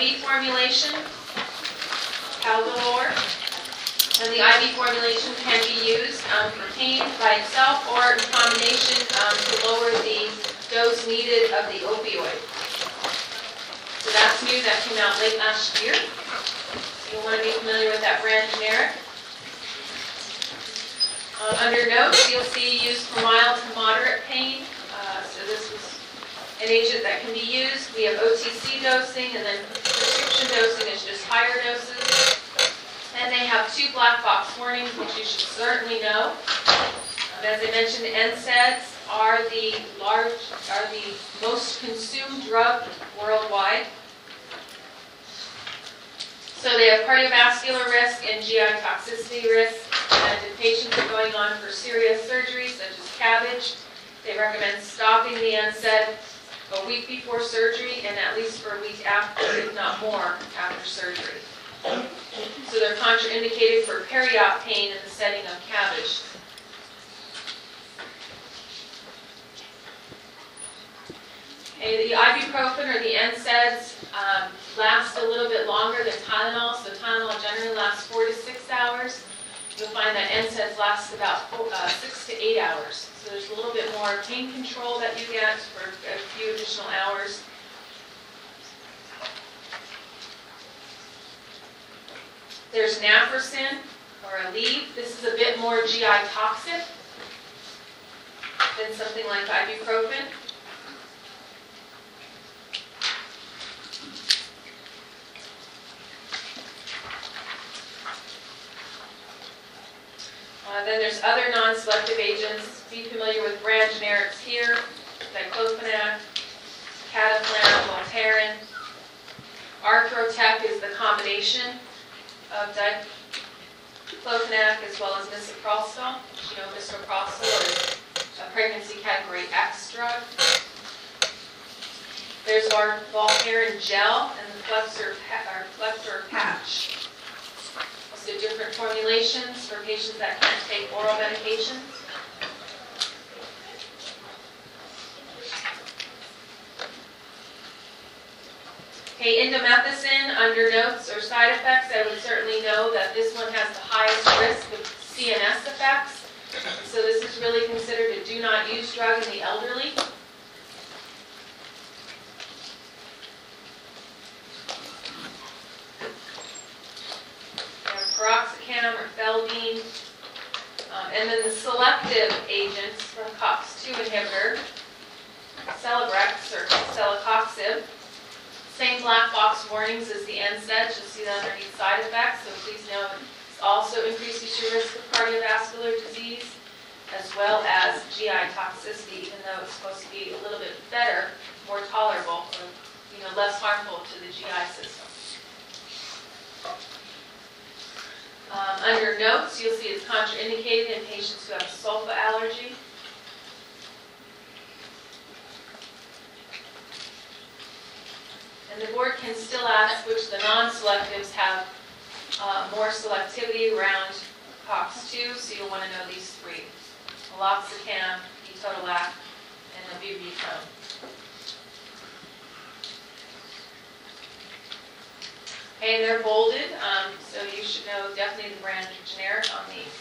IV formulation, Caldolor. And the IV formulation can be used for pain by itself or in combination to lower the dose needed of the opioid. So that's new, that came out late last year. You'll want to be familiar with that brand generic. Under notes, you'll see used for mild to moderate pain. So this is an agent that can be used. We have OTC dosing, and then prescription dosing is just higher doses. And they have 2 black box warnings, which you should certainly know. As I mentioned, NSAIDs are the most consumed drug worldwide. So they have cardiovascular risk and GI toxicity risk. And if patients are going on for serious surgery, such as CABG, they recommend stopping the NSAID a week before surgery and at least for a week after, if not more, after surgery. So they're contraindicated for peri-op pain in the setting of CABG. Okay, the ibuprofen or the NSAIDs last a little bit longer than Tylenol. So Tylenol generally lasts 4 to 6 hours. You'll find that NSAIDs last about 6 to 8 hours. So there's a little bit more pain control that you get for a few additional hours. There's naproxen or Aleve. This is a bit more GI toxic than something like ibuprofen. Then there's other non-selective agents. Be familiar with brand generics here: diclofenac, Cataplan, Voltaren. Arthrotec is the combination of diclofenac as well as misoprostol. You know, misoprostol is a pregnancy category X drug. There's our Voltaren gel and the Flexor patch. So different formulations for patients that can't take oral medications. Okay, indomethacin, under notes or side effects, I would certainly know that this one has the highest risk of CNS effects. So this is really considered a do not use drug in the elderly. Piroxicam or Feldene. And then the selective agents from COX-2 inhibitor, Celebrex or celecoxib. Same black box warnings as the NSAIDs. You'll see that underneath side effects. So please know it also increases your risk of cardiovascular disease as well as GI toxicity, even though it's supposed to be a little bit better, more tolerable, or less harmful to the GI system. Under notes, you'll see it's contraindicated in patients who have a sulfa allergy. And the board can still ask which the non-selectives have more selectivity around COX-2, so you'll want to know these 3. Meloxicam, Etodolac, and Abibutone. Okay, they're bolded, so you should know definitely the brand generic on these.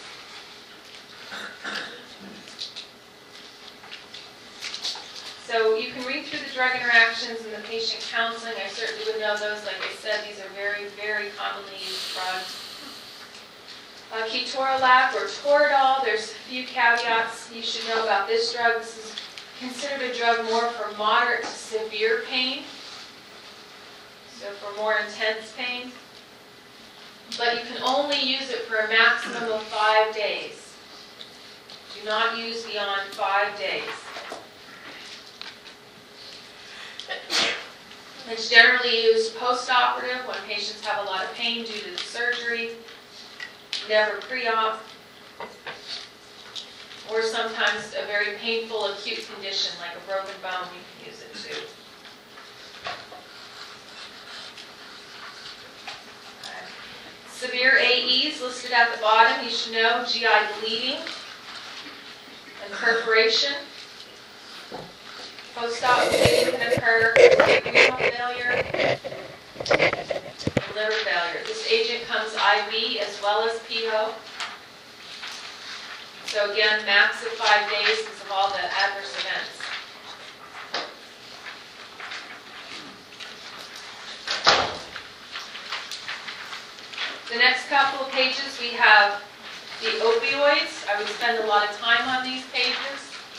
So you can read through the drug interactions and the patient counseling. I certainly would know those. Like I said, these are very, very commonly used drugs. Ketorolac or Toradol, there's a few caveats you should know about this drug. This is considered a drug more for moderate to severe pain. So for more intense pain. But you can only use it for a maximum of 5 days. Do not use beyond 5 days. It's generally used post-operative when patients have a lot of pain due to the surgery, never pre-op, or sometimes a very painful acute condition like a broken bone, you can use it too. Severe AEs listed at the bottom. You should know GI bleeding and perforation. Post-op bleeding can occur, renal failure, and liver failure. This agent comes IV as well as PO. So again, max of 5 days because of all the adverse events. The next couple of pages we have the opioids. I would spend a lot of time on these pages.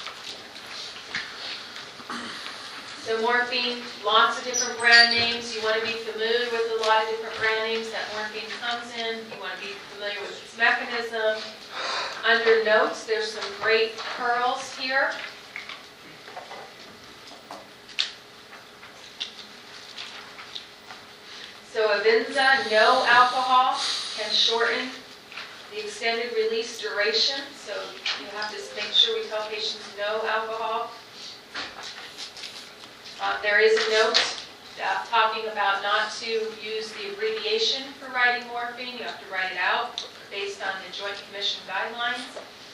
So morphine, lots of different brand names. You want to be familiar with a lot of different brand names that morphine comes in. You want to be familiar with its mechanism. Under notes, there's some great pearls here. So Avinza, no alcohol, can shorten the extended release duration. So you have to make sure we tell patients no alcohol. There is a note talking about not to use the abbreviation for writing morphine. You have to write it out based on the Joint Commission guidelines.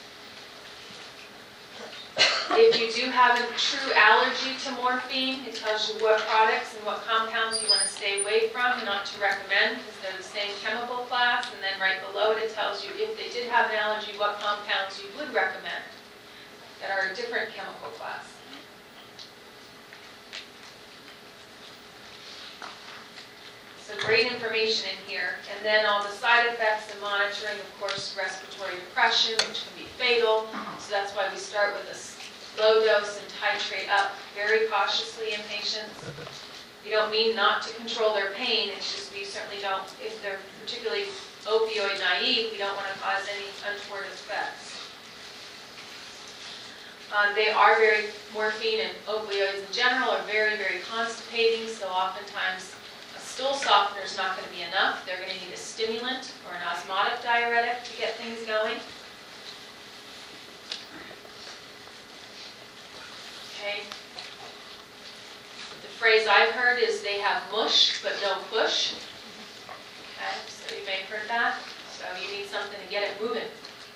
If you do have a true allergy to morphine, it tells you what products and what compounds you want to stay away from, not to recommend because they're the same chemical class. And then right below it, it tells you if they did have an allergy, what compounds you would recommend that are a different chemical class. So great information in here. And then all the side effects and monitoring, of course, respiratory depression, which can be fatal. So that's why we start with a low dose and titrate up very cautiously in patients. We don't mean not to control their pain, it's just we certainly don't, if they're particularly opioid naive, we don't want to cause any untoward effects. Morphine and opioids in general are very, very constipating, so oftentimes a stool softener is not going to be enough. They're going to need a stimulant or an osmotic diuretic to get things going. Okay. The phrase I've heard is they have mush, but no push. Okay, so you may have heard that. So you need something to get it moving.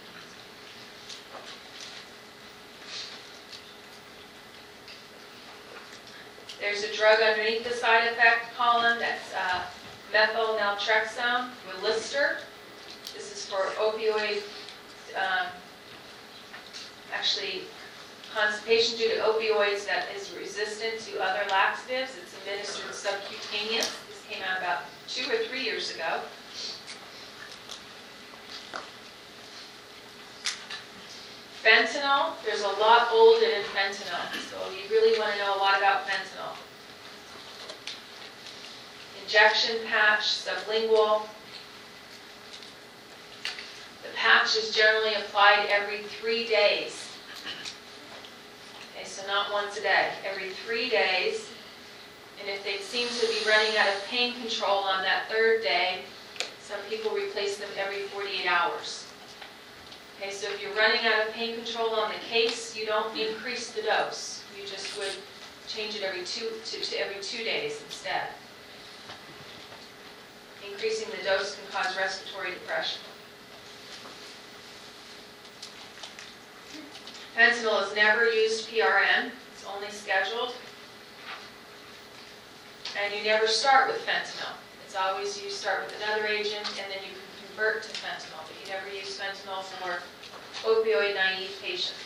There's a drug underneath the side effect column that's methyl naltrexone, Willister. This is for opioid, actually constipation due to opioids that is resistant to other laxatives. It's administered subcutaneous. This came out about 2 or 3 years ago. Fentanyl, there's a lot older in fentanyl, so you really want to know a lot about fentanyl. Injection patch, sublingual. The patch is generally applied every 3 days. Okay, so not once a day, every 3 days. And if they seem to be running out of pain control on that 3rd day, some people replace them every 48 hours. Okay, so if you're running out of pain control on the case, you don't increase the dose. You just would change it every 2 days instead. Increasing the dose can cause respiratory depression. Fentanyl is never used PRN. It's only scheduled. And you never start with fentanyl. It's always you start with another agent and then you can convert to fentanyl. But you never use fentanyl for opioid-naive patients.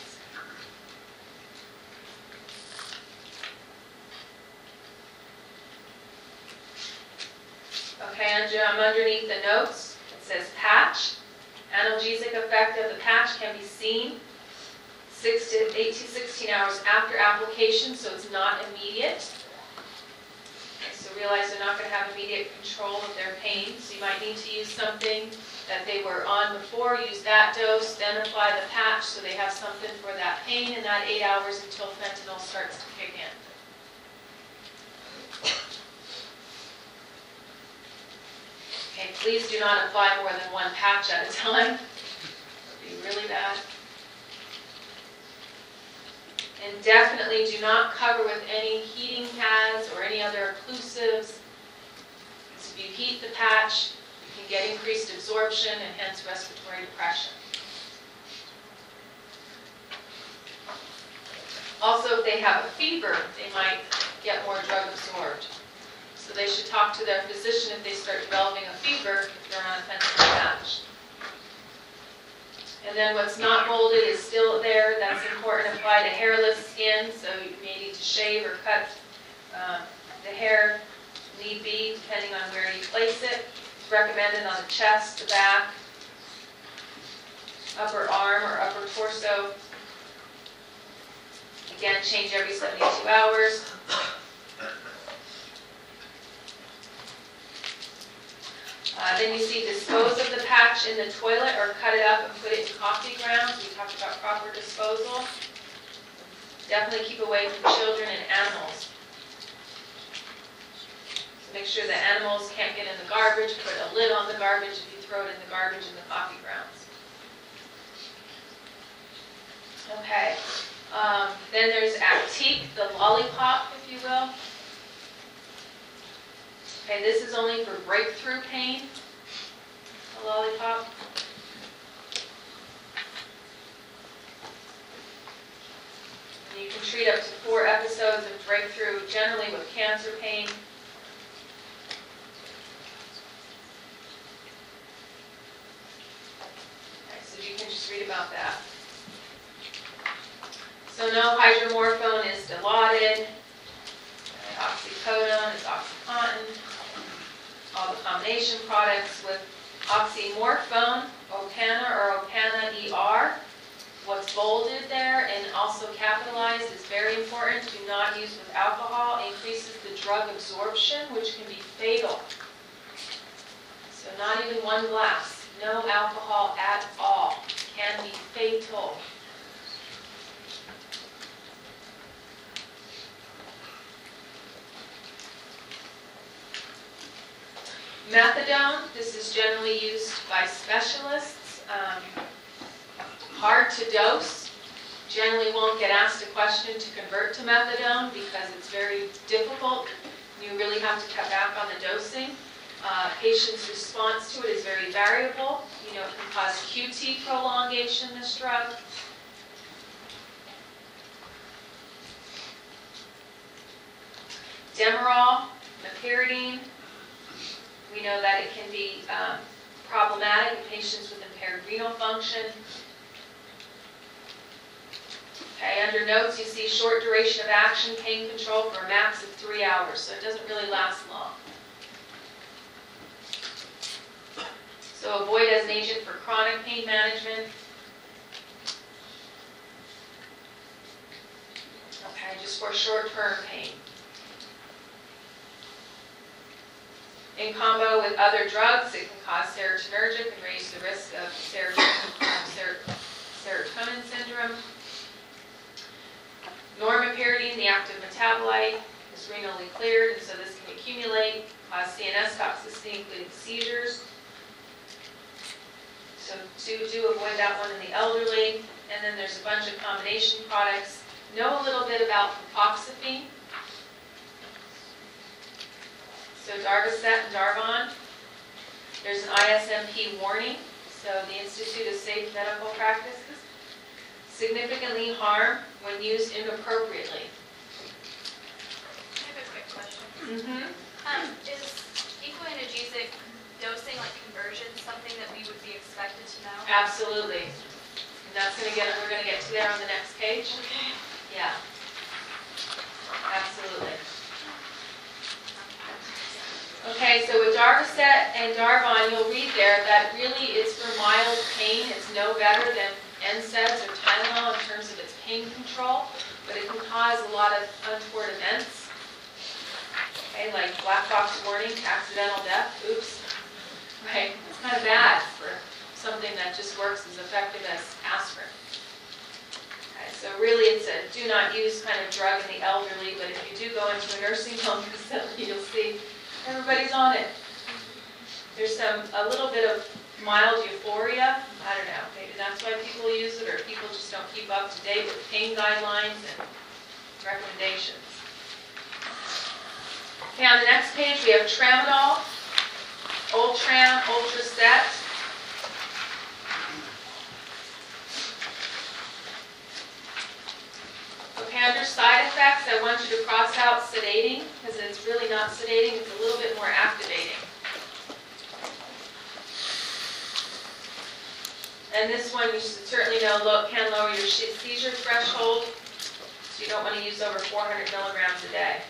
Okay, I'm underneath the notes. It says patch. Analgesic effect of the patch can be seen 8 to 16 hours after application, so it's not immediate. Okay, so realize they're not going to have immediate control of their pain, so you might need to use something that they were on before, use that dose, then apply the patch so they have something for that pain in that 8 hours until fentanyl starts to kick in. Okay, please do not apply more than 1 patch at a time. It would be really bad. And definitely do not cover with any heating pads or any other occlusives. Because if you heat the patch, you can get increased absorption and hence respiratory depression. Also, if they have a fever, they might get more drug absorbed. So So they should talk to their physician if they start developing a fever if they're on a penicillin patch. And then what's not molded is still there. That's important. Apply to hairless skin, so you may need to shave or cut the hair, need be, depending on where you place it. It's recommended on the chest, the back, upper arm or upper torso. Again, change every 72 hours. Then you see dispose of the patch in the toilet or cut it up and put it in coffee grounds. We talked about proper disposal. Definitely keep away from children and animals. So make sure the animals can't get in the garbage. Put a lid on the garbage if you throw it in the garbage in the coffee grounds. Okay. Then there's Actique, the lollipop, if you will. Okay, this is only for breakthrough pain, a lollipop. And you can treat up to 4 episodes of breakthrough, generally with cancer pain. Okay, so you can just read about that. So no hydromorphone is Dilaudid. Oxycodone is OxyContin. All the combination products with oxymorphone, Opana or Opana ER. What's bolded there and also capitalized is very important. Do not use with alcohol. Increases the drug absorption, which can be fatal. So not even 1 glass. No alcohol at all. Can be fatal. Methadone, this is generally used by specialists. Hard to dose. Generally won't get asked a question to convert to methadone because it's very difficult. You really have to cut back on the dosing. Patient's response to it is very variable. You know, it can cause QT prolongation, this drug. Demerol, meperidine. We know that it can be problematic in patients with impaired renal function. Okay, under notes you see short duration of action, pain control for a max of 3 hours, so it doesn't really last long. So avoid as an agent for chronic pain management. Okay, just for short-term pain. In combo with other drugs, it can cause serotonergic and raise the risk of serotonin syndrome. Normeperidine, the active metabolite, is renally cleared, and so this can accumulate, cause CNS toxicity, including seizures. So do avoid that one in the elderly. And then there's a bunch of combination products. Know a little bit about propoxyphene. So Darvocet and Darvon. There's an ISMP warning, so the Institute of Safe Medical Practices. Significantly harm when used inappropriately. I have a quick question. Mm-hmm. Is ecoanalgesic dosing, like conversion, something that we would be expected to know? Absolutely. And that's we're going to get to there on the next page. Okay. Yeah. Absolutely. Okay, so with Darvocet and Darvon, you'll read there that really it's for mild pain. It's no better than NSAIDs or Tylenol in terms of its pain control, but it can cause a lot of untoward events. Okay, like black box warning, accidental death, oops. Right, it's kind of bad for something that just works as effective as aspirin. Okay, so really it's a do not use kind of drug in the elderly, but if you do go into a nursing home facility, you'll see everybody's on it. There's a little bit of mild euphoria. I don't know, maybe that's why people use it, or people just don't keep up to date with pain guidelines and recommendations. Okay, on the next page we have Tramadol, Ultram, Ultracet. Okay, under side effects, I want you to cross out sedating, because it's really not sedating, it's a little And this one, you should certainly know, can lower your seizure threshold, so you don't want to use over 400 milligrams a day.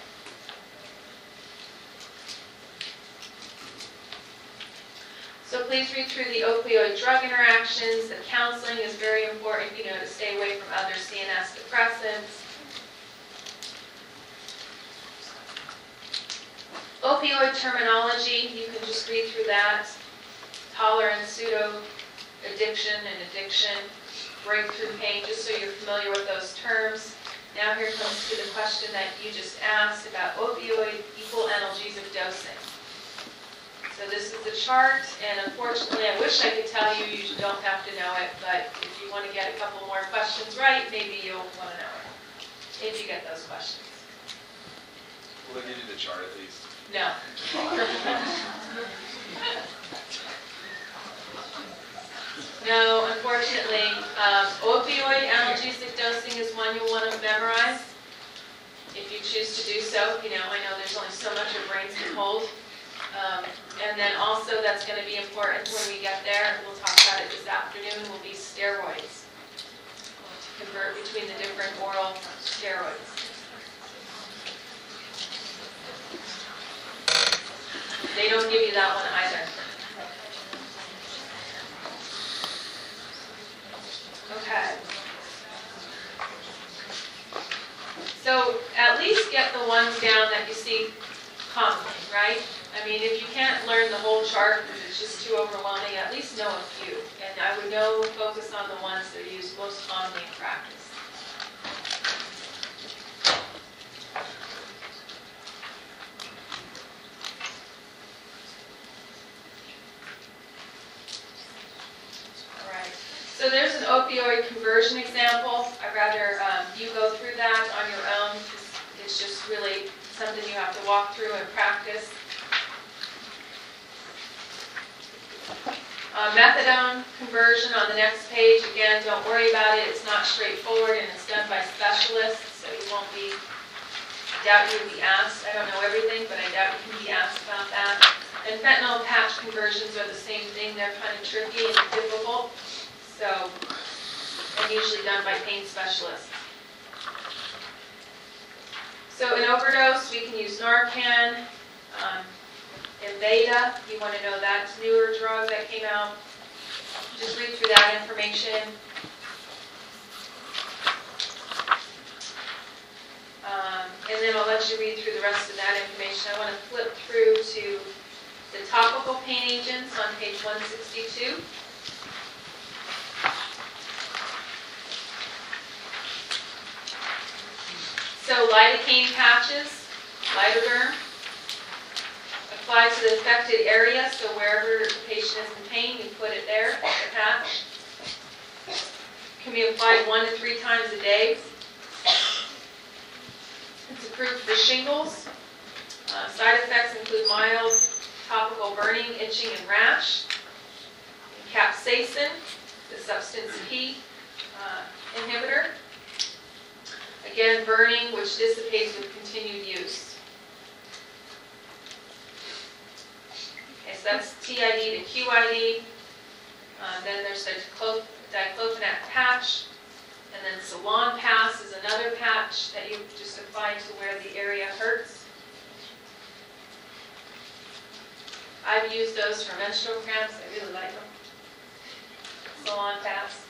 So please read through the opioid drug interactions. The counseling is very important, to stay away from other CNS depressants. Opioid terminology, you can just read through that. Tolerance, pseudo-addiction and addiction, breakthrough pain, just so you're familiar with those terms. Now here comes to the question that you just asked about opioid equal analgesic dosing. So this is the chart, and unfortunately, I wish I could tell you you don't have to know it, but if you want to get a couple more questions right, maybe you'll want to know it, if you get those questions. Will they give you the chart at least? No. No, unfortunately, opioid analgesic dosing is one you'll want to memorize if you choose to do so. I know there's only so much your brains can hold. And then also that's going to be important when we get there, we'll talk about it this afternoon, will be steroids. To convert between the different oral steroids. They don't give you that one either. Okay. So at least get the ones down that you see commonly, right? I mean, if you can't learn the whole chart because it's just too overwhelming, at least know a few. And I would focus on the ones that are used most commonly in practice. All right. So there's an opioid conversion example. I'd rather you go through that on your own because it's just really something you have to walk through and practice. Methadone conversion on the next page. Again, don't worry about it. It's not straightforward and it's done by specialists, so you won't be, I doubt you would be asked. I don't know everything, but I doubt you can be asked about that. And fentanyl patch conversions are the same thing. They're kind of tricky and difficult, so, and usually done by pain specialists. So in overdose, we can use Narcan. Inveda, you want to know that's newer drug that came out. Just read through that information. And then I'll let you read through the rest of that information. I want to flip through to the topical pain agents on page 162. So lidocaine patches, Lidoderm. Apply to the affected area, so wherever the patient is in pain, you put it there, the patch. Can be applied 1 to 3 times a day. It's approved for shingles. Side effects include mild topical burning, itching, and rash. Capsaicin, the substance P inhibitor. Again, burning, which dissipates with continued use. So that's TID to QID. Then there's diclofenac patch. And then Salon Pass is another patch that you just apply to where the area hurts. I've used those for menstrual cramps. I really like them. Salon Pass.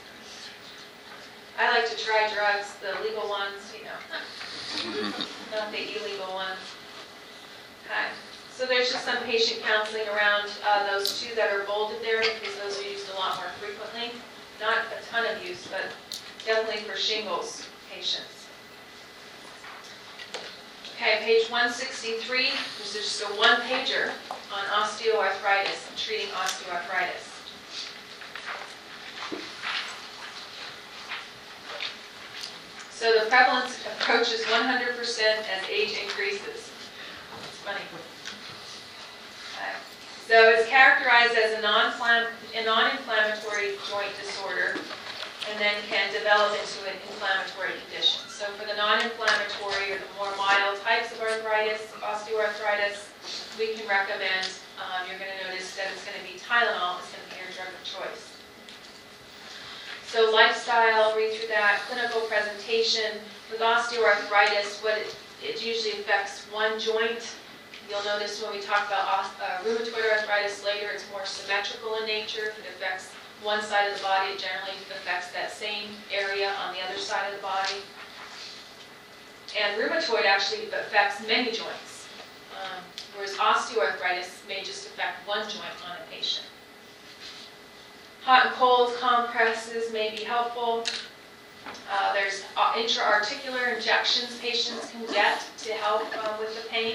I like to try drugs, the legal ones, not the illegal ones. Okay. So there's just some patient counseling around those two that are bolded there because those are used a lot more frequently. Not a ton of use, but definitely for shingles patients. Okay, page 163, this is just a one-pager on osteoarthritis, treating osteoarthritis. So the prevalence approaches 100% as age increases. It's funny. So it's characterized as a non-inflammatory joint disorder and then can develop into an inflammatory condition. So for the non-inflammatory or the more mild types of arthritis, osteoarthritis, we can recommend, you're going to notice that it's going to be Tylenol, it's going to be your drug of choice. So lifestyle, read through that, clinical presentation. With osteoarthritis, it usually affects one joint. You'll notice when we talk about rheumatoid arthritis later, it's more symmetrical in nature. If it affects one side of the body, it generally affects that same area on the other side of the body. And rheumatoid actually affects many joints, whereas osteoarthritis may just affect one joint on a patient. Hot and cold compresses may be helpful. There's intra-articular injections patients can get to help with the pain.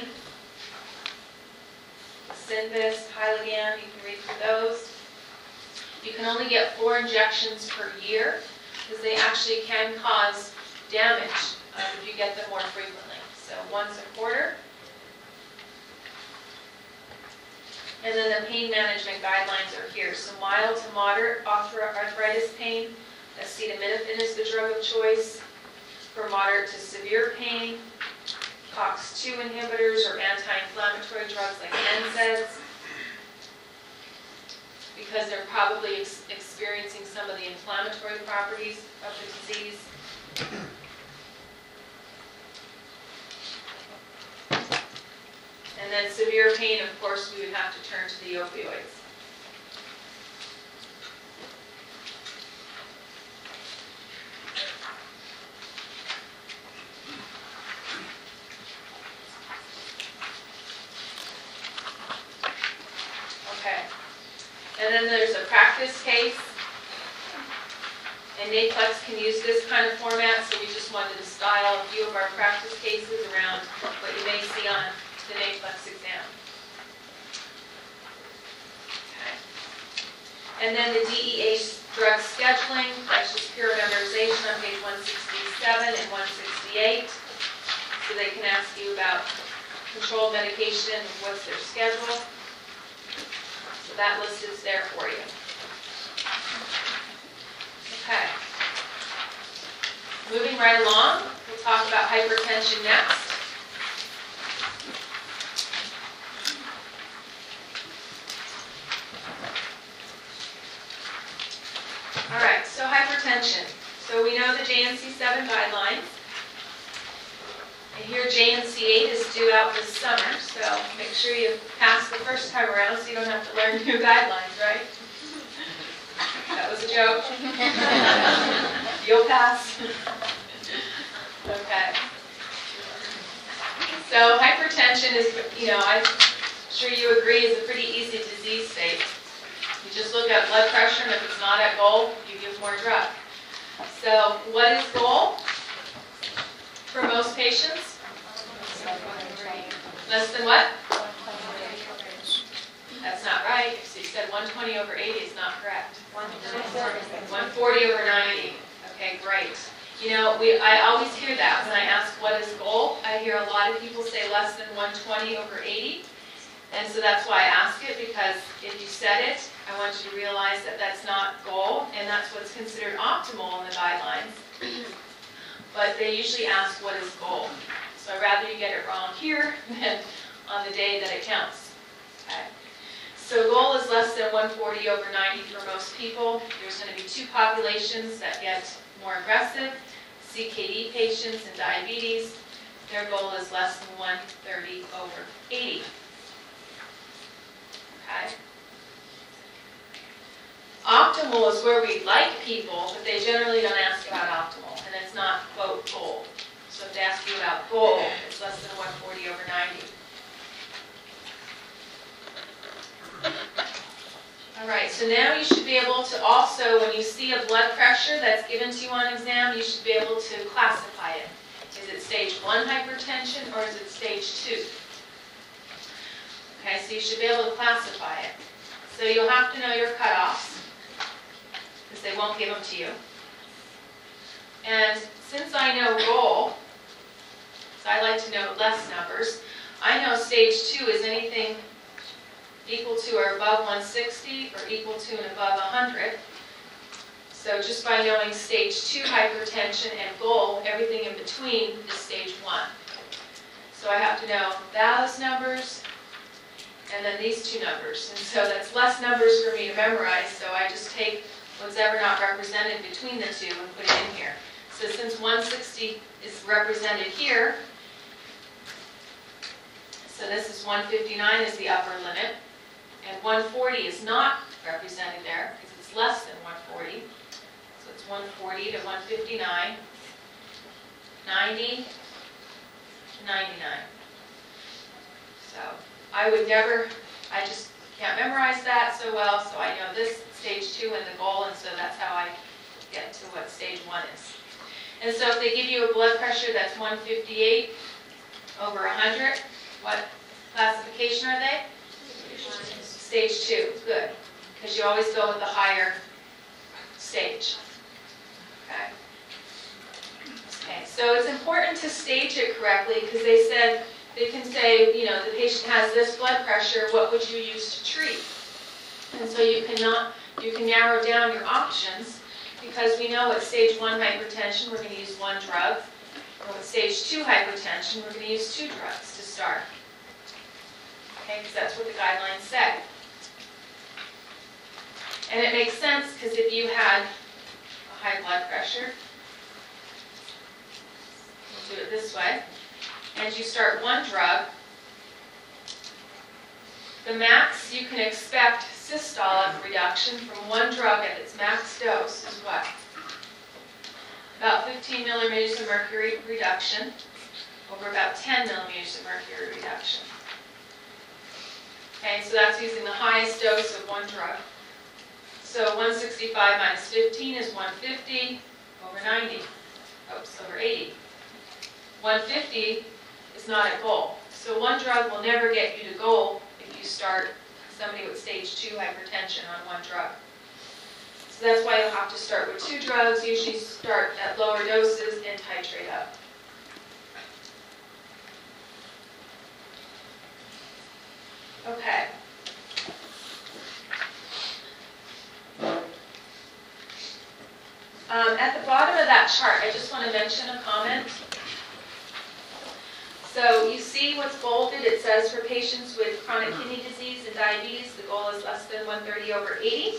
Synvis, Hyligan, you can read through those. You can only get 4 injections per year because they actually can cause damage if you get them more frequently. So once a quarter. And then the pain management guidelines are here. So mild to moderate arthritis pain, acetaminophen is the drug of choice. For moderate to severe pain, COX-2 inhibitors or anti-inflammatory drugs like NSAIDs, because they're probably experiencing some of the inflammatory properties of the disease. And then severe pain, of course, we would have to turn to the opioids. Okay. And then there's a practice case. And NAPLEX can use this kind of format, so we just wanted to style a few of our practice cases around what you may see on the NAPLEX exam. Okay. And then the DEA drug scheduling, that's just pure memorization on page 167 and 168. So they can ask you about controlled medication, what's their schedule. So that list is there for you. Okay. Moving right along, we'll talk about hypertension next. All right, so hypertension. So we know the JNC7 guidelines. And here JNC8 is due out this summer, so make sure you pass the first time around so you don't have to learn new guidelines, right? That was a joke. You'll pass. Okay. So hypertension is, I'm sure you agree, is a pretty easy disease state. You just look at blood pressure, and if it's not at goal, you give more drug. So what is goal for most patients? Less than what? That's not right. So you said 120 over 80 is not correct. 140 over 90. Okay, great. I always hear that when I ask what is goal. I hear a lot of people say less than 120 over 80. And so that's why I ask it, because if you said it, I want you to realize that that's not goal, and that's what's considered optimal in the guidelines. But they usually ask what is goal. So I'd rather you get it wrong here than on the day that it counts. Okay. So goal is less than 140 over 90 for most people. There's going to be 2 populations that get more aggressive, CKD patients and diabetes. Their goal is less than 130 over 80. Okay. Optimal is where we like people, but they generally don't ask about optimal, and it's not, quote, goal. So if they ask you about goal, it's less than 140 over 90. All right, so now you should be able to also, when you see a blood pressure that's given to you on exam, you should be able to classify it. Is it stage 1 hypertension or is it stage 2? Okay, so you should be able to classify it. So you'll have to know your cutoffs, because they won't give them to you. And since I know goal, so I like to know less numbers, I know stage 2 is anything equal to or above 160 or equal to and above 100. So just by knowing stage 2 hypertension and goal, everything in between is stage 1. So I have to know those numbers and then these 2 numbers. And so that's less numbers for me to memorize, so I just take whatever not represented between the two and put it in here. So since 160 is represented here, so this is 159 is the upper limit, and 140 is not represented there because it's less than 140. So it's 140 to 159, 90 to 99. So I would never, I just can't memorize that so well, so I know this stage 2 and the goal, and so that's how I get to what stage 1 is. And so if they give you a blood pressure that's 158 over 100, what classification are they? Stage 2, good. Because you always go with the higher stage. Okay. Okay, so it's important to stage it correctly because they said, they can say, you know, the patient has this blood pressure, what would you use to treat? And so you can narrow down your options because we know at stage 1 hypertension, we're going to use one drug. Or at stage 2 hypertension, we're going to use 2 drugs to start. Okay, because that's what the guidelines say. And it makes sense because if you had a high blood pressure, we'll do it this way, and you start one drug, the max you can expect systolic reduction from one drug at its max dose is what? About 15 millimeters of mercury reduction over about 10 millimeters of mercury reduction. Okay, so that's using the highest dose of one drug. So 165 minus 15 is 150 over 90, over 80. 150 is not at goal. So one drug will never get you to goal if you start somebody with stage 2 hypertension on one drug. So that's why you'll have to start with 2 drugs, usually start at lower doses and titrate up. Okay. At the bottom of that chart, I just want to mention a comment. So you see what's bolded? It says for patients with chronic kidney disease and diabetes, the goal is less than 130 over 80.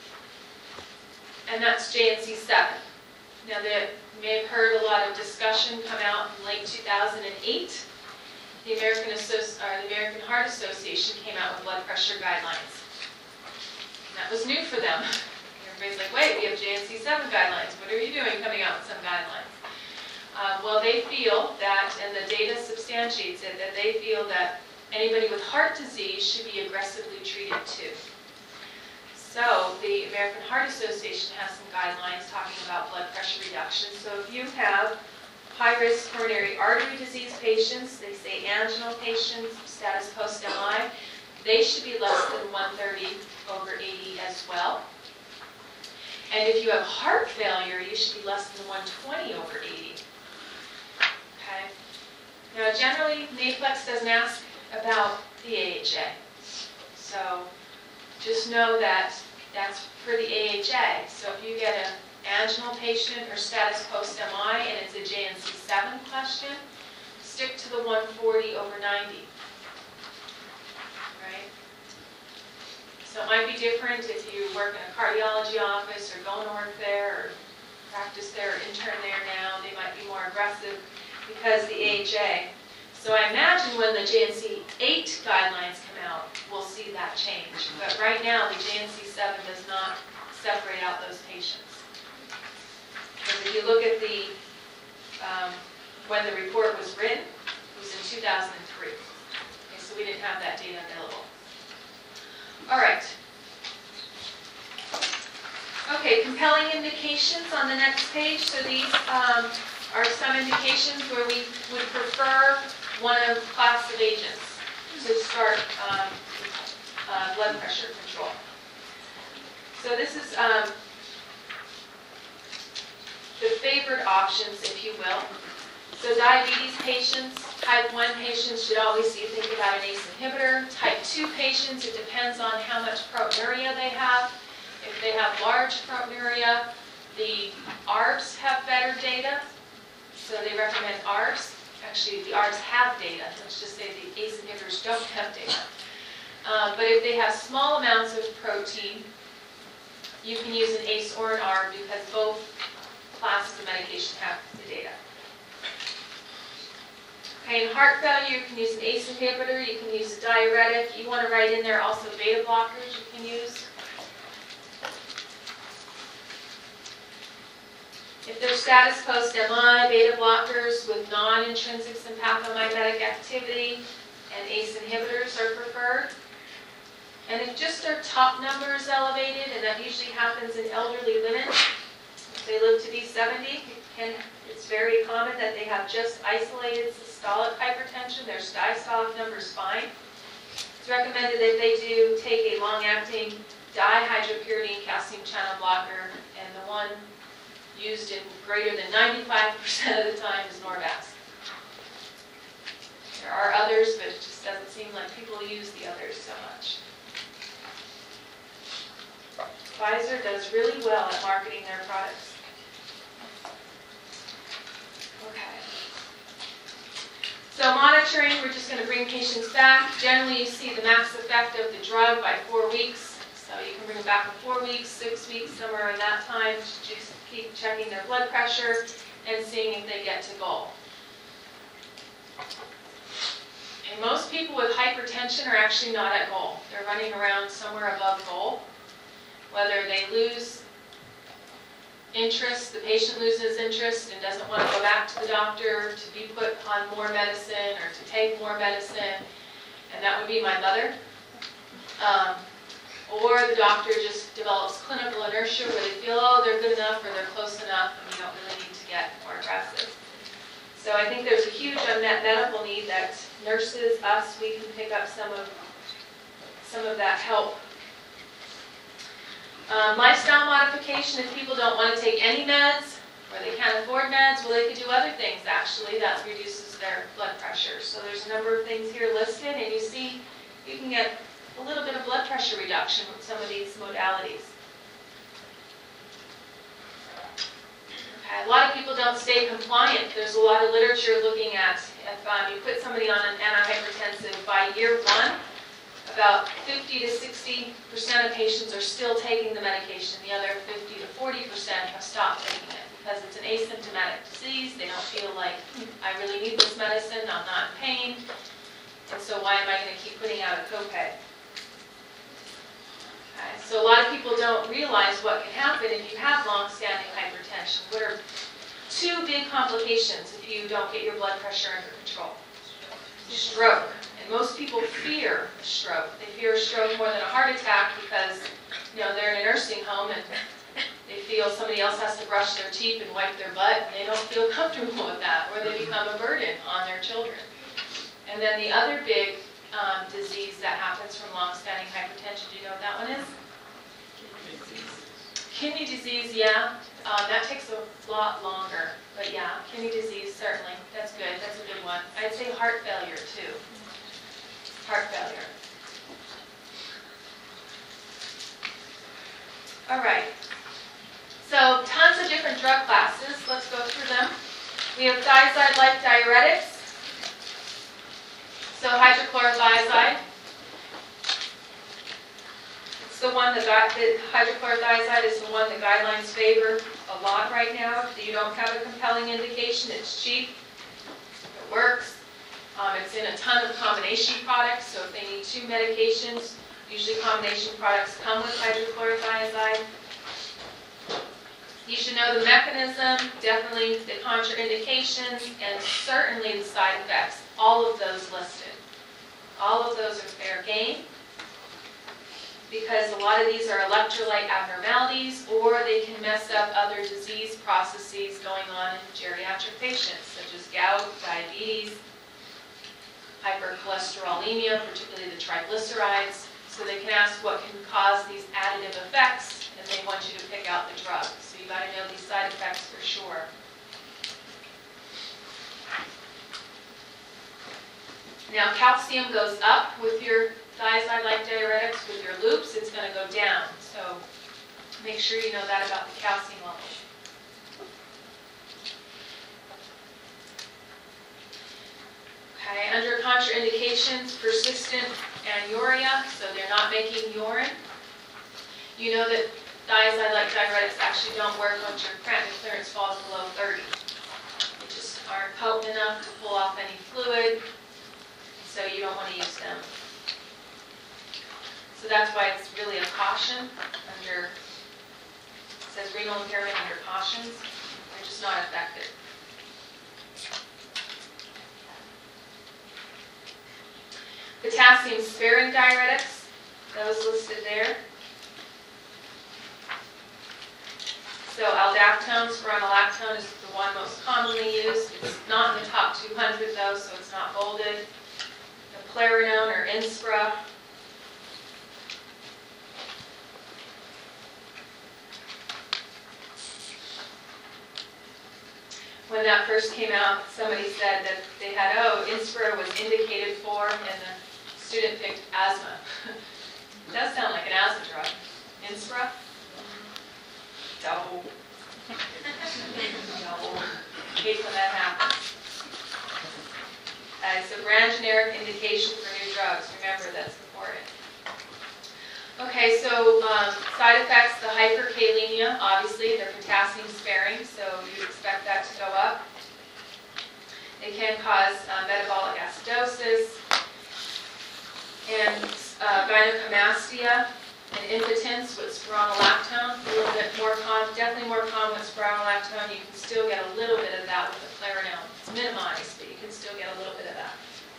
And that's JNC 7. Now, you may have heard a lot of discussion come out in late 2008. The American Heart Association came out with blood pressure guidelines. And that was new for them. Everybody's like, wait, we have JNC 7 guidelines. What are you doing coming out with some guidelines? Well, they feel that, and the data substantiates it, that they feel that anybody with heart disease should be aggressively treated too. So the American Heart Association has some guidelines talking about blood pressure reduction. So if you have high-risk coronary artery disease patients, they say anginal patients, status post-MI, they should be less than 130 over 80 as well. And if you have heart failure, you should be less than 120 over 80. Okay? Now, generally, NAFLEX doesn't ask about the AHA. So just know that that's for the AHA. So if you get an anginal patient or status post-MI and it's a JNC 7 question, stick to the 140 over 90. Right? So it might be different if you work in a cardiology office or going to work there or practice there or intern there now. They might be more aggressive because the AHA. So I imagine when the JNC 8 guidelines come out, we'll see that change. But right now, the JNC 7 does not separate out those patients. Because if you look at the, when the report was written, it was in 2003. Okay, so we didn't have that data available. All right. Okay, compelling indications on the next page. So these are some indications where we would prefer one of class of agents to start blood pressure control. So this is the favored options, if you will. So diabetes patients, type 1 patients should always think about an ACE inhibitor. Type 2 patients, it depends on how much proteinuria they have. If they have large proteinuria, the ARBs have better data, so they recommend ARBs. Actually, the ARBs have data. Let's just say the ACE inhibitors don't have data. But if they have small amounts of protein, you can use an ACE or an ARB because both classes of medication have the data. Okay, in heart failure, you can use an ACE inhibitor, you can use a diuretic. You want to write in there also beta blockers you can use. If there's status post-MI, beta blockers with non-intrinsic sympathomimetic activity and ACE inhibitors are preferred. And if just their top number is elevated, and that usually happens in elderly women, if they live to be 70, it's very common that they have just isolated systolic hypertension. Their diastolic number is fine. It's recommended that they do take a long-acting dihydropyridine calcium channel blocker, and the one used in greater than 95% of the time is Norvasc. There are others, but it just doesn't seem like people use the others so much. Pfizer does really well at marketing their products. Okay. So monitoring, we're just going to bring patients back. Generally, you see the max effect of the drug by 4 weeks. So you can bring them back in 4 weeks, 6 weeks, somewhere in that time. Just keep checking their blood pressure and seeing if they get to goal. And most people with hypertension are actually not at goal. They're running around somewhere above goal. Whether they lose interest, the patient loses interest and doesn't want to go back to the doctor to be put on more medicine or to take more medicine, and that would be my mother. Or the doctor just develops clinical inertia where they feel, oh, they're good enough or they're close enough and we don't really need to get more aggressive. So I think there's a huge unmet medical need that nurses, us, we can pick up some of that help. Lifestyle modification, if people don't want to take any meds or they can't afford meds, well, they could do other things actually that reduces their blood pressure. So there's a number of things here listed, and you see you can get a little bit of blood pressure reduction with some of these modalities. Okay, a lot of people don't stay compliant. There's a lot of literature looking at if you put somebody on an antihypertensive by year 1, about 50 to 60% of patients are still taking the medication. The other 50 to 40% have stopped taking it because it's an asymptomatic disease. They don't feel like, I really need this medicine, I'm not in pain, and so why am I going to keep putting out a copay? Okay, so a lot of people don't realize what can happen if you have long-standing hypertension. What are 2 big complications if you don't get your blood pressure under control? Stroke. And most people fear a stroke. They fear a stroke more than a heart attack because, they're in a nursing home and they feel somebody else has to brush their teeth and wipe their butt, and they don't feel comfortable with that, or they become a burden on their children. And then the other big disease that happens from long-standing hypertension, do you know what that one is? Kidney disease, yeah. That takes a lot longer. But yeah, kidney disease, certainly. That's good. That's a good one. I'd say heart failure, too. Heart failure. All right. So tons of different drug classes. Let's go through them. We have thiazide-like diuretics. So hydrochlorothiazide. It's the one hydrochlorothiazide is the one the guidelines favor a lot right now. If you don't have a compelling indication, it's cheap, it works. It's in a ton of combination products, so if they need 2 medications, usually combination products come with hydrochlorothiazide. You should know the mechanism, definitely the contraindications, and certainly the side effects. All of those listed. All of those are fair game because a lot of these are electrolyte abnormalities, or they can mess up other disease processes going on in geriatric patients, such as gout, diabetes, hypercholesterolemia, particularly the triglycerides. So they can ask what can cause these additive effects, and they want you to pick out the drug. So you've got to know these side effects for sure. Now, calcium goes up with your thiazide-like diuretics. With your loops, it's going to go down. So make sure you know that about the calcium level. Okay, under contraindications, persistent anuria, so they're not making urine. You know that thiazide-like diuretics actually don't work once your creatinine clearance falls below 30. They just aren't potent enough to pull off any fluid, so you don't want to use them. So that's why it's really a caution under, it says renal impairment under cautions. They're just not effective. Potassium-sparing diuretics, those listed there. So aldactone, spironolactone is the one most commonly used. It's not in the top 200 though, so it's not bolded. Eplerenone or Inspra. When that first came out, somebody said that they had, Inspra was indicated for, and the student picked asthma. It does sound like an asthma drug. Inspra? No. No. Hate when that happens. So brand generic indication for new drugs. Remember, that's important. Okay, so side effects, the hyperkalemia, obviously, they're potassium sparing, so you'd expect that to go up. They can cause metabolic acidosis and gynecomastia and impotence with spironolactone. A little bit more common, definitely more common with spironolactone. You can still get a little bit of that with eplerenone. It's minimized, but you can still get a little bit of that.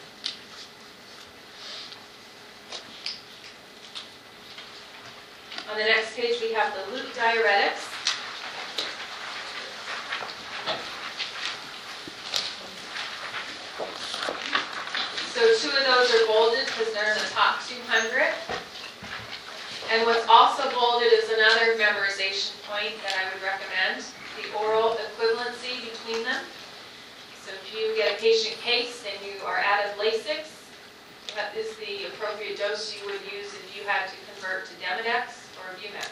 On the next page, we have the loop diuretics. So 2 of those are bolded because they're in the top 200. And what's also bolded is another memorization point that I would recommend, the oral equivalency between them. So if you get a patient case and you are added Lasix, that is the appropriate dose you would use if you had to convert to Demodex or Bumex.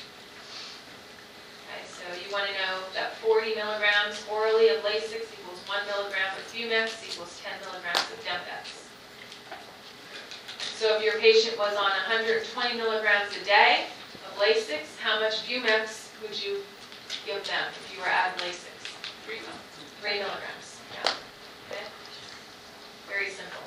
Okay, so you want to know that 40 milligrams orally of Lasix equals 1 milligram of Bumex equals 10 milligrams of Demodex. So if your patient was on 120 milligrams a day of Lasix, how much Bumex would you give them if you were adding Lasix? 3 milligrams. Yeah. Okay. Very simple.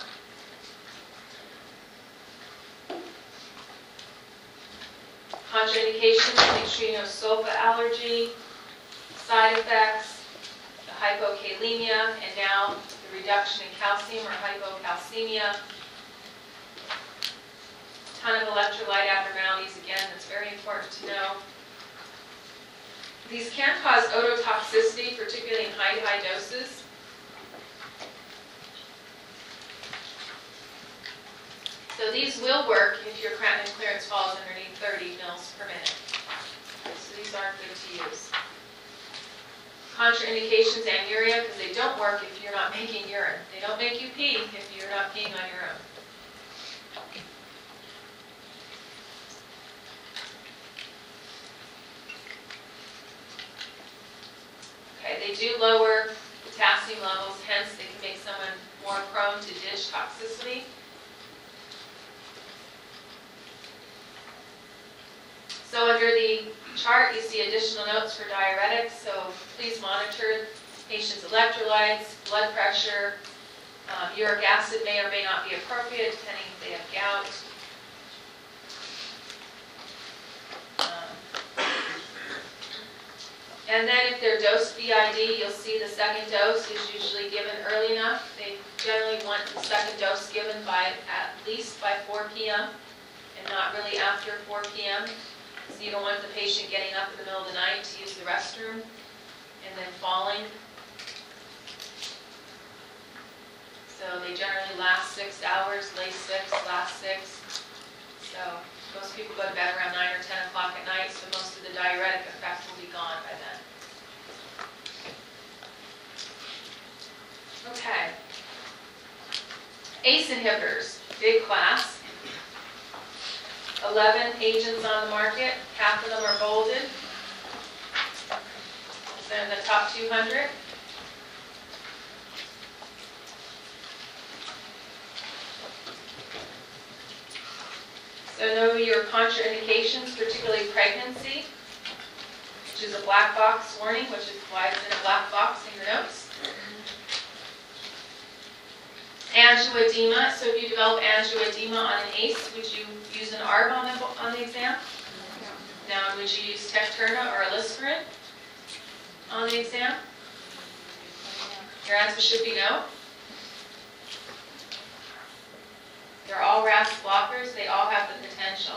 Contraindications, make sure you know sulfa allergy, side effects, the hypokalemia, and now the reduction in calcium or hypocalcemia. Ton of electrolyte abnormalities, again, that's very important to know. These can cause ototoxicity, particularly in high doses. So these will work if your creatinine clearance falls underneath 30 mils per minute. So these aren't good to use. Contraindications, anuria, because they don't work if you're not making urine. They don't make you pee if you're not peeing on your own. Okay, they do lower potassium levels, hence they can make someone more prone to dish toxicity. So under the chart, you see additional notes for diuretics, so please monitor patient's electrolytes, blood pressure. Uric acid may or may not be appropriate, depending if they have gout. And then if they're dosed BID, you'll see the second dose is usually given early enough. They generally want the second dose given by at least by 4 p.m. and not really after 4 p.m. So you don't want the patient getting up in the middle of the night to use the restroom and then falling. So they generally last 6 hours, late 6, last 6. So most people go to bed around 9 or 10 o'clock at night, so most of the diuretic effect will be gone by then. Okay. ACE inhibitors, big class. 11 agents on the market, half of them are bolded. They're in the top 200. So know your contraindications, particularly pregnancy. which is a black box warning, which is why it's in a black box in your notes. Angioedema, so if you develop angioedema on an ACE, would you use an ARB on the exam? Now, would you use Tecturna or Aliskiren on the exam? Your answer should be no. They're all RAS blockers. They all have the potential.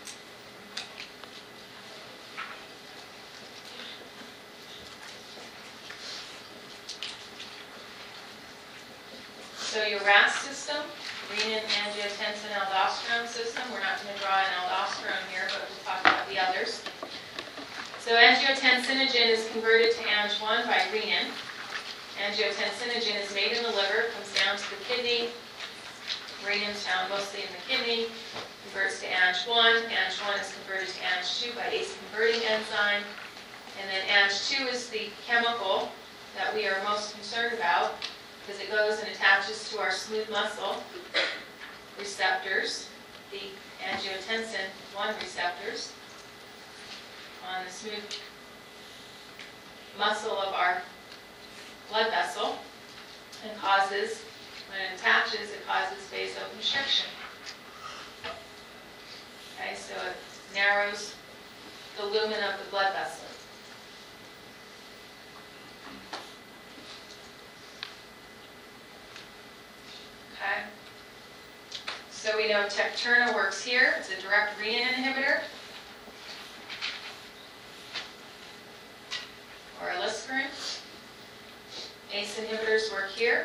So your RAS system, renin, angiotensin, aldosterone system, we're not going to draw an aldosterone here, but we'll talk about the others. So angiotensinogen is converted to Ang1 by renin. Angiotensinogen is made in the liver, comes down to the kidney. Renin is found mostly in the kidney, converts to Ang1. Ang1 is converted to Ang2 by ACE converting enzyme. And then Ang2 is the chemical that we are most concerned about, because it goes and attaches to our smooth muscle receptors, the angiotensin 1 receptors, on the smooth muscle of our blood vessel, and causes, when it attaches, it causes vasoconstriction. Okay, so it narrows the lumen of the blood vessel. Okay. So we know Tecturna works here. It's a direct renin inhibitor. Or Aliskiren. ACE inhibitors work here.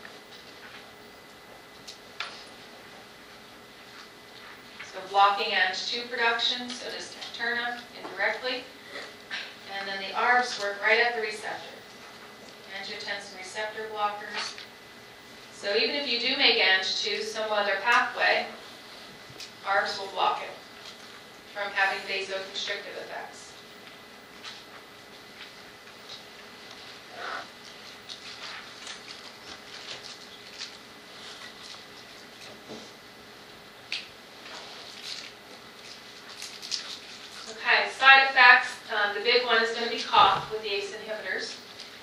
So blocking Ang2 production, so does Tecturna indirectly. And then the ARBs work right at the receptor. Angiotensin receptor blockers. So even if you do make Ang2 some other pathway, ARBs will block it from having vasoconstrictive effects. Okay, side effects. The big one is going to be cough with the ACE inhibitors.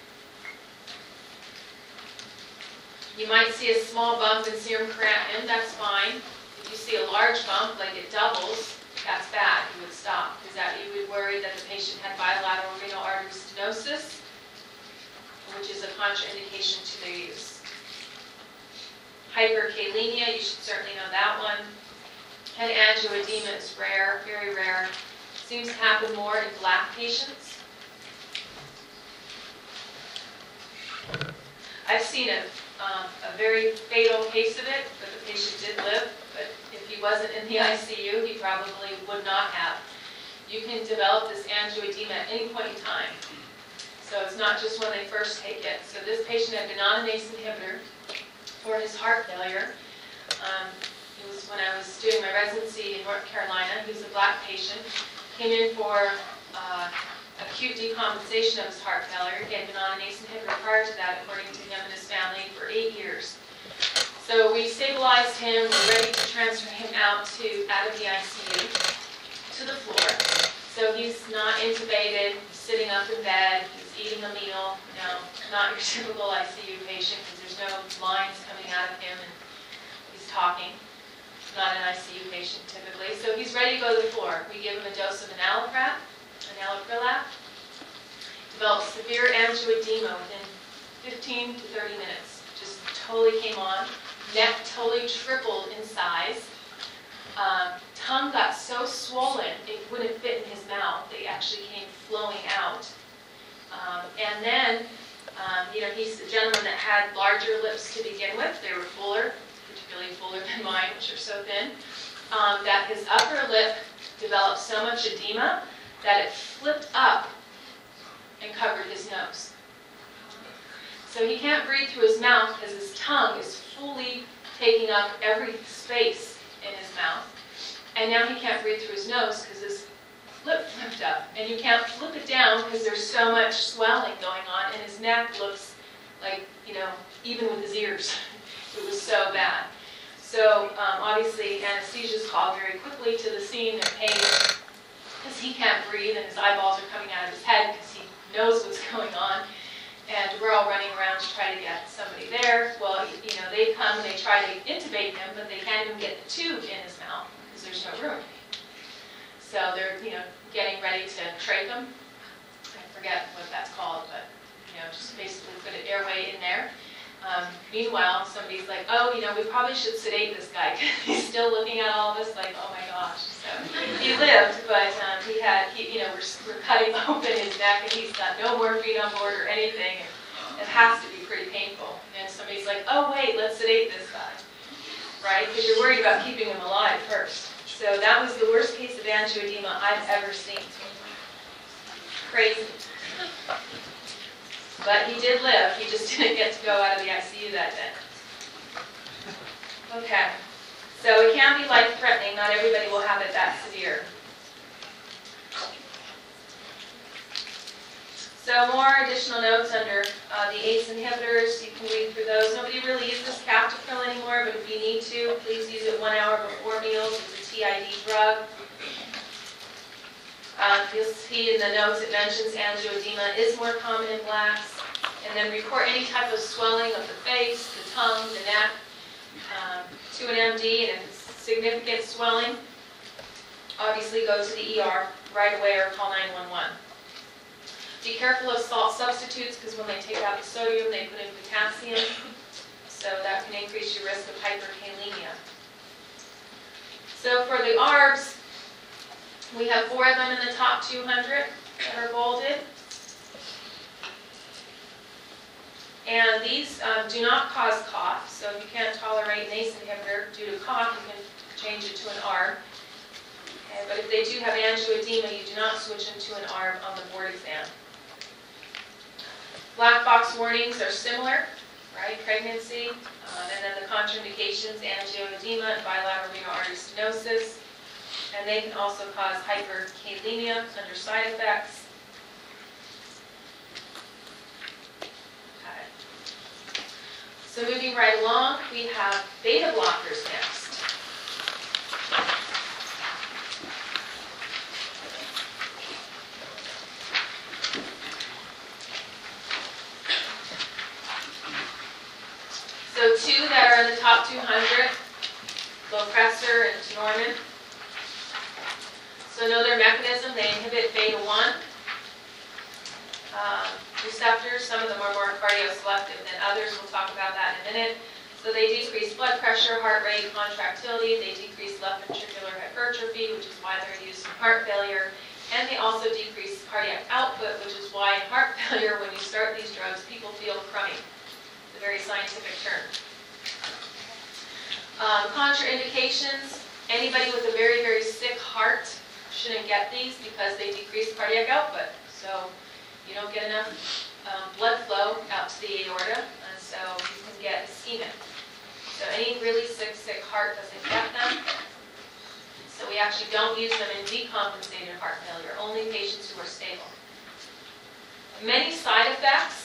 You might see a small bump in serum creatinine, that's fine. If you see a large bump, like it doubles, that's bad, you would stop. Because that you would worry that the patient had bilateral renal artery stenosis, which is a contraindication to their use. Hyperkalemia, you should certainly know that one. And angioedema is rare, very rare. Seems to happen more in black patients. I've seen a very fatal case of it, but the patient did live. But if he wasn't in the ICU, he probably would not have. You can develop this angioedema at any point in time. So it's not just when they first take it. So this patient had been on an ACE inhibitor for his heart failure. It was when I was doing my residency in North Carolina. He was a black patient. Came in for acute decompensation of his heart failure. He had been on an ACE inhibitor prior to that, according to him and his family, for 8 years. So we stabilized him. We're ready to transfer him out of the ICU to the floor. So he's not intubated, he's sitting up in bed, he's eating a meal. Not your typical ICU patient, because there's no lines coming out of him and he's talking. Not an ICU patient typically. So he's ready to go to the floor. We give him a dose of enalapril. Developed severe angioedema within 15 to 30 minutes. Just totally came on. Neck totally tripled in size. Tongue got so swollen it wouldn't fit in his mouth. They actually came flowing out. And then, he's a gentleman that had larger lips to begin with. They were fuller, particularly fuller than mine, which are so thin, that his upper lip developed so much edema that it flipped up and covered his nose. So he can't breathe through his mouth because his tongue is fully taking up every space in his mouth. And now he can't breathe through his nose because his lip flipped up. And you can't flip it down because there's so much swelling going on, and his neck looks like, even with his ears. It was so bad. So obviously anesthesia is called very quickly to the scene. They're paying because he can't breathe and his eyeballs are coming out of his head because he knows what's going on. And we're all running around to try to get somebody there. Well, you know, they come and they try to intubate him, but they can't even get the tube in his mouth because there's no room. So they're, you know, getting ready to trach him. I forget what that's called, but, you know, just basically put an airway in there. Meanwhile, somebody's like, oh, you know, we probably should sedate this guy because he's still looking at all of us like, oh my gosh. So he lived, but you know, we're cutting open his neck and he's got no morphine on board or anything. And it has to be pretty painful. And somebody's like, oh wait, let's sedate this guy, right? Because you're worried about keeping him alive first. So that was the worst case of angioedema I've ever seen. Crazy. But he did live. He just didn't get to go out of the ICU that day. Okay. So it can be life-threatening. Not everybody will have it that severe. So more additional notes under the ACE inhibitors. You can read through those. Nobody really uses captopril anymore, but if you need to, please use it 1 hour before meals. It's a TID drug. You'll see in the notes it mentions angioedema is more common in blacks. And then report any type of swelling of the face, the tongue, the neck to an MD. And if it's significant swelling, obviously go to the ER right away or call 911. Be careful of salt substitutes because when they take out the sodium, they put in potassium. So that can increase your risk of hyperkalemia. So for the ARBs, we have 4 of them in the top 200 that are bolded. And these do not cause cough. So if you can't tolerate an ACE inhibitor due to cough, you can change it to an ARB. Okay, but if they do have angioedema, you do not switch them to an ARB on the board exam. Black box warnings are similar, right? Pregnancy, and then the contraindications, angioedema and bilateral renal artery stenosis. And they can also cause hyperkalemia under side effects. Okay. So moving right along, we have beta blockers next. So 2 that are in the top 200, Lopressor and Tenormin. So know their mechanism. They inhibit beta-1 receptors. Some of them are more cardioselective than others. We'll talk about that in a minute. So they decrease blood pressure, heart rate, contractility. They decrease left ventricular hypertrophy, which is why they're used in heart failure. And they also decrease cardiac output, which is why in heart failure, when you start these drugs, people feel crummy. It's a very scientific term. Contraindications. Anybody with a very, very sick heart shouldn't get these because they decrease cardiac output. So you don't get enough blood flow out to the aorta, and so you can get ischemic. So any really sick heart doesn't get them. So we actually don't use them in decompensated heart failure, only patients who are stable. Many side effects.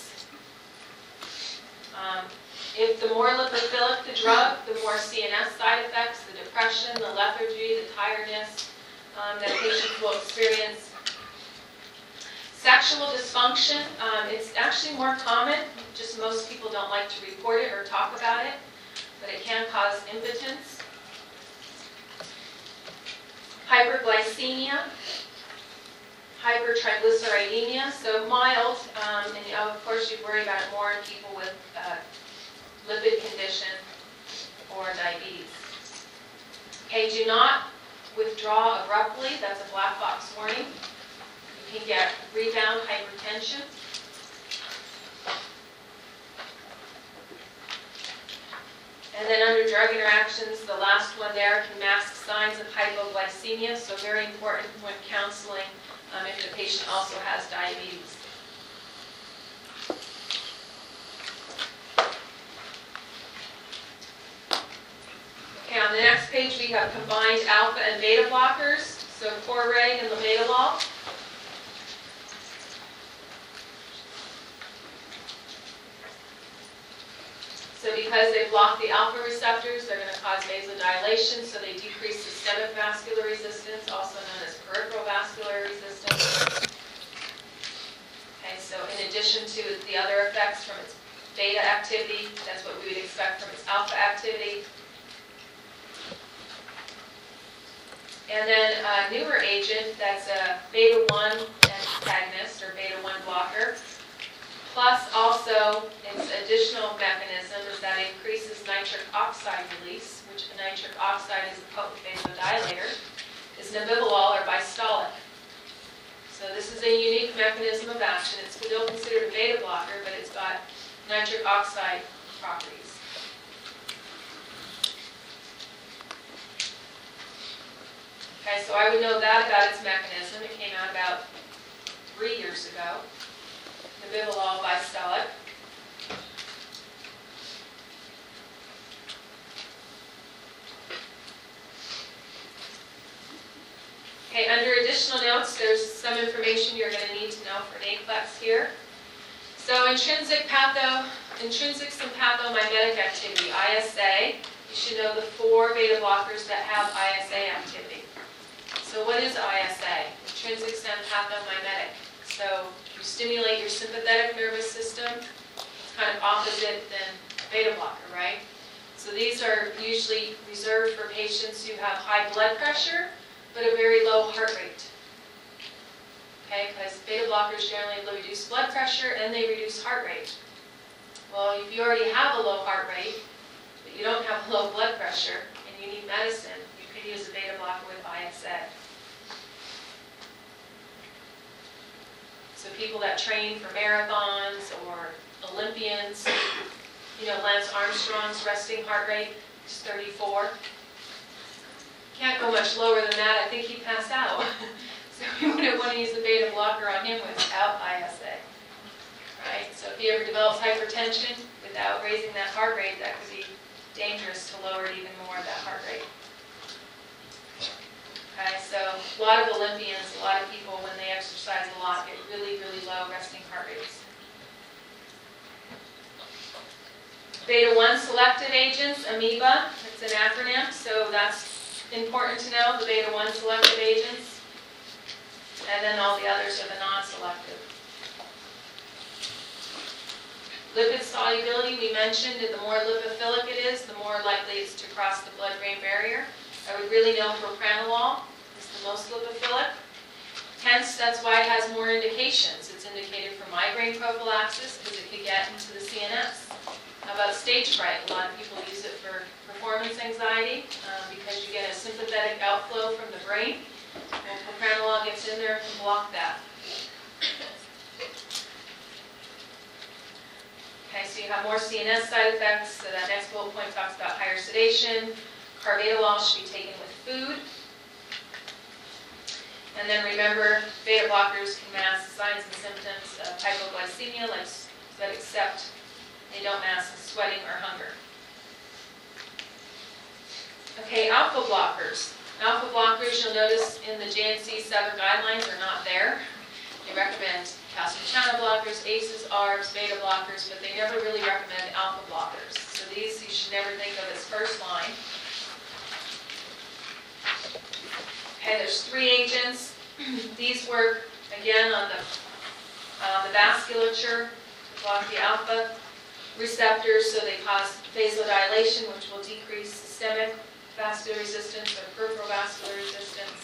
If the more lipophilic the drug, the more CNS side effects, the depression, the lethargy, the tiredness that patients will experience. Sexual dysfunction, it's actually more common, just most people don't like to report it or talk about it, but it can cause impotence. Hyperglycemia, hypertriglyceridemia, so mild, and of course you'd worry about it more in people with lipid condition or diabetes. Okay, do not withdraw abruptly. That's a black box warning. You can get rebound hypertension. And then under drug interactions, the last one there can mask signs of hypoglycemia, so very important when counseling if the patient also has diabetes. Okay, on the next page we have combined alpha and beta blockers, so Coreg and labetalol. So because they block the alpha receptors, they're going to cause vasodilation, so they decrease systemic vascular resistance, also known as peripheral vascular resistance. Okay, so in addition to the other effects from its beta activity, that's what we would expect from its alpha activity. And then a newer agent that's a beta-1 antagonist or beta-1 blocker, plus also its additional mechanism is that it increases nitric oxide release, which nitric oxide is a potent vasodilator, is nebivolol or Bistolic. So this is a unique mechanism of action. It's still considered a beta blocker, but it's got nitric oxide properties. Okay, so I would know that about its mechanism. It came out about 3 years ago. Nebivolol Bistolic. Okay, under additional notes, there's some information you're going to need to know for NAPLEX here. So intrinsic and pathomimetic activity, ISA. You should know the 4 beta blockers that have ISA activity. So what is ISA? Intrinsic and pathomimetic. So you stimulate your sympathetic nervous system. It's kind of opposite than beta blocker, right? So these are usually reserved for patients who have high blood pressure, but a very low heart rate. Okay, because beta blockers generally reduce blood pressure and they reduce heart rate. Well, if you already have a low heart rate, but you don't have low blood pressure, and you need medicine, you could use a beta blocker with ISA. So people that train for marathons or Olympians, you know, Lance Armstrong's resting heart rate is 34. Can't go much lower than that. I think he'd pass out. So we wouldn't want to use a beta blocker on him without ISA. Right? So if he ever develops hypertension without raising that heart rate, that could be dangerous to lower it even more, that heart rate. Okay, so a lot of Olympians, a lot of people, when they exercise a lot, get really, really low resting heart rates. Beta-1 selective agents, amoeba, it's an acronym, so that's important to know, the beta-1 selective agents. And then all the others are the non-selective. Lipid solubility, we mentioned that the more lipophilic it is, the more likely it's to cross the blood-brain barrier. I would really know propranolol is the most lipophilic. Hence, that's why it has more indications. It's indicated for migraine prophylaxis because it could get into the CNS. How about stage fright? A lot of people use it for performance anxiety because you get a sympathetic outflow from the brain. Well, propranolol gets in there and block that. Okay, so you have more CNS side effects. So that next bullet point talks about higher sedation. Carvedilol should be taken with food. And then remember, beta blockers can mask signs and symptoms of hypoglycemia, but except they don't mask sweating or hunger. Okay, alpha blockers. Alpha blockers, you'll notice in the JNC 7 guidelines are not there. They recommend calcium channel blockers, ACEs, ARBs, beta blockers, but they never really recommend alpha blockers. So these you should never think of as first line. Okay, there's 3 agents. These work, again, on the vasculature to block the alpha receptors, so they cause vasodilation, which will decrease systemic vascular resistance or peripheral vascular resistance.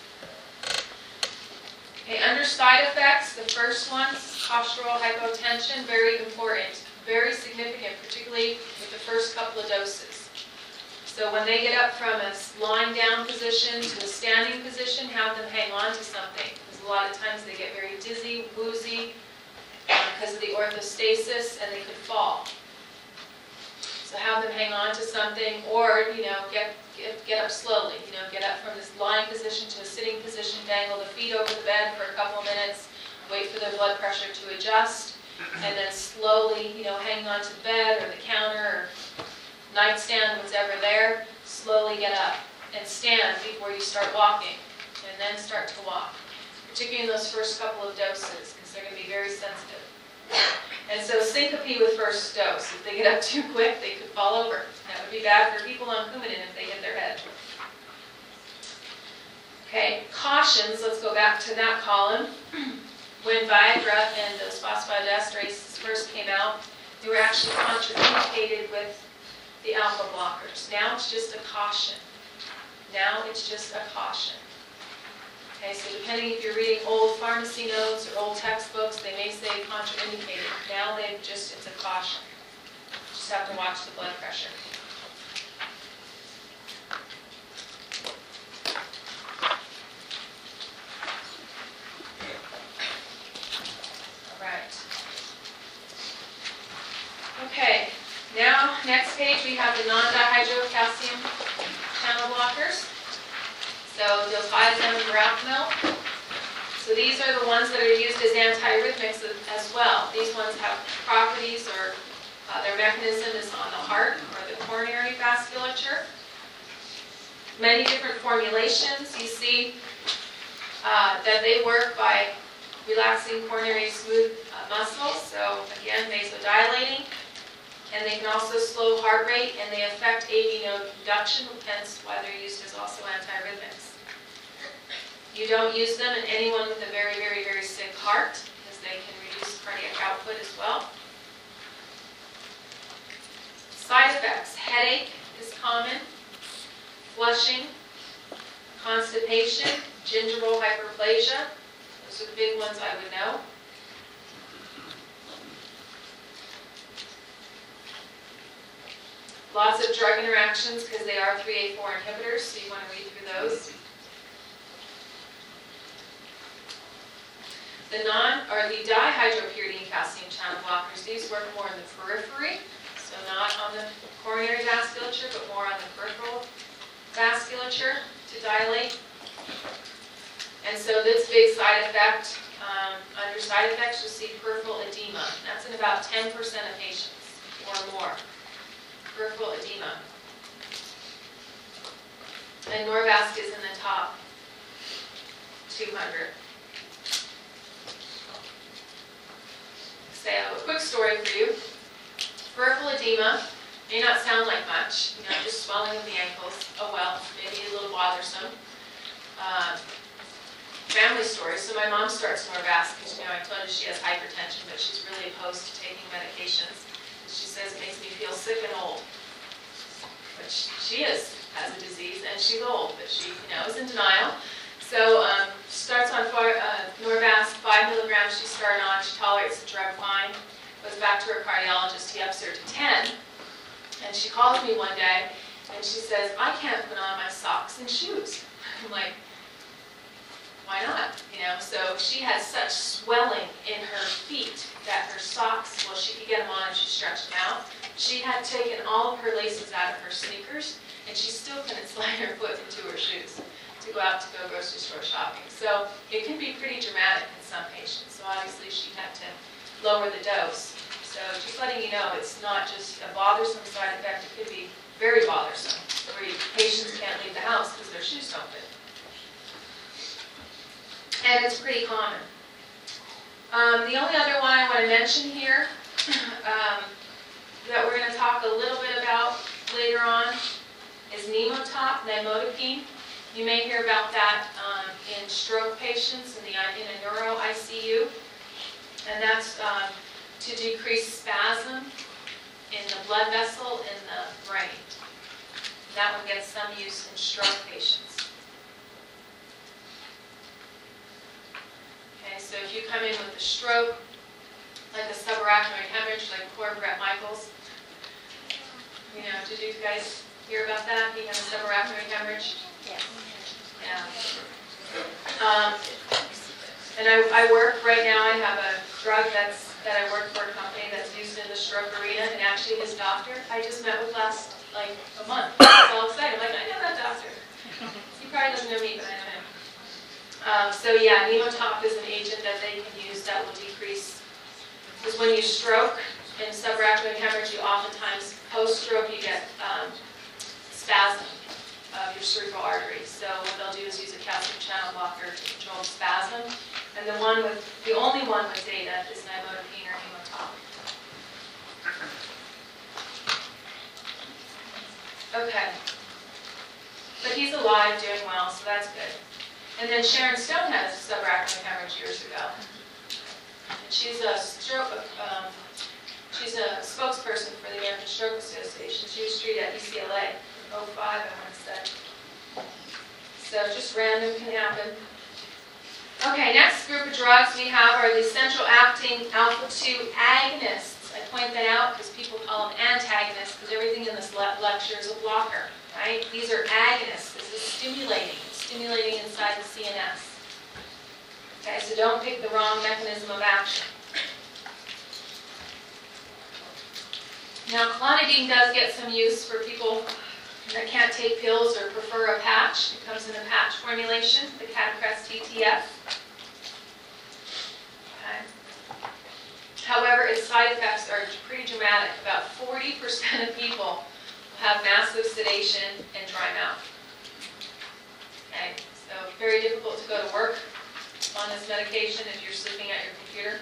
Okay, under side effects, the first one's postural hypotension, very important, very significant, particularly with the first couple of doses. So when they get up from a lying down position to a standing position, have them hang on to something. Because a lot of times they get very dizzy, woozy, because of the orthostasis, and they could fall. So have them hang on to something, or get up slowly. Get up from this lying position to a sitting position, dangle the feet over the bed for a couple of minutes, wait for their blood pressure to adjust, and then slowly, hanging on to the bed or the counter or nightstand, whatever there, slowly get up and stand before you start walking, and then start to walk, particularly in those first couple of doses, because they're going to be very sensitive. And so syncope with first dose. If they get up too quick, they could fall over. That would be bad for people on Coumadin if they hit their head. Okay, cautions, let's go back to that column. When Viagra and those phosphodiesterase first came out, they were actually contraindicated with the alpha blockers. Now it's just a caution. Now it's just a caution. Okay, so depending if you're reading old pharmacy notes or old textbooks, they may say contraindicated. Now it's a caution. Just have to watch the blood pressure. All right. Okay, now next page we have the non-dihydrocalcium channel blockers. So diltiazem and verapamil. So these are the ones that are used as antiarrhythmics as well. These ones have properties, or their mechanism is on the heart or the coronary vasculature. Many different formulations. You see that they work by relaxing coronary smooth muscles. So again, vasodilating. And they can also slow heart rate, and they affect AV node conduction, hence why they're used as also antiarrhythmics. You don't use them in anyone with a very, very, very sick heart, because they can reduce cardiac output as well. Side effects: headache is common, flushing, constipation, gingival hyperplasia. Those are the big ones I would know. Lots of drug interactions because they are 3A4 inhibitors, so you want to read through those. The dihydropyridine calcium channel blockers, these work more in the periphery, so not on the coronary vasculature, but more on the peripheral vasculature to dilate. And so this big side effect, under side effects, you'll see peripheral edema. That's in about 10% of patients or more. Peripheral edema. And Norvasc is in the top 200. So a quick story for you. Peripheral edema may not sound like much, just swelling of the ankles. Oh well, maybe a little bothersome. Family story. So my mom starts Norvasc because I told you she has hypertension, but she's really opposed to taking medications. She says it makes me feel sick and old, which she has a disease, and she's old, but she, is in denial. So starts on Norvasc, 5 milligrams she started on. She tolerates the drug fine. Goes back to her cardiologist. He ups her to 10. And she calls me one day, and she says, I can't put on my socks and shoes. I'm like, why not? So she has such swelling in her feet that her socks, well, she could get them on and she stretched them out. She had taken all of her laces out of her sneakers, and she still couldn't slide her foot into her shoes to go out to go grocery store shopping. So it can be pretty dramatic in some patients. So obviously she had to lower the dose. So just letting you know, it's not just a bothersome side effect. It could be very bothersome, where patients can't leave the house because their shoes don't fit. And it's pretty common. The only other one I want to mention here that we're going to talk a little bit about later on is Nemotop, nimodipine. You may hear about that in stroke patients in a neuro ICU, and that's to decrease spasm in the blood vessel in the brain. That one gets some use in stroke patients. Okay, so if you come in with a stroke, like a subarachnoid hemorrhage, like poor Brett Michaels, did you guys hear about that? He had a subarachnoid hemorrhage? Yes. Yeah. And I work right now, I have a drug that I work for a company that's used in the stroke arena, and actually his doctor, I just met with last, a month. I was all excited. I'm like, I know that doctor. He probably doesn't know me, but I know him. So yeah, Nemotop is an agent that they can use that will decrease, because when you stroke in subarachnoid hemorrhage, you oftentimes, post-stroke, you get spasm of your cerebral arteries. So what they'll do is use a calcium channel blocker to control spasm. And the only one with data is nimodipine or Nemotop. Okay. But he's alive, doing well, so that's good. And then Sharon Stone had a subarachnoid hemorrhage years ago. And she's a spokesperson for the American Stroke Association. She was treated at UCLA in 2005, I want to say. So just random can happen. Okay, next group of drugs we have are the central acting alpha-2 agonists. I point that out because people call them antagonists because everything in this lecture is a blocker, right? These are agonists. This is stimulating inside the CNS. Okay, so don't pick the wrong mechanism of action. Now, clonidine does get some use for people that can't take pills or prefer a patch. It comes in a patch formulation, the Catacrest TTF. Okay. However, its side effects are pretty dramatic. About 40% of people have massive sedation and dry mouth. Okay, so very difficult to go to work on this medication if you're sleeping at your computer.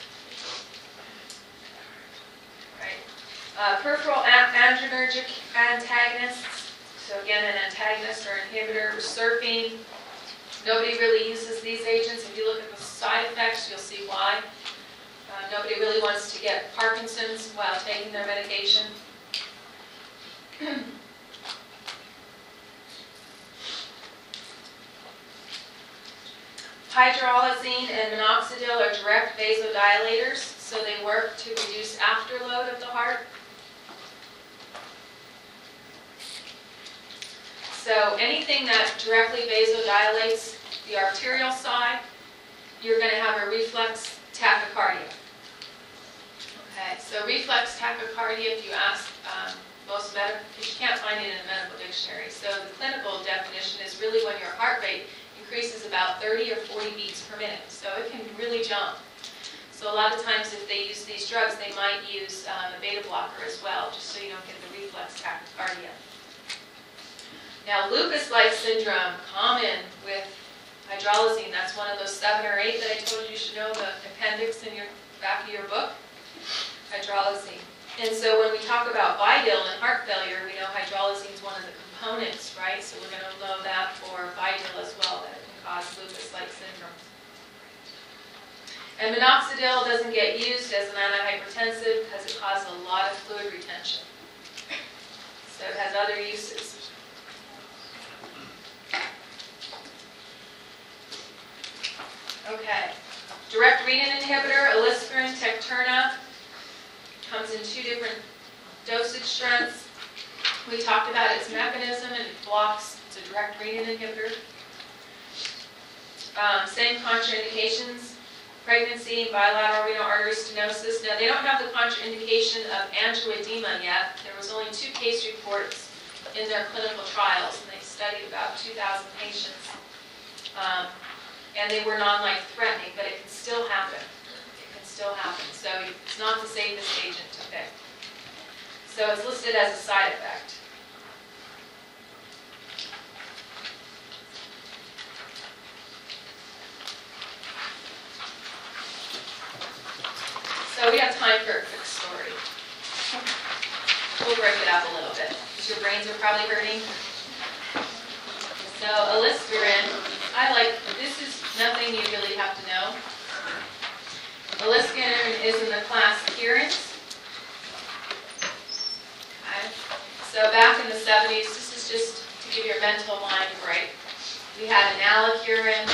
Right. Peripheral adrenergic antagonists. So again, an antagonist or inhibitor. Reserpine. Nobody really uses these agents. If you look at the side effects, you'll see why. Nobody really wants to get Parkinson's while taking their medication. Hydralazine and minoxidil are direct vasodilators, so they work to reduce afterload of the heart. So anything that directly vasodilates the arterial side, you're going to have a reflex tachycardia. Okay, so reflex tachycardia, if you ask most medical, because you can't find it in a medical dictionary. So the clinical definition is really when your heart rate increases about 30 or 40 beats per minute. So it can really jump. So a lot of times if they use these drugs, they might use a beta blocker as well, just so you don't get the reflex tachycardia. Now lupus-like syndrome, common with hydralazine. That's one of those 7 or 8 that I told you should know, the appendix in your back of your book. Hydralazine. And so when we talk about Vidil and heart failure, we know hydralazine is one of the components, right? So we're going to know that for Vidil as well, that it can cause lupus-like syndrome. And minoxidil doesn't get used as an antihypertensive because it causes a lot of fluid retention. So it has other uses. Okay. Direct renin inhibitor, aliskiren, Tecturna, comes in 2 different dosage strengths. We talked about its mechanism, and it blocks. It's a direct renin inhibitor. Same contraindications, pregnancy, bilateral renal artery stenosis. Now, they don't have the contraindication of angioedema yet. There was only 2 case reports in their clinical trials, and they studied about 2,000 patients. And they were non-life-threatening, but it can still happen. It can still happen. So it's not the safest agent to pick. So it's listed as a side effect. So we have time for a quick story. We'll break it up a little bit, because your brains are probably hurting. So aliskiren, this is nothing you really have to know. Aliskiren is in the class Curants. Okay. So back in the 70s, this is just to give your mental mind a break. We had an Alicurin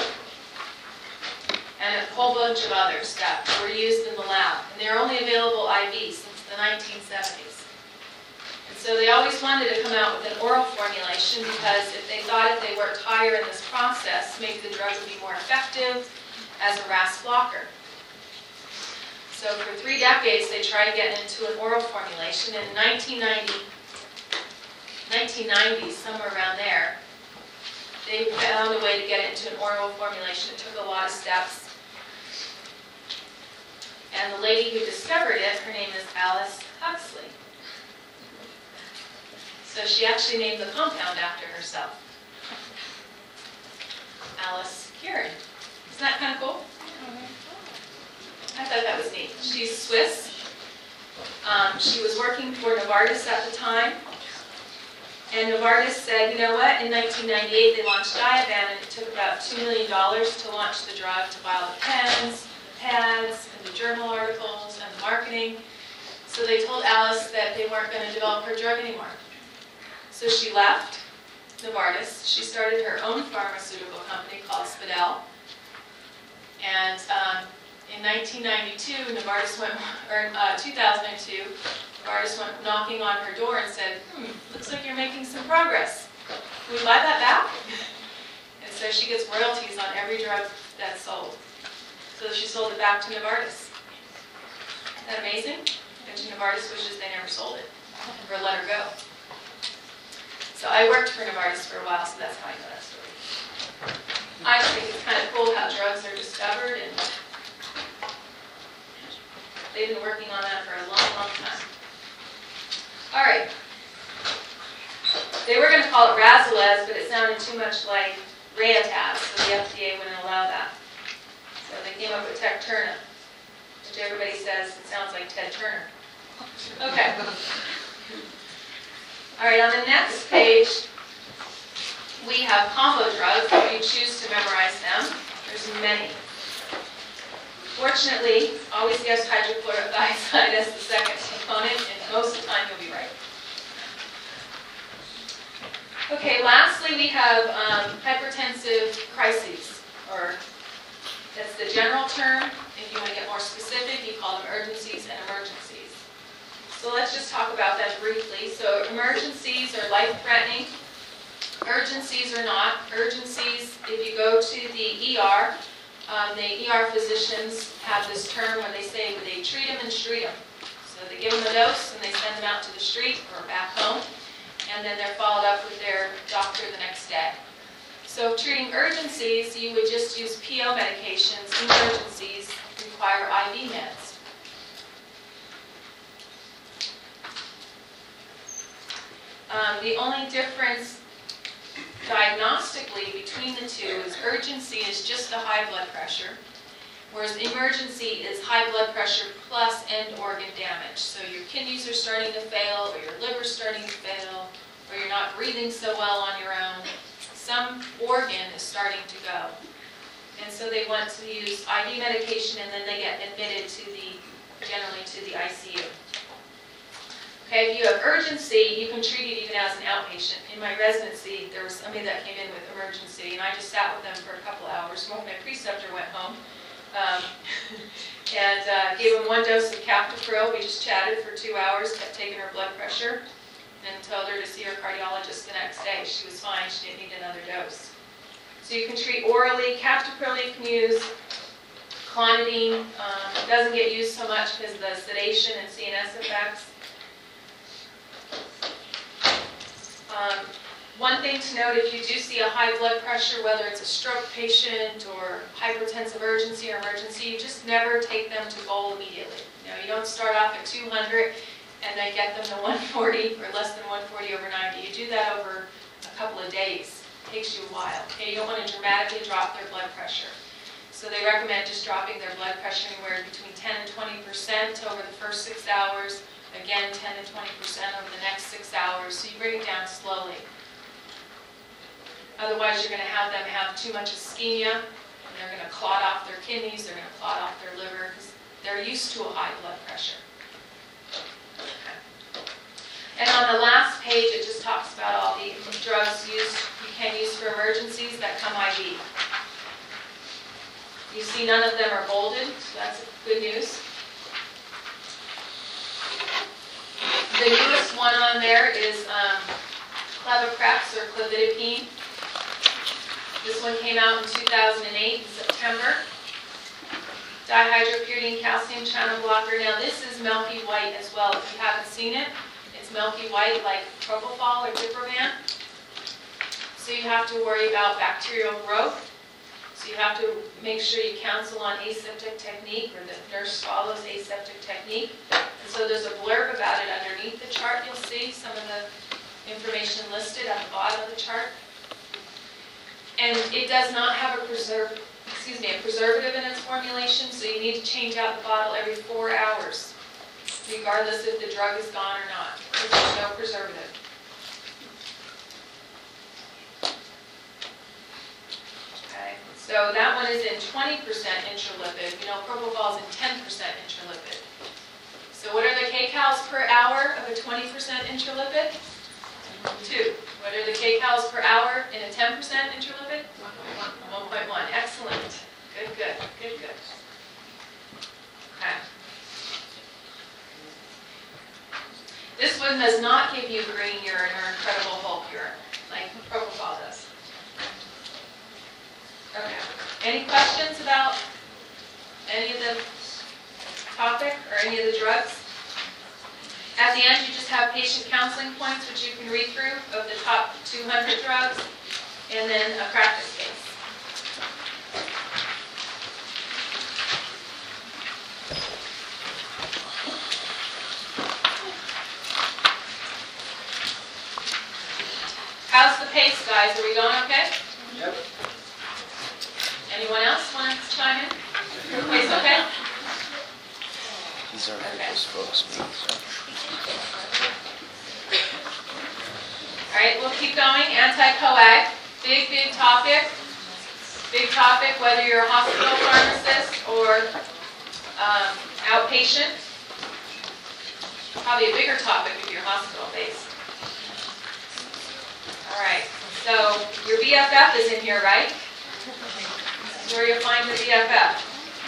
and a whole bunch of others that were used in the lab. And they're only available IV since the 1970s. So they always wanted to come out with an oral formulation because if they thought if they worked higher in this process, maybe the drug would be more effective as a RAS blocker. So for 3 decades, they tried getting into an oral formulation. In 1990, somewhere around there, they found a way to get it into an oral formulation. It took a lot of steps. And the lady who discovered it, her name is Alice Huxley. So she actually named the compound after herself. Aliskiren. Isn't that kind of cool? I thought that was neat. She's Swiss. She was working for Novartis at the time. And Novartis said, you know what, in 1998 they launched Diovan, and it took about $2 million to launch the drug, to buy all the pens, the pads, and the journal articles, and the marketing. So they told Alice that they weren't going to develop her drug anymore. So she left Novartis. She started her own pharmaceutical company called Spidel. And in 1992, Novartis went, or 2002, Novartis went knocking on her door and said, looks like you're making some progress. Can we buy that back? And so she gets royalties on every drug that's sold. So she sold it back to Novartis. Isn't that amazing? And Novartis wishes they never sold it, or let her go. So I worked for Novartis for a while, so that's how I know that story. I think it's kind of cool how drugs are discovered, and they've been working on that for a long, long time. All right. They were going to call it Razilez, but it sounded too much like Reataz, so the FDA wouldn't allow that. So they came up with Tecturna, which everybody says it sounds like Ted Turner. Okay. All right, on the next page, we have combo drugs, if you choose to memorize them. There's many. Fortunately, always guess hydrochlorothiazide as the second component, and most of the time you'll be right. Okay, lastly we have hypertensive crises, or that's the general term. If you want to get more specific, you call them urgencies and emergencies. So let's just talk about that briefly. So emergencies are life-threatening. Urgencies are not. Urgencies, if you go to the ER, the ER physicians have this term when they say they treat them and street them. So they give them a dose and they send them out to the street or back home, and then they're followed up with their doctor the next day. So treating urgencies, you would just use PO medications. Emergencies require IV meds. The only difference diagnostically between the two is urgency is just a high blood pressure, whereas emergency is high blood pressure plus end organ damage. So your kidneys are starting to fail, or your liver's starting to fail, or you're not breathing so well on your own. Some organ is starting to go. And so they want to use IV medication, and then they get admitted to generally to the ICU. Okay, if you have urgency, you can treat it even as an outpatient. In my residency, there was somebody that came in with emergency, and I just sat with them for a couple hours while my preceptor went home, and gave them one dose of captopril. We just chatted for 2 hours, kept taking her blood pressure, and told her to see her cardiologist the next day. She was fine. She didn't need another dose. So you can treat orally. Captopril you can use. Clonidine doesn't get used so much because of the sedation and CNS effects. One thing to note, if you do see a high blood pressure, whether it's a stroke patient or hypertensive urgency or emergency, you just never take them to goal immediately. You don't start off at 200 and then get them to 140 or less than 140 over 90. You do that over a couple of days. It takes you a while. Okay? You don't want to dramatically drop their blood pressure. So they recommend just dropping their blood pressure anywhere between 10 and 20% over the first 6 hours. Again, 10 to 20% over the next 6 hours. So you bring it down slowly. Otherwise, you're going to have them have too much ischemia, and they're going to clot off their kidneys, they're going to clot off their liver, because they're used to a high blood pressure. Okay. And on the last page, it just talks about all the drugs you can use for emergencies that come IV. You see none of them are bolded, so that's good news. The newest one on there is Clevaprex or clevidipine. This one came out in 2008 in September. Dihydropyridine calcium channel blocker. Now this is milky white as well. If you haven't seen it, it's milky white like propofol or Diprovan. So you have to worry about bacterial growth. So you have to make sure you counsel on aseptic technique, or the nurse follows aseptic technique. And so there's a blurb about it underneath the chart. You'll see some of the information listed at the bottom of the chart. And it does not have a preservative in its formulation, so you need to change out the bottle every 4 hours, regardless if the drug is gone or not, because there's no preservative. So that one is in 20% intralipid. You know, propofol is in 10% intralipid. So what are the kcals per hour of a 20% intralipid? 2. What are the kcals per hour in a 10% intralipid? 1.1. Excellent. Good, good, good, good. Okay. This one does not give you green urine or Incredible Hulk urine, like propofol does. Okay. Any questions about any of the topic or any of the drugs? At the end, you just have patient counseling points, which you can read through, of the top 200 drugs, and then a practice case. How's the pace, guys? Are we going okay? Yep. Anyone else want to chime in? Pace okay? These are people's folks. All right, we'll keep going. Anti-coag, big, big topic. Big topic, whether you're a hospital pharmacist or outpatient. Probably a bigger topic if you're hospital-based. All right, so your BFF is in here, right? This is where you'll find your BFF.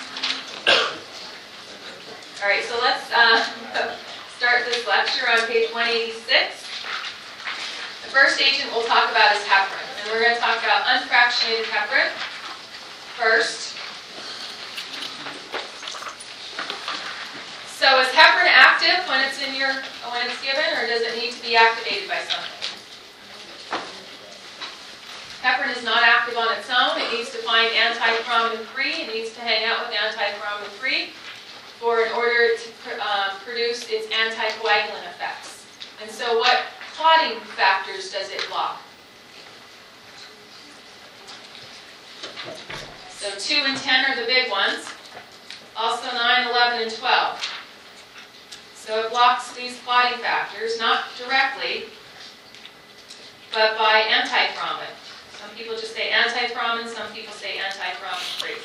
All right, so let's start this lecture on page 186. The first agent we'll talk about is heparin, and we're going to talk about unfractionated heparin first. So is heparin active when it's given, or does it need to be activated by something? Heparin is not active on its own. It needs to find antithrombin 3. It needs to hang out with antithrombin 3 in order to produce its anticoagulant effects. And so what clotting factors does it block? So 2 and 10 are the big ones. Also 9, 11, and 12. So it blocks these clotting factors, not directly, but by antithrombin. Some people just say antithrombin, some people say antithrombin 3.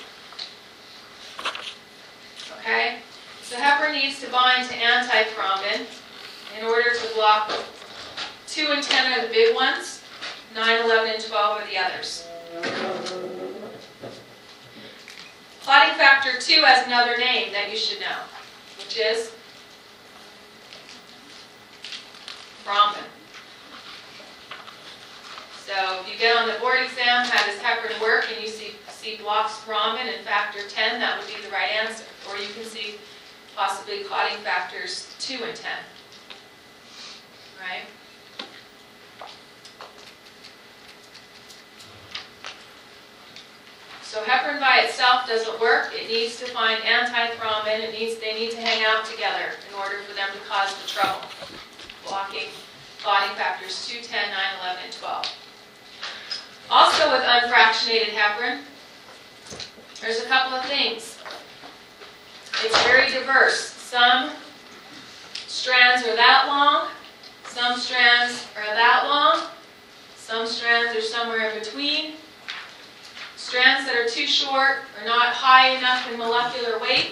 Okay? So heparin needs to bind to antithrombin in order to block 2 and 10 are the big ones, 9, 11, and 12 are the others. Clotting factor 2 has another name that you should know, which is thrombin. So if you get on the board exam, how does heparin work, and you see blocks thrombin and factor 10, that would be the right answer. Or you can see possibly clotting factors 2 and 10. Right? So heparin by itself doesn't work. It needs to find antithrombin. They need to hang out together in order for them to cause the trouble. Blocking clotting factors 2, 10, 9, 11, and 12. Also with unfractionated heparin, there's a couple of things. It's very diverse. Some strands are that long, some strands are that long, some strands are somewhere in between. Strands that are too short or not high enough in molecular weight,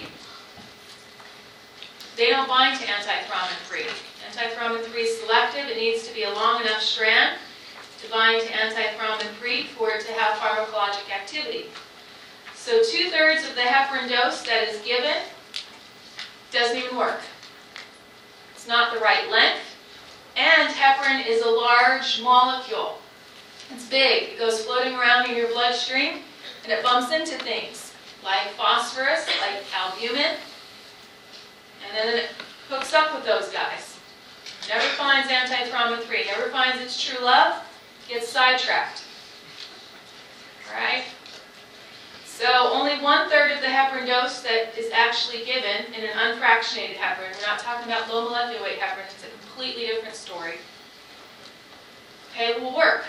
they don't bind to antithrombin 3. Antithrombin 3 is selective. It needs to be a long enough strand to bind to antithrombin 3 for it to have pharmacologic activity. So 2/3 of the heparin dose that is given doesn't even work. It's not the right length. And heparin is a large molecule. It's big. It goes floating around in your bloodstream, and it bumps into things like phosphorus, like albumin, and then it hooks up with those guys. Never finds antithrombin 3, never finds its true love, gets sidetracked. Alright? So only 1/3 of the heparin dose that is actually given in an unfractionated heparin. We're not talking about low molecular weight heparin. It's a completely different story. Okay, will work.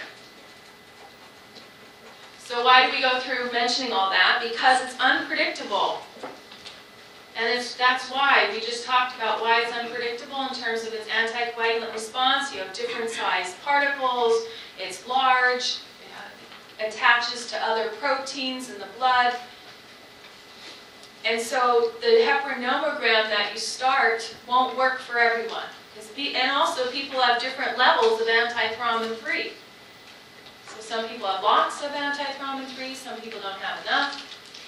So why do we go through mentioning all that? Because it's unpredictable. And that's why we just talked about why it's unpredictable in terms of its anticoagulant response. You have different sized particles, it's large, attaches to other proteins in the blood. And so the heparin nomogram that you start won't work for everyone. And also people have different levels of antithrombin 3. So some people have lots of antithrombin 3, some people don't have enough.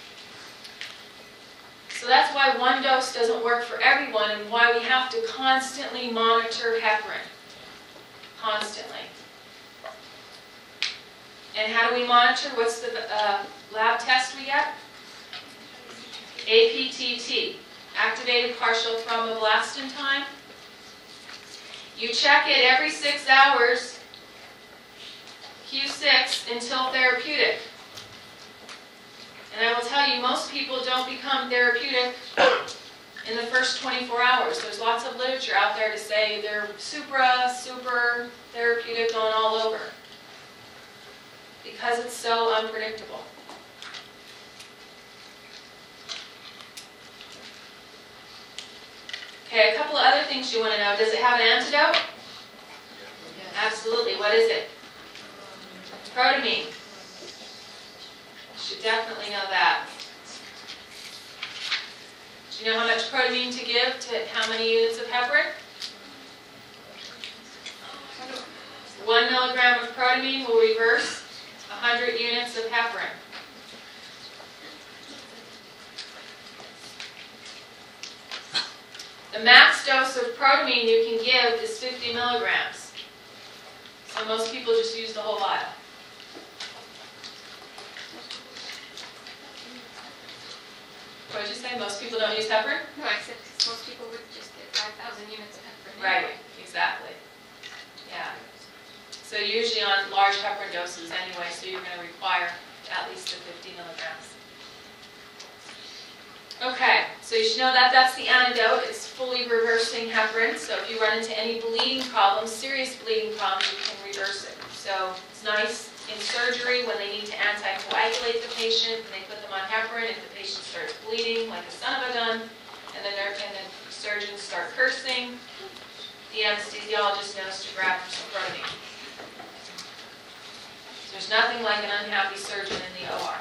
So that's why one dose doesn't work for everyone and why we have to constantly monitor heparin. Constantly. And how do we monitor? What's the lab test we get? APTT, activated partial thromboblastin time. You check it every 6 hours, Q6, until therapeutic. And I will tell you, most people don't become therapeutic in the first 24 hours. There's lots of literature out there to say they're super therapeutic, going all over. Because it's so unpredictable. Okay, a couple of other things you want to know. Does it have an antidote? Yes. Absolutely. What is it? Protamine. You should definitely know that. Do you know how much protamine to give to how many units of heparin? 1 milligram of protamine will reverse 100 units of heparin. The max dose of protamine you can give is 50 milligrams. So most people just use the whole vial. What did you say? Most people don't use heparin? No, I said because most people would just get 5,000 units of heparin. Right, exactly. Yeah. So usually on large heparin doses anyway, so you're going to require at least the 50 milligrams. Okay, so you should know that that's the antidote. It's fully reversing heparin, so if you run into any bleeding problems, serious bleeding problems, you can reverse it. So it's nice in surgery when they need to anticoagulate the patient, and they put them on heparin. If the patient starts bleeding, like a son of a gun, and the surgeons start cursing, the anesthesiologist knows to grab some protamine. There's nothing like an unhappy surgeon in the OR.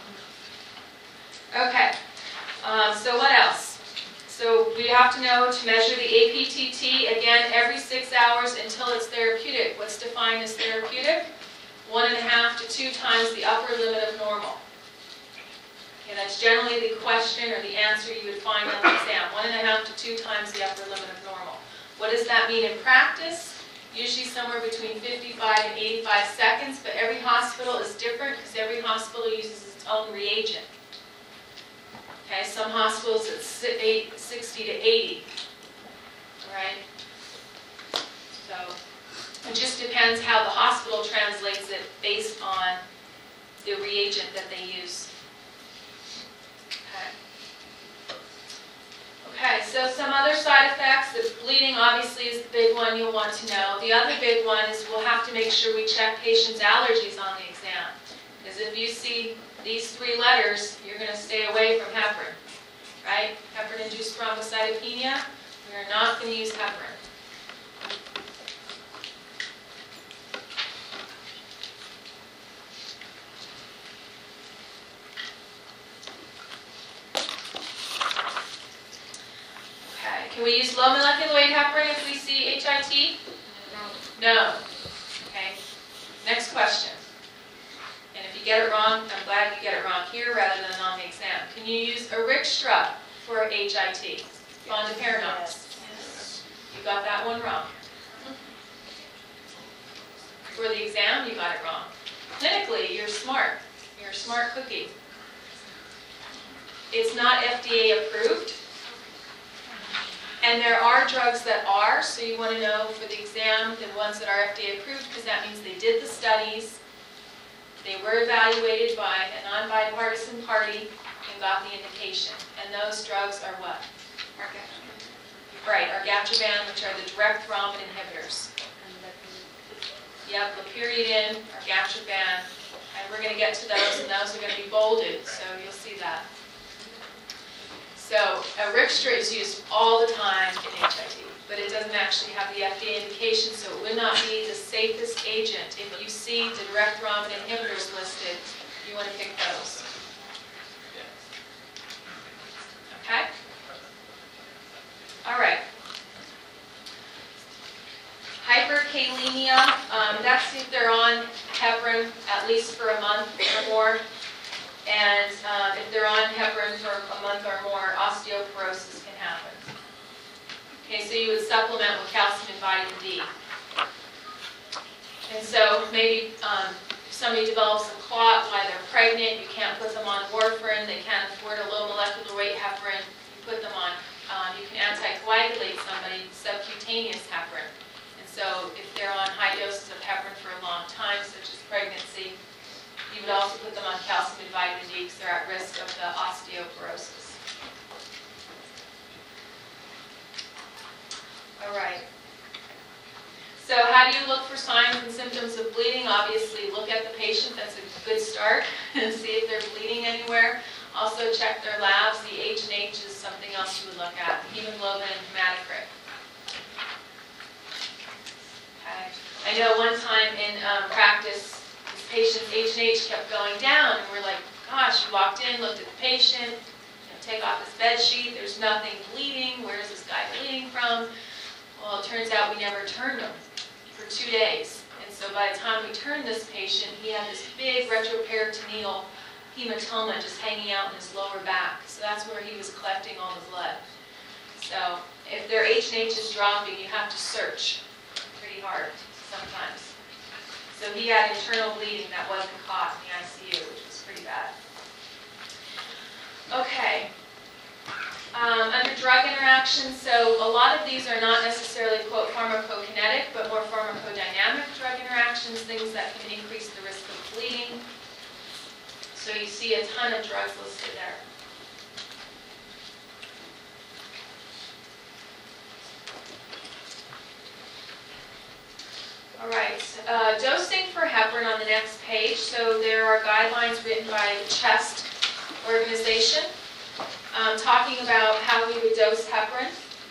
Okay, so what else? So we have to know to measure the APTT, again, every 6 hours until it's therapeutic. What's defined as therapeutic? 1.5 to 2 times the upper limit of normal. Okay, that's generally the question or the answer you would find on the exam. 1.5 to 2 times the upper limit of normal. What does that mean in practice? Usually somewhere between 55 and 85 seconds, but every hospital is different because every hospital uses its own reagent. Okay, some hospitals it's 60 to 80. All right? So it just depends how the hospital translates it based on the reagent that they use. Okay, so some other side effects. The bleeding obviously is the big one you'll want to know. The other big one is we'll have to make sure we check patients' allergies on the exam. Because if you see these 3 letters, you're going to stay away from heparin. Right? Heparin-induced thrombocytopenia, we are not going to use heparin. Can we use low molecular weight heparin if we see HIT? No. Okay. Next question. And if you get it wrong, I'm glad you get it wrong here rather than on the exam. Can you use Erixtra for HIT? Fondaparinux. Yes. You got that one wrong. For the exam, you got it wrong. Clinically, you're smart. You're a smart cookie. It's not FDA approved. And there are drugs that are, so you want to know for the exam the ones that are FDA approved because that means they did the studies, they were evaluated by a non-bipartisan party and got the indication. And those drugs are what? Right, argatroban, which are the direct thrombin inhibitors. Yep, lopiriodin, argatroban, and we're going to get to those, and those are going to be bolded, so you'll see that. So Erixtra is used all the time in HIT. but it doesn't actually have the FDA indication, so it would not be the safest agent. If you see the direct thrombin inhibitors listed, you want to pick those. Okay? All right. Hyperkalemia, that's if they're on heparin at least for a month or more. And if they're on heparin for a month or more, osteoporosis can happen. Okay, so you would supplement with calcium and vitamin D. And so maybe if somebody develops a clot while they're pregnant, you can't put them on warfarin, they can't afford a low molecular weight heparin, you put them on, you can anticoagulate somebody, subcutaneous heparin. And so if they're on high doses of heparin for a long time, such as pregnancy, you would also put them on calcium and vitamin D because they're at risk of the osteoporosis. All right. So how do you look for signs and symptoms of bleeding? Obviously, look at the patient. That's a good start. And see if they're bleeding anywhere. Also check their labs. The H&H is something else you would look at. Hemoglobin and hematocrit. Okay. I know one time in practice, this patient's H&H kept going down. And we're like, gosh, we walked in, looked at the patient, take off his bed sheet. There's nothing bleeding. Where is this guy bleeding from? Well, it turns out we never turned him for 2 days. And so by the time we turned this patient, he had this big retroperitoneal hematoma just hanging out in his lower back. So that's where he was collecting all the blood. So if their H&H is dropping, you have to search pretty hard sometimes. So he had internal bleeding that wasn't caught in the ICU, which was pretty bad. Okay. Under drug interactions, so a lot of these are not necessarily, quote, pharmacokinetic, but more pharmacodynamic drug interactions, things that can increase the risk of bleeding. So you see a ton of drugs listed there. All right, dosing for heparin on the next page. So there are guidelines written by the CHEST organization. Talking about how we would dose heparin.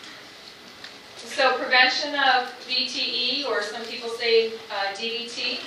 So prevention of VTE, or some people say DVT,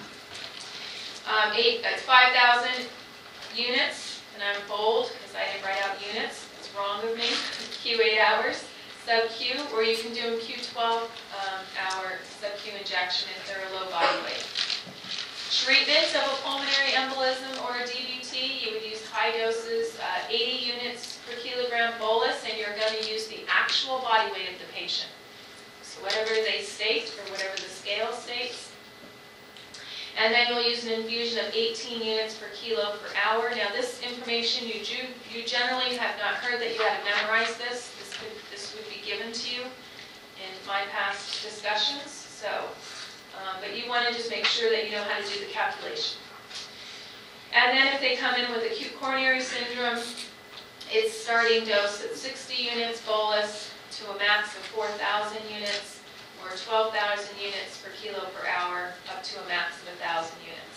5,000 units, and I'm bold because I didn't write out units. It's wrong of me. Q8 hours, sub-Q, or you can do them Q12 hour sub-Q injection if they're a low body weight. Treatment of a pulmonary embolism or a DVT, you would use high doses, 80 units per kilogram bolus, and you're going to use the actual body weight of the patient. So whatever they state, or whatever the scale states. And then you'll use an infusion of 18 units per kilo per hour. Now this information, you generally have not heard that you had to memorize this. This would be given to you in my past discussions. So. But you want to just make sure that you know how to do the calculation. And then if they come in with acute coronary syndrome, it's starting dose at 60 units bolus to a max of 4,000 units, or 12,000 units per kilo per hour, up to a max of 1,000 units.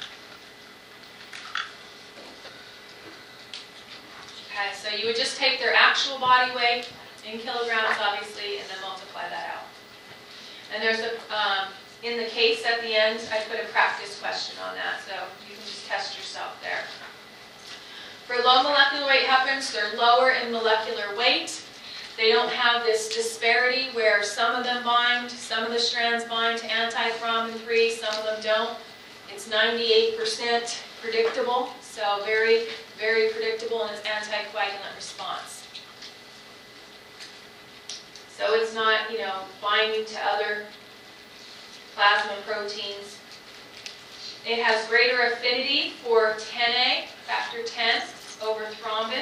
Okay, so you would just take their actual body weight in kilograms, obviously, and then multiply that out. And there's a in the case at the end, I put a practice question on that, so you can just test yourself there. For low molecular weight heparins, they're lower in molecular weight. They don't have this disparity where some of them bind, some of the strands bind to antithrombin 3, some of them don't. It's 98% predictable, so very, very predictable in its anticoagulant response. So it's not, binding to other plasma proteins. It has greater affinity for 10A, factor 10, over thrombin.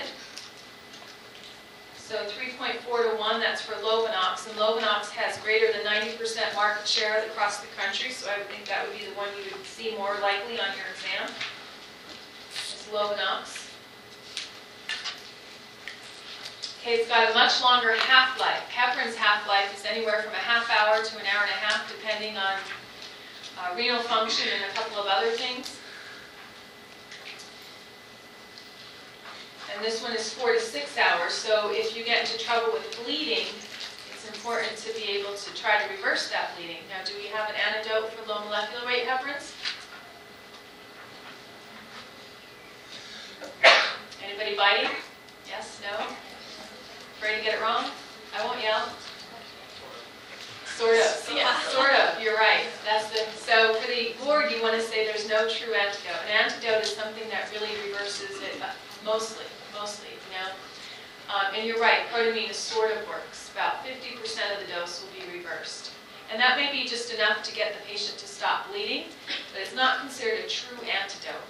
So 3.4 to 1, that's for Lovenox. And Lovenox has greater than 90% market share across the country, so I would think that would be the one you would see more likely on your exam. It's Lovenox. Okay, it's got a much longer half-life. Heparin's half-life is anywhere from a half hour to an hour and a half, depending on renal function and a couple of other things. And this one is 4 to 6 hours, so if you get into trouble with bleeding, it's important to be able to try to reverse that bleeding. Now, do we have an antidote for low molecular weight heparins? Anybody biting? Yes? No? Afraid to get it wrong? I won't yell. Sort of. Yeah, sort of. You're right. So for the board, you want to say there's no true antidote. An antidote is something that really reverses it mostly, you know. And you're right, protamine sort of works. About 50% of the dose will be reversed. And that may be just enough to get the patient to stop bleeding, but it's not considered a true antidote.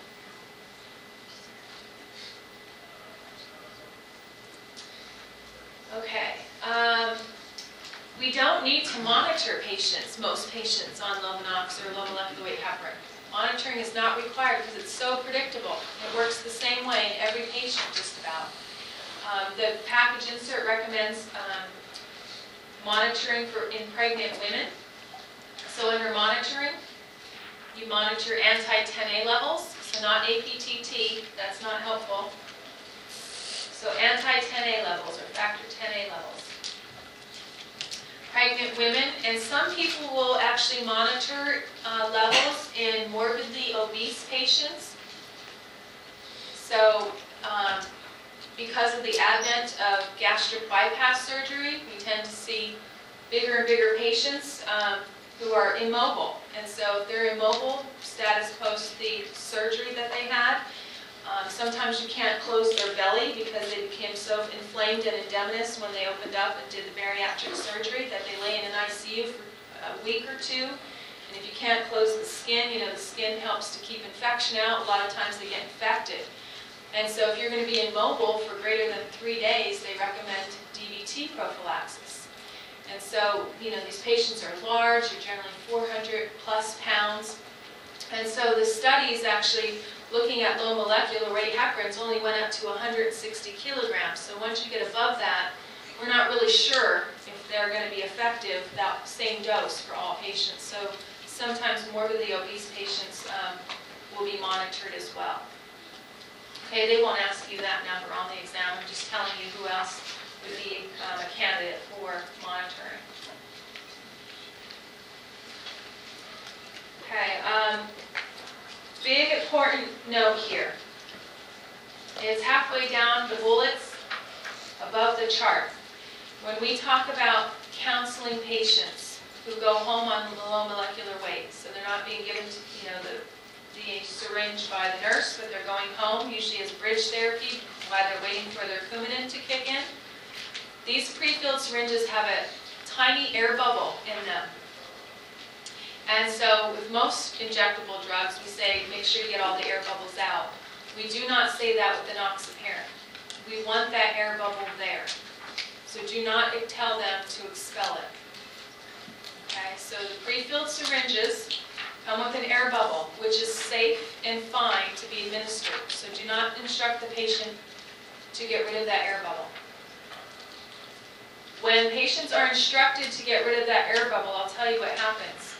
Okay. We don't need to monitor most patients on Lovenox or low molecular weight heparin. Monitoring is not required because it's so predictable. It works the same way in every patient, just about. The package insert recommends monitoring in pregnant women. So under monitoring, you monitor anti-10A levels, so not APTT, that's not helpful. So anti-10A levels or factor 10A levels. Pregnant women, and some people will actually monitor levels in morbidly obese patients. So because of the advent of gastric bypass surgery, we tend to see bigger and bigger patients who are immobile. And so if they're immobile, status post the surgery that they had, sometimes you can't close their belly because they became so inflamed and edematous when they opened up and did the bariatric surgery that they lay in an ICU for a week or two. And if you can't close the skin, you know, the skin helps to keep infection out. A lot of times they get infected. And so if you're going to be immobile for greater than 3 days, they recommend DVT prophylaxis. And so, you know, these patients are large, they're generally 400 plus pounds. And so the studies actually looking at low molecular weight heparins only went up to 160 kilograms. So once you get above that, we're not really sure if they're going to be effective, that same dose for all patients. So sometimes morbidly obese patients will be monitored as well. Okay, they won't ask you that number on the exam. I'm just telling you who else would be a candidate for monitoring. Okay, big important note here is halfway down the bullets above the chart. When we talk about counseling patients who go home on low molecular weight, so they're not being given, you know, the syringe by the nurse, but they're going home, usually as bridge therapy while they're waiting for their Coumadin to kick in. These pre-filled syringes have a tiny air bubble in them. And so with most injectable drugs, we say make sure you get all the air bubbles out. We do not say that with enoxaparin. We want that air bubble there. So do not tell them to expel it. Okay, so the pre-filled syringes come with an air bubble, which is safe and fine to be administered. So do not instruct the patient to get rid of that air bubble. When patients are instructed to get rid of that air bubble, I'll tell you what happens.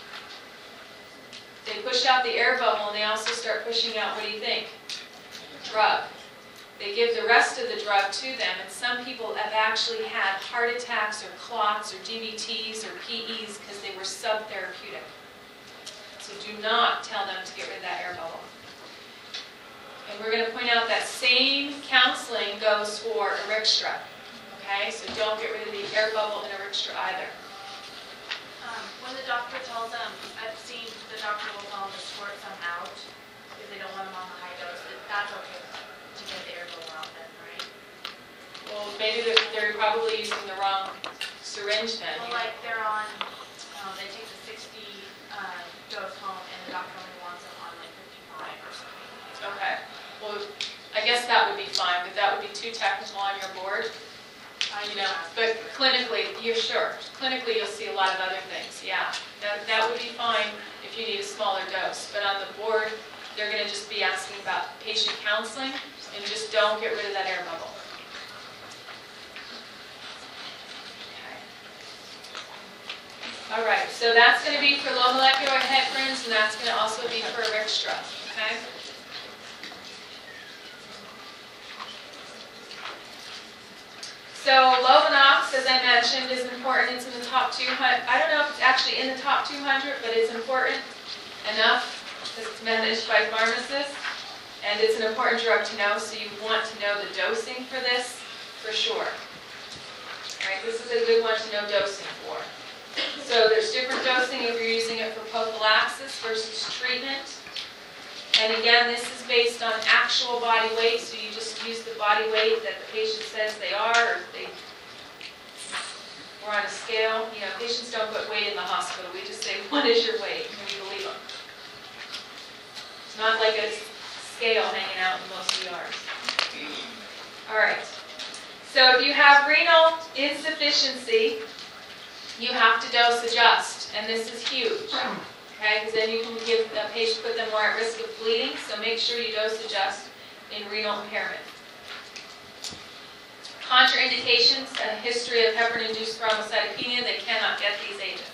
They push out the air bubble and they also start pushing out, what do you think? Drug. They give the rest of the drug to them, and some people have actually had heart attacks or clots or DVTs or PEs because they were subtherapeutic. So do not tell them to get rid of that air bubble. And we're going to point out that same counseling goes for Erixtra. Okay, so don't get rid of the air bubble in Erixtra either. When the doctor tells them, I've seen the doctor will tell them to squirt some out if they don't want them on the high dose. That's okay to get the air bubble out then, right? Well, maybe they're probably using the wrong syringe then. Well, like they're on, they take the 60 dose home and the doctor only wants them on like 55 or something. Okay. Well, I guess that would be fine, but that would be too technical on your board. You know, but clinically, you're sure. Clinically, you'll see a lot of other things. Yeah, that would be fine if you need a smaller dose. But on the board, they're going to just be asking about patient counseling, and just don't get rid of that air bubble. Okay. All right, so that's going to be for low molecular heparins, and that's going to also be for Erixtra. Okay. So Lovenox Cox, as I mentioned, is important. It's in the top 200. I don't know if it's actually in the top 200, but it's important enough because it's managed by pharmacists. And it's an important drug to know, so you want to know the dosing for this for sure. All right, this is a good one to know dosing for. So there's different dosing if you're using it for prophylaxis versus treatment. And again, this is based on actual body weight, so you just use the body weight that the patient says they are, or they were on a scale. You know, patients don't put weight in the hospital. We just say, what is your weight? And we believe them. It's not like a scale hanging out in most ERs. All right. So if you have renal insufficiency, you have to dose adjust, and this is huge. Okay, because then you can give the patient, put them more at risk of bleeding, so make sure you dose adjust in renal impairment. Contraindications, a history of heparin-induced thrombocytopenia, they cannot get these agents.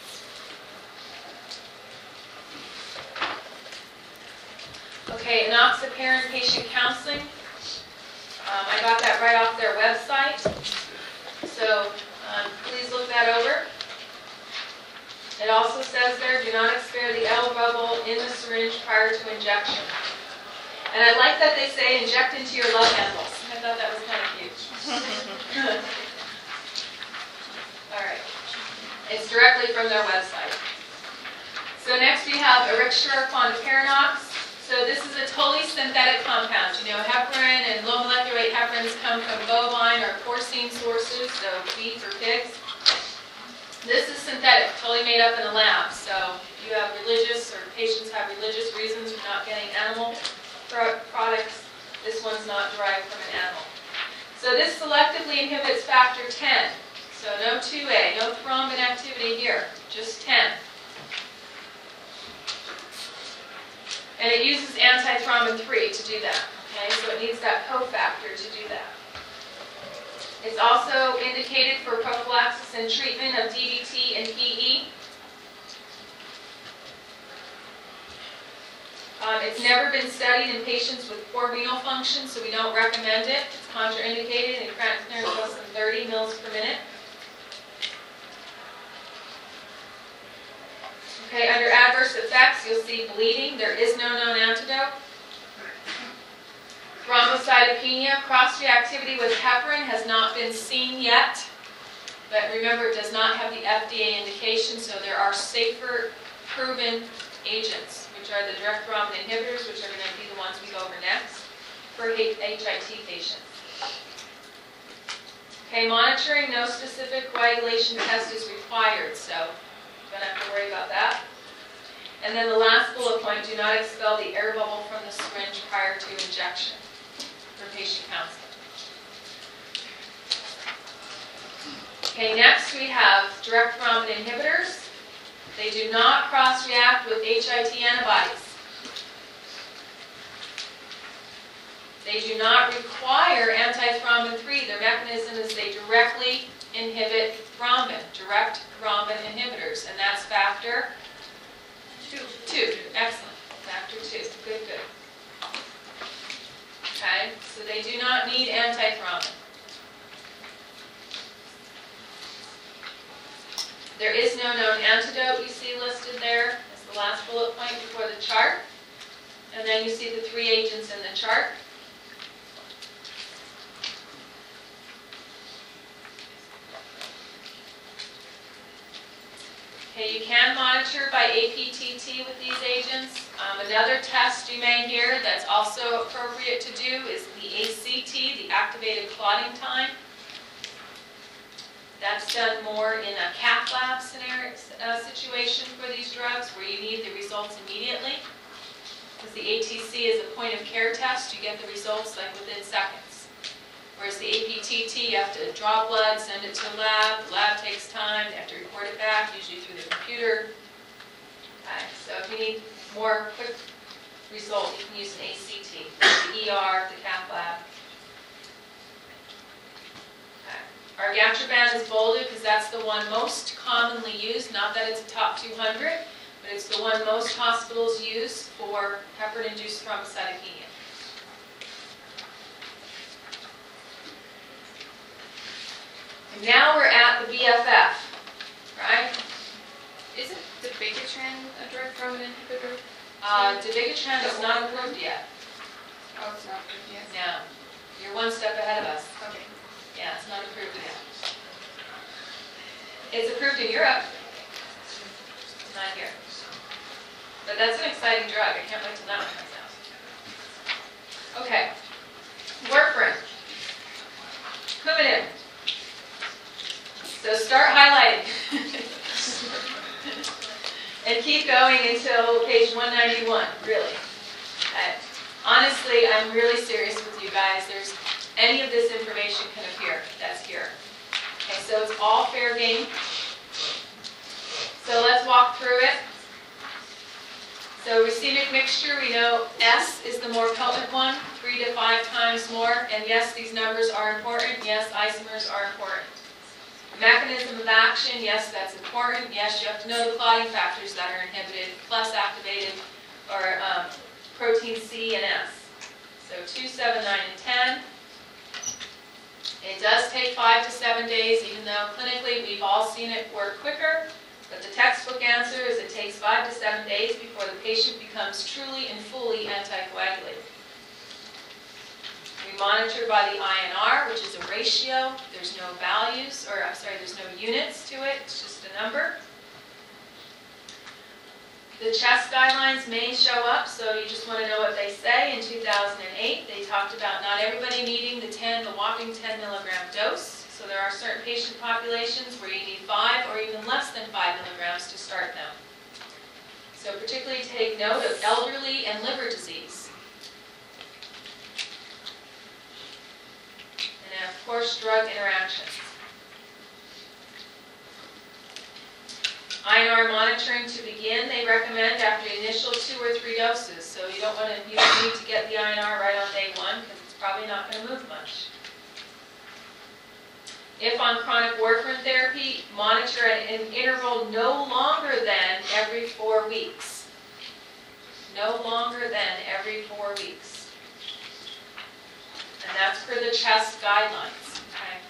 Okay, enoxaparin patient counseling. I got that right off their website, so please look that over. It also says there, do not expare the L bubble in the syringe prior to injection. And I like that they say inject into your love handles. I thought that was kind of cute. All right. It's directly from their website. So next we have Erixtra or fondaparinux. So this is a totally synthetic compound. You know, heparin and low molecular weight heparins come from bovine or porcine sources, so beef or pigs. This is synthetic, totally made up in a lab. So if you have religious or patients have religious reasons for not getting animal products, this one's not derived from an animal. So this selectively inhibits factor 10. So no 2A, no thrombin activity here, just 10. And it uses antithrombin 3 to do that. Okay, so it needs that cofactor to do that. It's also indicated for prophylaxis and treatment of DVT and PE. It's never been studied in patients with poor renal function, so we don't recommend it. It's contraindicated in creatinine clearance less than 30 mils per minute. Okay, under adverse effects, you'll see bleeding. There is no known antidote. Thrombocytopenia, cross-reactivity with heparin has not been seen yet. But remember, it does not have the FDA indication, so there are safer, proven agents, which are the direct thrombin inhibitors, which are going to be the ones we go over next, for HIT patients. Okay, monitoring, no specific coagulation test is required, so don't have to worry about that. And then the last bullet point, do not expel the air bubble from the syringe prior to injection for patient counseling. Okay, next we have direct thrombin inhibitors. They do not cross-react with HIT antibodies. They do not require antithrombin 3. Their mechanism is they directly inhibit thrombin, direct thrombin inhibitors, and that's factor 2. Excellent. Factor 2. Good, good. Okay, so they do not need antithrombin. There is no known antidote you see listed there. That's the last bullet point before the chart. And then you see the 3 agents in the chart. Okay, you can monitor by APTT with these agents. Another test you may hear that's also appropriate to do is the ACT, the activated clotting time. That's done more in a cath lab scenario, situation for these drugs where you need the results immediately. Because the ATC is a point of care test, you get the results like within seconds. Whereas the APTT, you have to draw blood, send it to a lab. The lab takes time, they have to report it back, usually through the computer. Okay, so if you need more quick result, you can use an ACT, the ER, the cath lab. Our Argatroban is bolded because that's the one most commonly used, not that it's a top 200, but it's the one most hospitals use for heparin-induced thrombocytopenia. And now we're at the BFF, right? Isn't dabigatran a drug from an inhibitor? Dabigatran is not approved yet. Oh, it's not good yet. No, you're one step ahead of us. Okay. Yeah, it's not approved yet. It's approved in Europe. It's not here. But that's an exciting drug. I can't wait till that one comes out. Okay. Warfarin. Coumadin. So start highlighting. And keep going until page 191, really. Honestly, I'm really serious with you guys. There's any of this information can appear. That's here. Okay, so it's all fair game. So let's walk through it. So racemic mixture, we know S is the more potent one, 3 to 5 times more. And yes, these numbers are important. Yes, isomers are important. Mechanism of action, yes, that's important. Yes, you have to know the clotting factors that are inhibited, plus activated, or protein C and S. So 2, 7, 9, and 10. It does take 5 to 7 days, even though clinically we've all seen it work quicker. But the textbook answer is it takes 5 to 7 days before the patient becomes truly and fully anticoagulated. We monitor by the INR, which is a ratio. There's no values, or I'm sorry, there's no units to it. It's just a number. The CHEST guidelines may show up, so you just want to know what they say. In 2008, they talked about not everybody needing the whopping 10 milligram dose. So there are certain patient populations where you need 5 or even less than 5 milligrams to start them. So particularly take note of elderly and liver disease. And of course, drug interactions. INR monitoring to begin, they recommend after the initial 2 or 3 doses. So you don't need to get the INR right on day 1 because it's probably not going to move much. If on chronic warfarin therapy, monitor at an interval no longer than every 4 weeks. No longer than every 4 weeks. And that's per the CHEST guidelines. Okay.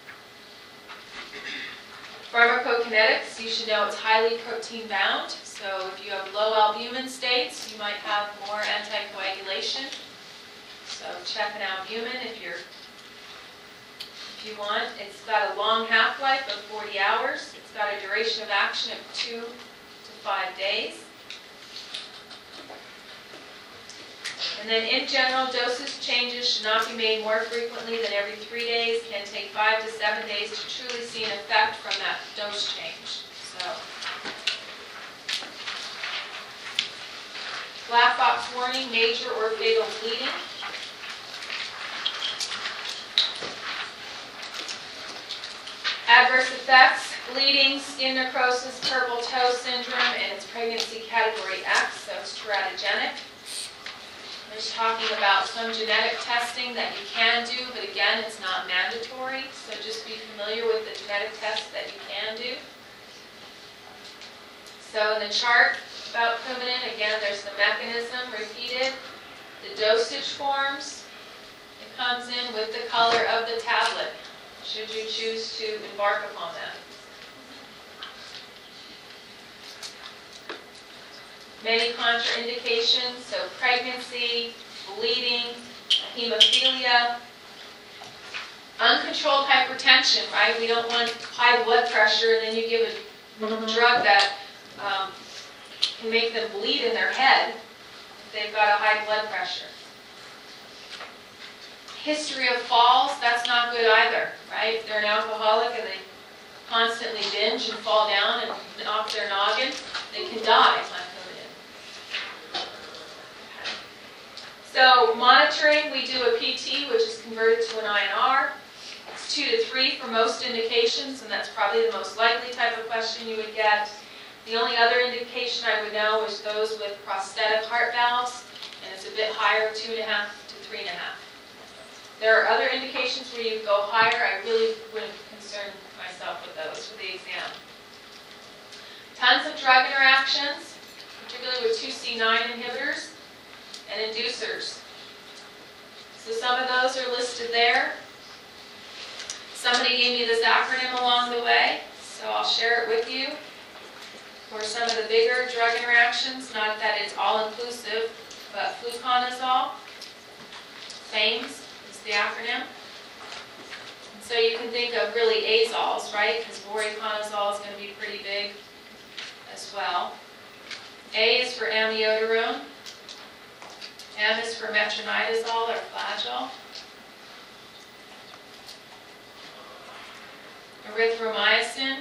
Pharmacokinetics, you should know it's highly protein bound. So if you have low albumin states, you might have more anticoagulation. So check an albumin if you want. It's got a long half-life of 40 hours. It's got a duration of action of 2 to 5 days. And then in general, dosage changes should not be made more frequently than every 3 days. It can take 5 to 7 days to truly see an effect from that dose change. So, black box warning, major or fatal bleeding. Adverse effects, bleeding, skin necrosis, purple toe syndrome, and it's pregnancy category X, so it's teratogenic. There's talking about some genetic testing that you can do, but again, it's not mandatory, so just be familiar with the genetic tests that you can do. So in the chart about Coumadin, again, there's the mechanism repeated, the dosage forms. It comes in with the color of the tablet, should you choose to embark upon that. Many contraindications, so pregnancy, bleeding, hemophilia, uncontrolled hypertension, right? We don't want high blood pressure and then you give a drug that can make them bleed in their head if they've got a high blood pressure. History of falls, that's not good either, right? If they're an alcoholic and they constantly binge and fall down and knock their noggin, they can die on Coumadin. So monitoring, we do a PT, which is converted to an INR. It's 2 to 3 for most indications, and that's probably the most likely type of question you would get. The only other indication I would know is those with prosthetic heart valves, and it's a bit higher, 2.5 to 3.5. There are other indications where you go higher. I really wouldn't concern myself with those for the exam. Tons of drug interactions, particularly with 2C9 inhibitors and inducers. So some of those are listed there. Somebody gave me this acronym along the way, so I'll share it with you. For some of the bigger drug interactions, not that it's all-inclusive, but fluconazole, FAMES is the acronym. And so you can think of really azoles, right? Because voriconazole is going to be pretty big as well. A is for amiodarone. M is for metronidazole or flagyl. Erythromycin.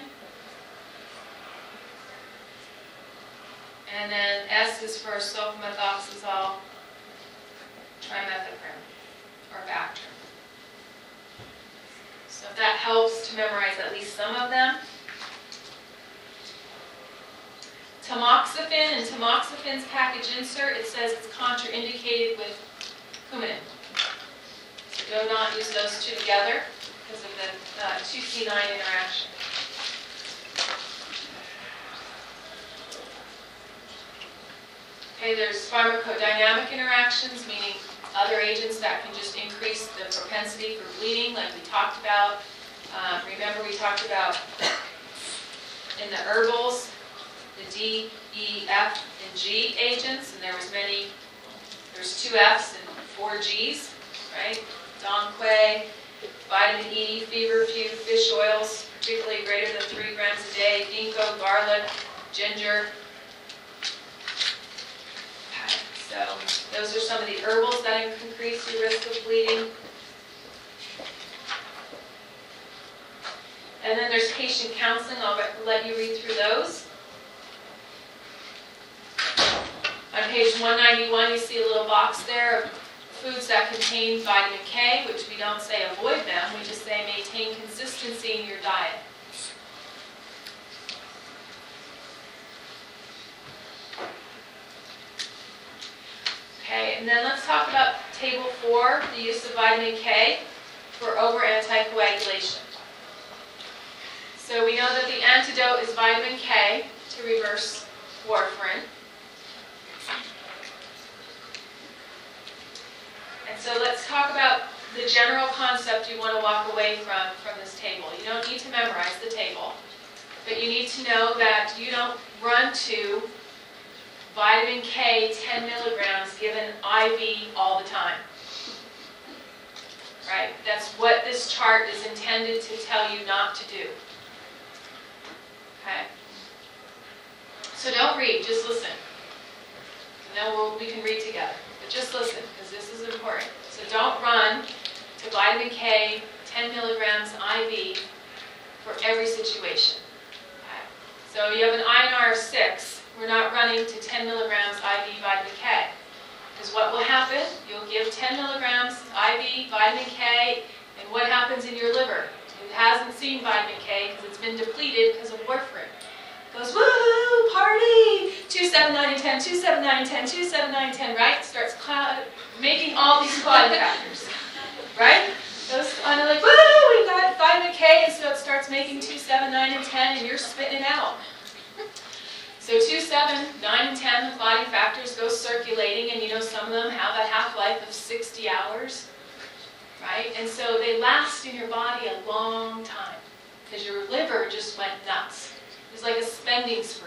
And then S is for sulfamethoxazole, trimethoprim, or Bactrim. So if that helps to memorize at least some of them. Tamoxifen, and tamoxifan's package insert, it says it's contraindicated with Coumadin. So do not use those two together because of the 2C9 interaction. Okay, there's pharmacodynamic interactions, meaning other agents that can just increase the propensity for bleeding, like we talked about. Remember we talked about in the herbals, the D, E, F, and G agents, and there's 2 Fs and 4 Gs, right? Donquay, vitamin E, feverfew, fish oils, particularly greater than 3 grams a day, ginkgo, garlic, ginger. Okay, so those are some of the herbals that increase your risk of bleeding. And then there's patient counseling. I'll let you read through those. On page 191, you see a little box there of foods that contain vitamin K, which we don't say avoid them, we just say maintain consistency in your diet. Okay, and then let's talk about table 4, the use of vitamin K for over anticoagulation. So we know that the antidote is vitamin K to reverse warfarin. And so let's talk about the general concept you want to walk away from this table. You don't need to memorize the table, but you need to know that you don't run to vitamin K 10 milligrams given IV all the time. Right? That's what this chart is intended to tell you not to do. Okay? So don't read, just listen. And then we can read together. But just listen, because this is important. So don't run to vitamin K 10 milligrams IV for every situation. Okay? So you have an INR of 6. We're not running to 10 milligrams IV vitamin K. Because what will happen? You'll give 10 milligrams IV vitamin K, and what happens in your liver? It hasn't seen vitamin K because it's been depleted because of warfarin. It goes, woo, party! 2, 7, 9, and 10, 2, 7, 9, and 10, 2, 7, 9, and 10, right? Starts making all these clotting factors, right? Goes on like, woo, we got vitamin K, and so it starts making 2, 7, 9, and 10, and you're spitting it out. So 2, 7, 9, and 10, the clotting factors go circulating, and you know some of them have a half-life of 60 hours, right? And so they last in your body a long time, because your liver just went nuts. It's like a spending spree.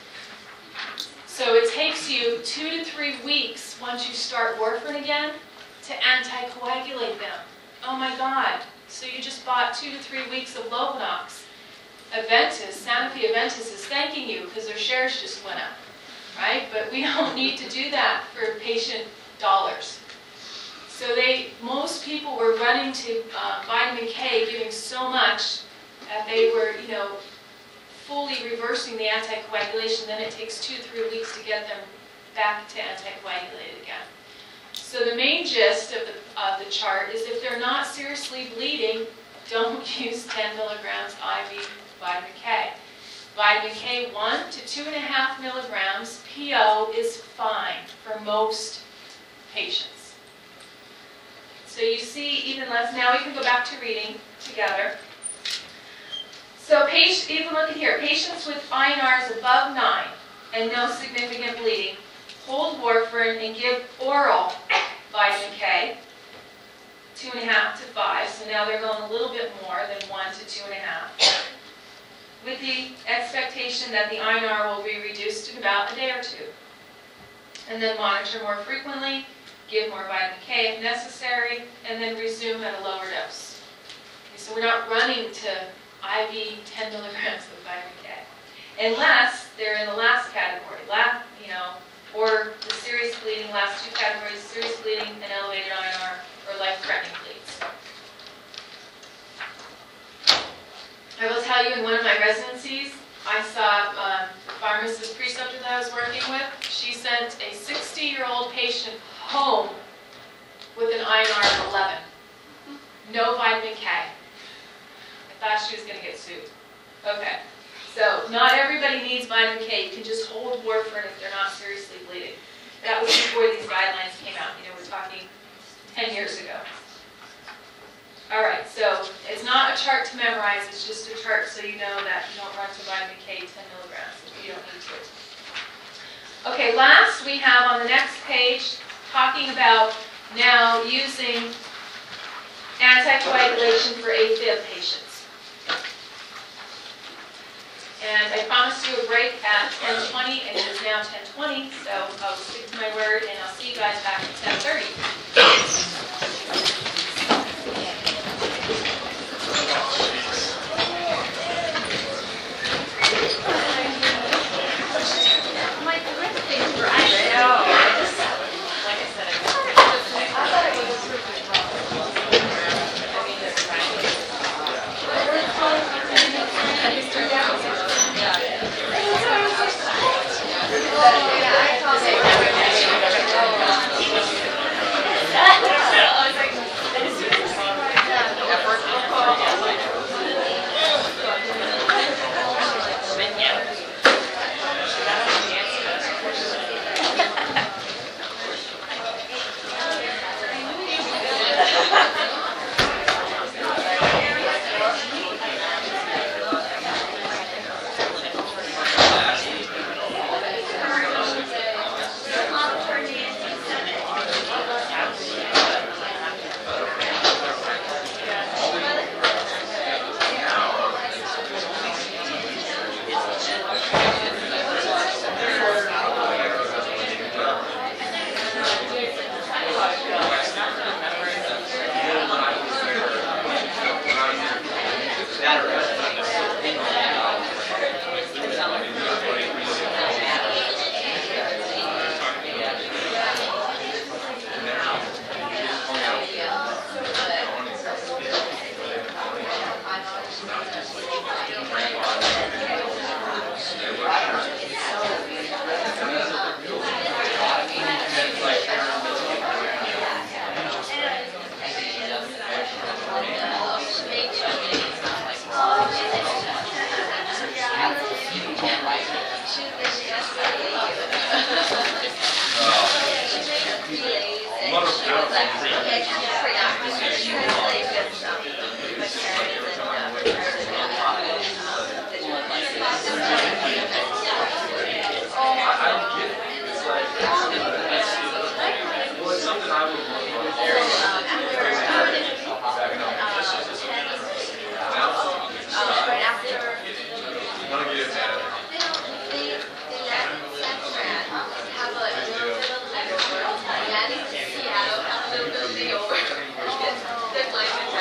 So it takes you 2 to 3 weeks once you start warfarin again to anticoagulate them. Oh my God. So you just bought 2 to 3 weeks of Lovenox. Aventis, Sanofi Aventis is thanking you because their shares just went up, right? But we don't need to do that for patient dollars. So most people were running to vitamin K, giving so much that they were, fully reversing the anticoagulation. Then it takes 2 to 3 weeks to get them back to anticoagulated again. So the main gist of the chart is if they're not seriously bleeding, don't use 10 milligrams IV vitamin K. Vitamin K 1 to 2.5 milligrams PO is fine for most patients. So you see even less. Now we can go back to reading together. So even look at here, patients with INRs above 9 and no significant bleeding, hold warfarin and give oral vitamin K 2.5 to 5, so now they're going a little bit more than 1 to 2.5, with the expectation that the INR will be reduced in about a day or two. And then monitor more frequently, give more vitamin K if necessary, and then resume at a lower dose. Okay, so we're not running to IV 10 milligrams of vitamin K, unless they're in the last category, or the serious bleeding, last two categories, serious bleeding and elevated INR, or life-threatening bleeds. I will tell you, in one of my residencies, I saw the pharmacist preceptor that I was working with. She sent a 60-year-old patient home with an INR of 11. No vitamin K. I thought she was going to get sued. Okay, so not everybody needs vitamin K. You can just hold warfarin if they're not seriously bleeding. That was before these guidelines came out. We're talking 10 years ago. All right, so it's not a chart to memorize, it's just a chart so you know that you don't run to vitamin K 10 milligrams if you don't need to. Okay, last we have on the next page talking about now using anticoagulation for AFib patients. And I promised you a break at 10:20, and it is now 10:20, so I'll stick to my word, and I'll see you guys back at 10:30. Seattle,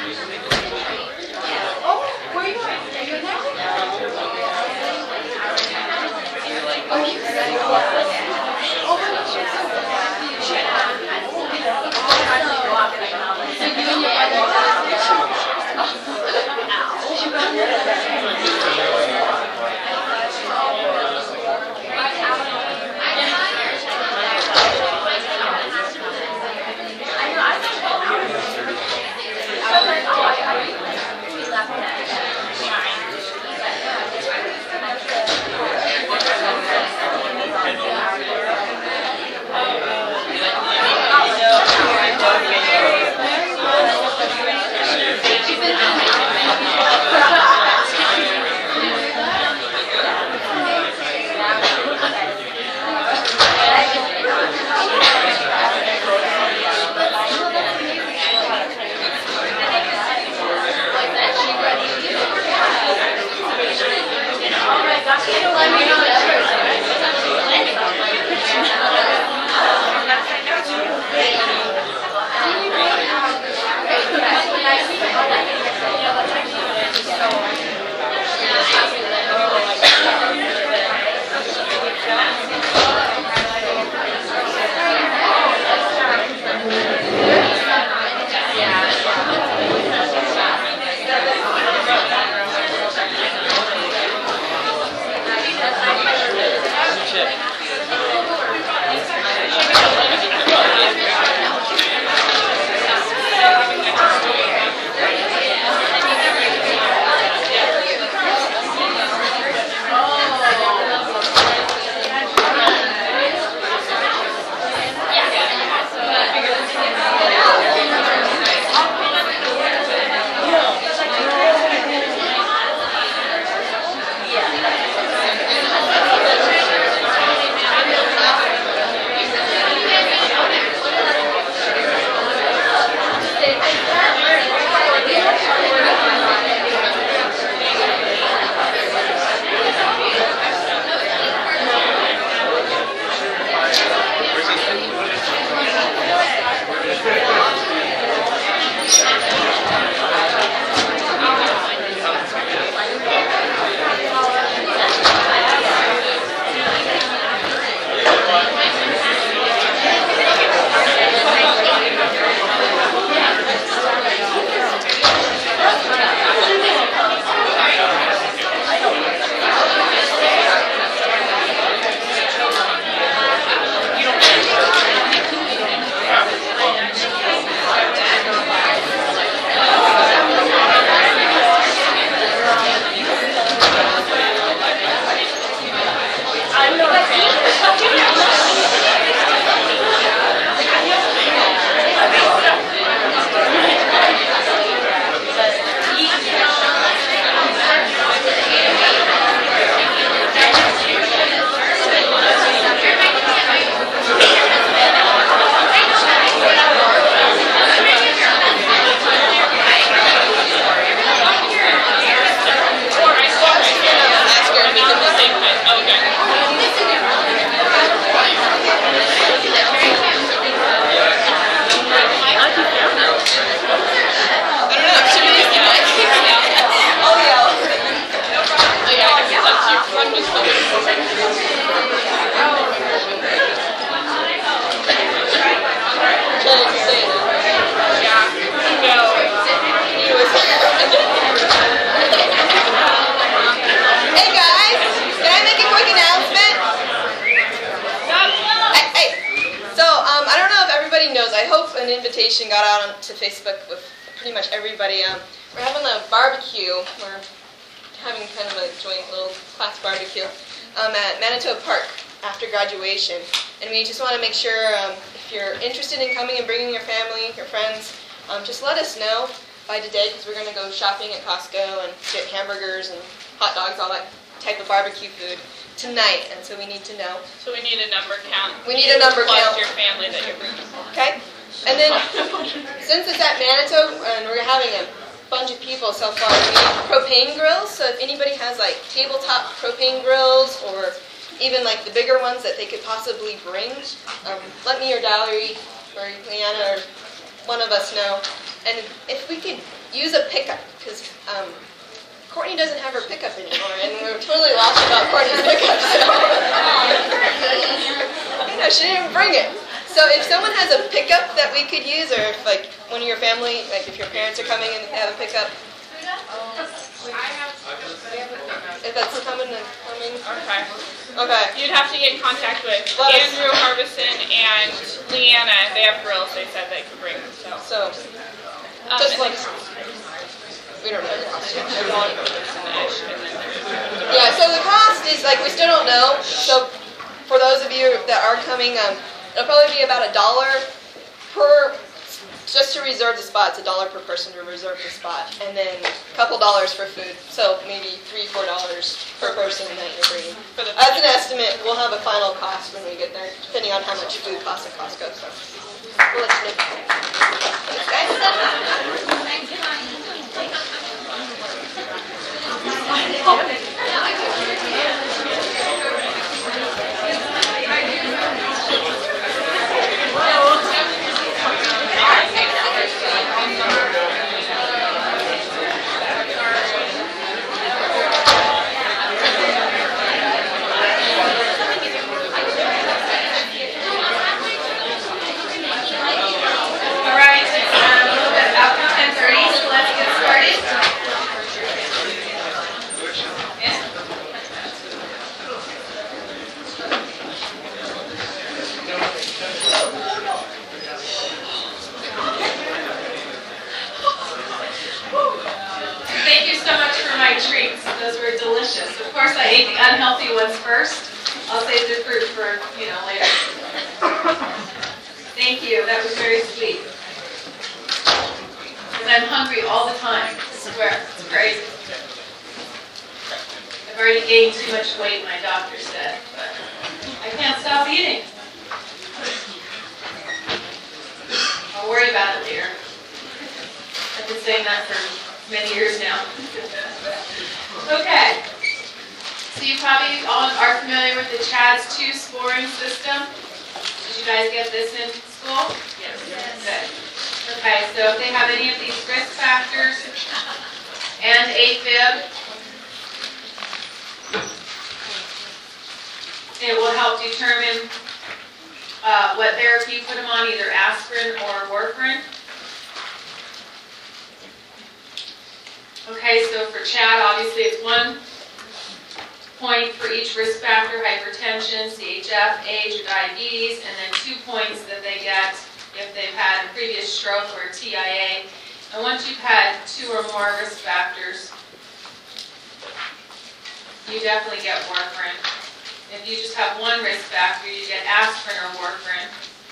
an invitation got out onto Facebook with pretty much everybody. We're having a barbecue. We're having kind of a joint little class barbecue at Manitoba Park after graduation. And we just want to make sure if you're interested in coming and bringing your family, your friends, just let us know by today, because we're going to go shopping at Costco and get hamburgers and hot dogs, all that type of barbecue food tonight, and so we need to know. So we need a number count. We need a number plus count. your family that you're bringing. Okay? And then, since it's at Manitoba, and we're having a bunch of people so far, we need propane grills. So if anybody has like tabletop propane grills, or even like the bigger ones that they could possibly bring, let me or Valerie or Leanna or one of us know. And if we could use a pickup, because Courtney doesn't have her pickup anymore, and we're totally lost without Courtney's pickup. So, she didn't bring it. So if someone has a pickup that we could use, or if like one of your family, like if your parents are coming and they have a pickup, if that's coming. Okay. Okay. You'd have to get in contact with Let us- Andrew Harbison and Leanna. They have grills. They said they could bring them. So just let us know. We don't know the cost yet. Yeah, so the cost is, like, we still don't know. So for those of you that are coming, it'll probably be about $1 per, just to reserve the spot. It's $1 per person to reserve the spot. And then a couple dollars for food. So maybe $3, $4 per person that you're bringing. As an estimate, we'll have a final cost when we get there, depending on how much food costs at Costco. So we'll let you know. Thanks, guys. All right, it's a little bit after 10:30, so let's get started. Yeah. Thank you so much for my treats. Those were delicious. Of course, I ate the unhealthy ones first. I'll save the fruit for, later. Thank you. That was very sweet. And I'm hungry all the time. I swear. It's crazy. I've already gained too much weight, my doctor said, but I can't stop eating. I'll worry about it later. I've been saying that for many years now. Okay. So you probably all are familiar with the CHADS-2 scoring system. Did you guys get this in school? Yes. Good. Okay, so if they have any of these risk factors and AFib, it will help determine what therapy you put them on, either aspirin or warfarin. Okay, so for CHAD, obviously it's 1 point for each risk factor: hypertension, CHF, age, or diabetes, and then 2 points that they get if they've had a previous stroke or TIA. And once you've had 2 or more risk factors, you definitely get warfarin. If you just have 1 risk factor, you get aspirin or warfarin.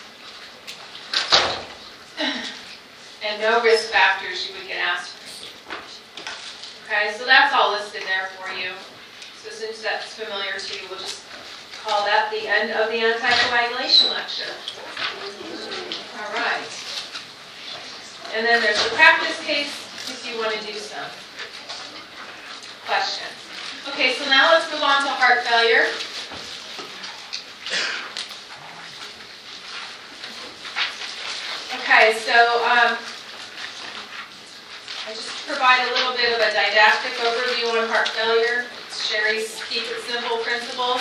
And no risk factors, you would get aspirin. Okay, so that's all listed there for you. So since that's familiar to you, we'll just call that the end of the anticoagulation lecture. All right. And then there's the practice case if you want to do some questions. Okay, so now let's move on to heart failure. Okay, so I just provide a little bit of a didactic overview on heart failure. It's Sherry's Keep It Simple principles.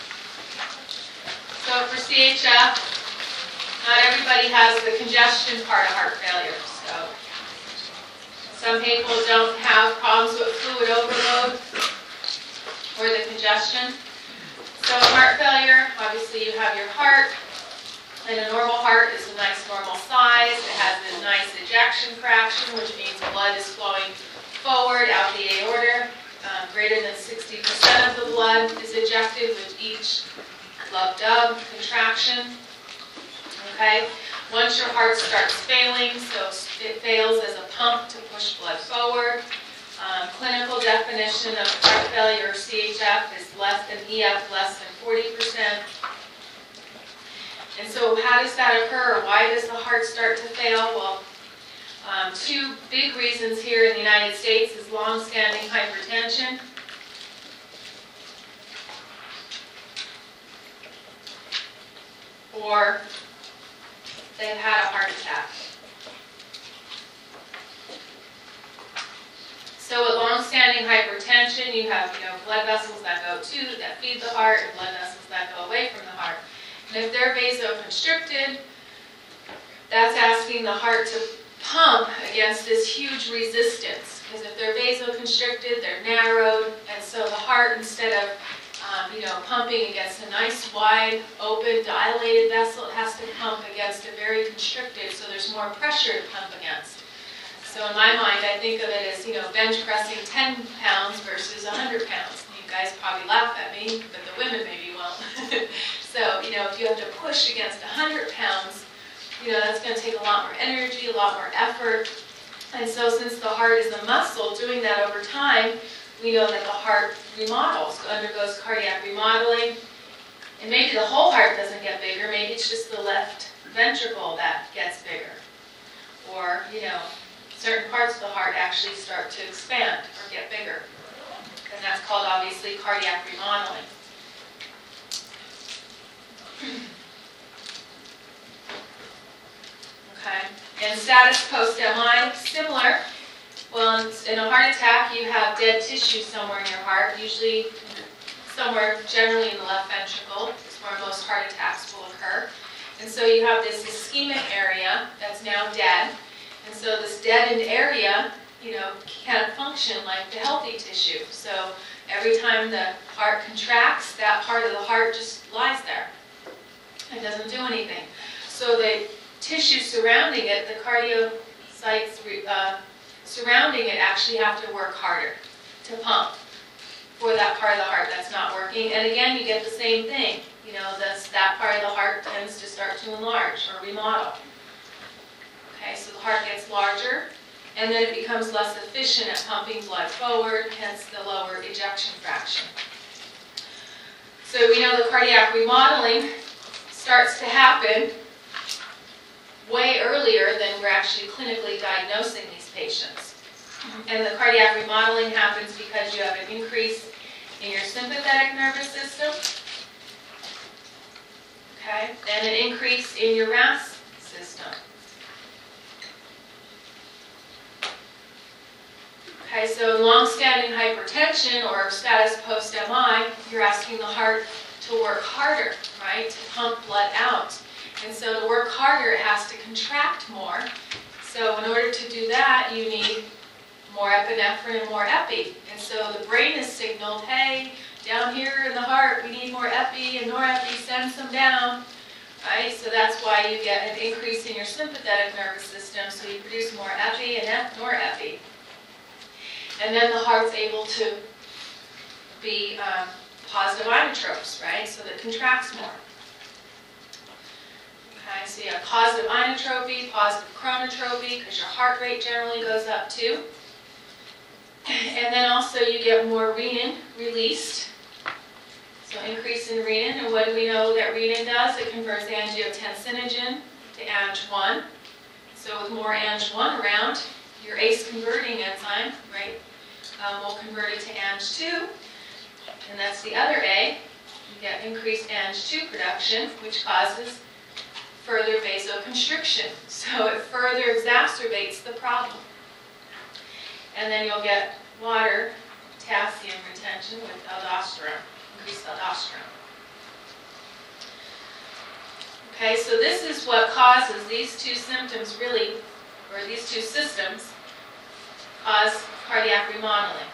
So for CHF, not everybody has the congestion part of heart failure. So some people don't have problems with fluid overload or the congestion. So in heart failure, obviously you have your heart, and a normal heart is a nice normal size. It has a nice ejection fraction, which means blood is flowing forward out the aorta. Greater than 60% of the blood is ejected with each lub-dub contraction. Okay? Once your heart starts failing, so it fails as a pump to push blood forward. Clinical definition of heart failure, CHF, is less than EF, less than 40%. And so how does that occur? Why does the heart start to fail? Well, 2 big reasons here in the United States is long-standing hypertension. Or they've had a heart attack. long-standing hypertension, you have, blood vessels that go to, that feed the heart, and blood vessels that go away from the heart. And if they're vasoconstricted, that's asking the heart to pump against this huge resistance. Because if they're vasoconstricted, they're narrowed, and so the heart, instead of pumping against a nice, wide, open, dilated vessel, it has to pump against a very constricted, so there's more pressure to pump against. So in my mind, I think of it as, bench pressing 10 pounds versus 100 pounds. You guys probably laugh at me, but the women maybe won't. So, if you have to push against 100 pounds, that's going to take a lot more energy, a lot more effort. And so since the heart is a muscle, doing that over time, we know that the heart remodels, undergoes cardiac remodeling. And maybe the whole heart doesn't get bigger, maybe it's just the left ventricle that gets bigger. Or, certain parts of the heart actually start to expand or get bigger. And that's called, obviously, cardiac remodeling. Okay, and status post-MI, similar. Well, in a heart attack, you have dead tissue somewhere in your heart, usually somewhere generally in the left ventricle. It's where most heart attacks will occur. And so you have this ischemic area that's now dead. And so this deadened area, can't function like the healthy tissue. So every time the heart contracts, that part of the heart just lies there. It doesn't do anything. So the tissue surrounding it, the cardiocytes surrounding it actually have to work harder to pump for that part of the heart that's not working. And again, you get the same thing. That part of the heart tends to start to enlarge or remodel. Okay, so the heart gets larger, and then it becomes less efficient at pumping blood forward, hence the lower ejection fraction. So we know the cardiac remodeling starts to happen way earlier than we're actually clinically diagnosing these patients. And the cardiac remodeling happens because you have an increase in your sympathetic nervous system, okay, and an increase in your RAS system. Okay, so long-standing hypertension or status post-MI, you're asking the heart to work harder, right, to pump blood out. And so to work harder, it has to contract more. So in order to do that, you need more epinephrine and more epi. And so the brain is signaled, hey, down here in the heart, we need more epi, and norepi, send some down. Right? So that's why you get an increase in your sympathetic nervous system, so you produce more epi and norepi. And then the heart's able to be positive inotropes, right? So that it contracts more. Okay, so you have positive inotropy, positive chronotropy, because your heart rate generally goes up too. And then also you get more renin released. So increase in renin, and what do we know that renin does? It converts angiotensinogen to Ang1. So with more Ang1 around, your ACE converting enzyme, right, will convert it to Ang2, and that's the other A. You get increased Ang2 production, which causes further vasoconstriction. So it further exacerbates the problem. And then you'll get water, potassium retention with aldosterone, increased aldosterone. Okay, so this is what causes these two symptoms really, or these two systems, cause cardiac remodeling,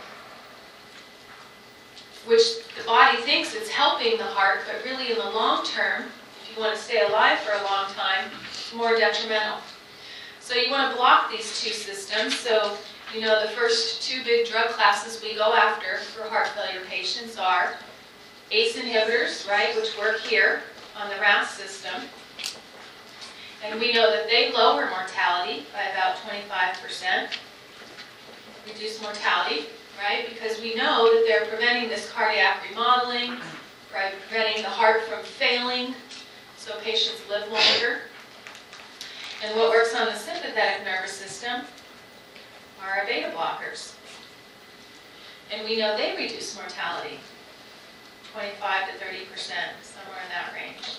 which the body thinks it's helping the heart, but really in the long term, if you want to stay alive for a long time, it's more detrimental. So you want to block these two systems. So, the first two big drug classes we go after for heart failure patients are ACE inhibitors, right, which work here on the RAS system. And we know that they lower mortality by about 25%, reduce mortality, right, because we know that they're preventing this cardiac remodeling, right, preventing the heart from failing, so patients live longer. And what works on the sympathetic nervous system are our beta blockers. And we know they reduce mortality, 25 to 30%, somewhere in that range.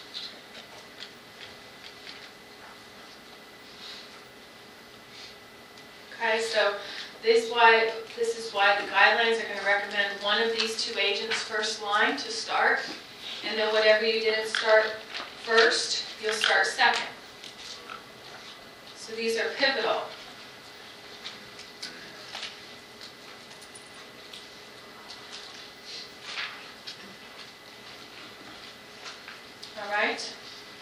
Okay, so This is why the guidelines are going to recommend one of these two agents first line to start, and then whatever you didn't start first, you'll start second. So these are pivotal. All right.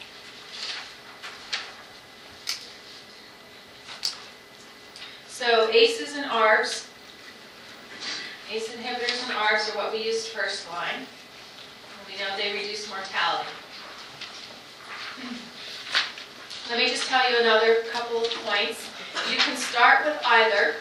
So ACEs and ARBs, ACE inhibitors and ARBs are what we used first line. And we know they reduce mortality. Let me just tell you another couple of points. You can start with either.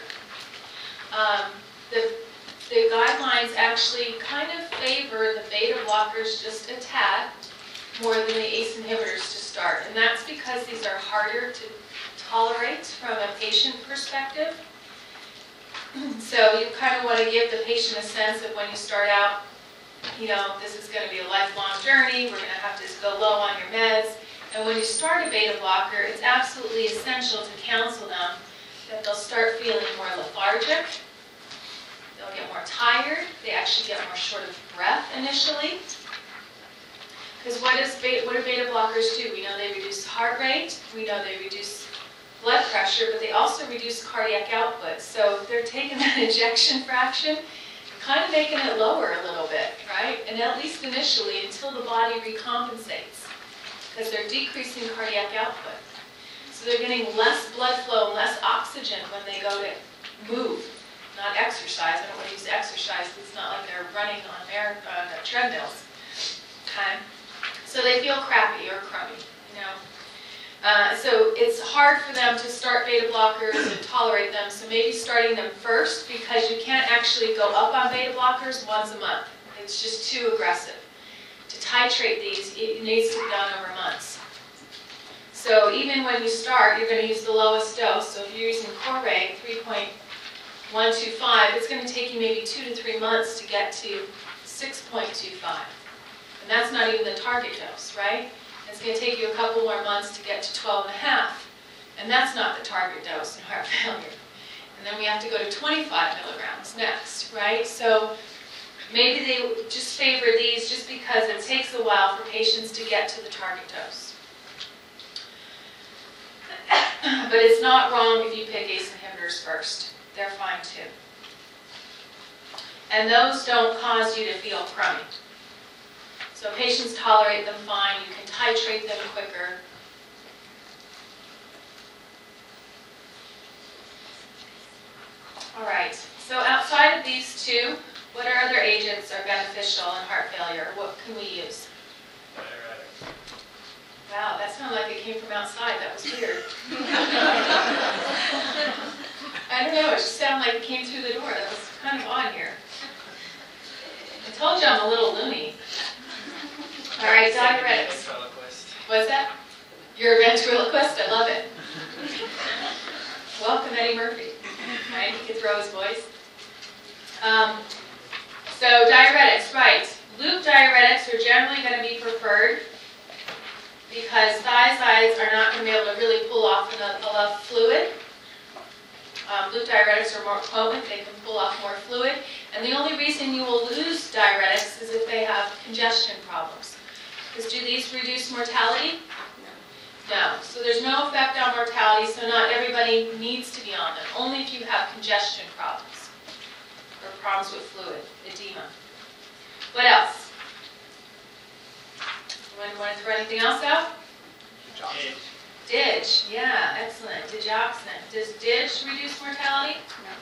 The guidelines actually kind of favor the beta blockers just a tad more than the ACE inhibitors to start. And that's because these are harder to tolerate from a patient perspective. So you kind of want to give the patient a sense of when you start out, you know, this is going to be a lifelong journey, we're going to have to go low on your meds. And when you start a beta blocker, it's absolutely essential to counsel them that they'll start feeling more lethargic, they'll get more tired, they actually get more short of breath initially. Because what do beta blockers do? We know they reduce heart rate, we know they reduce blood pressure, but they also reduce cardiac output. So they're taking that ejection fraction, kind of making it lower a little bit, right? And at least initially, until the body recompensates, because they're decreasing cardiac output. So they're getting less blood flow and less oxygen when they go to move, not exercise. I don't want to use exercise. It's not like they're running on treadmills. Okay? So they feel crappy or crummy, you know. So it's hard for them to start beta blockers and tolerate them, so maybe starting them first, because you can't actually go up on beta blockers once a month. It's just too aggressive. To titrate these, it needs to be done over months. So even when you start, you're going to use the lowest dose. So if you're using Courvey 3.125, it's going to take you maybe 2 to 3 months to get to 6.25. And that's not even the target dose, right? It's going to take you a couple more months to get to 12.5. And that's not the target dose in heart failure. And then we have to go to 25 milligrams next, right? So maybe they just favor these just because it takes a while for patients to get to the target dose. But it's not wrong if you pick ACE inhibitors first. They're fine too. And those don't cause you to feel crummy. So patients tolerate them fine. You can titrate them quicker. All right. So outside of these two, what other agents are beneficial in heart failure? What can we use? Wow, that sounded like it came from outside. That was weird. I don't know. It just sounded like it came through the door. That was kind of odd here. I told you I'm a little loony. All right, diuretics. What's that? You're a ventriloquist? I love it. Welcome, Eddie Murphy. Right? He can throw his voice. So diuretics, right. Loop diuretics are generally going to be preferred because thiazides are not going to be able to really pull off enough fluid. Loop diuretics are more potent. They can pull off more fluid. And the only reason you will lose diuretics is if they have congestion problems. Because do these reduce mortality? No. So there's no effect on mortality, so not everybody needs to be on them. Only if you have congestion problems or problems with fluid, edema. What else? Want to throw anything else out? DIG, yeah, excellent. Digoxin. Does DIG reduce mortality?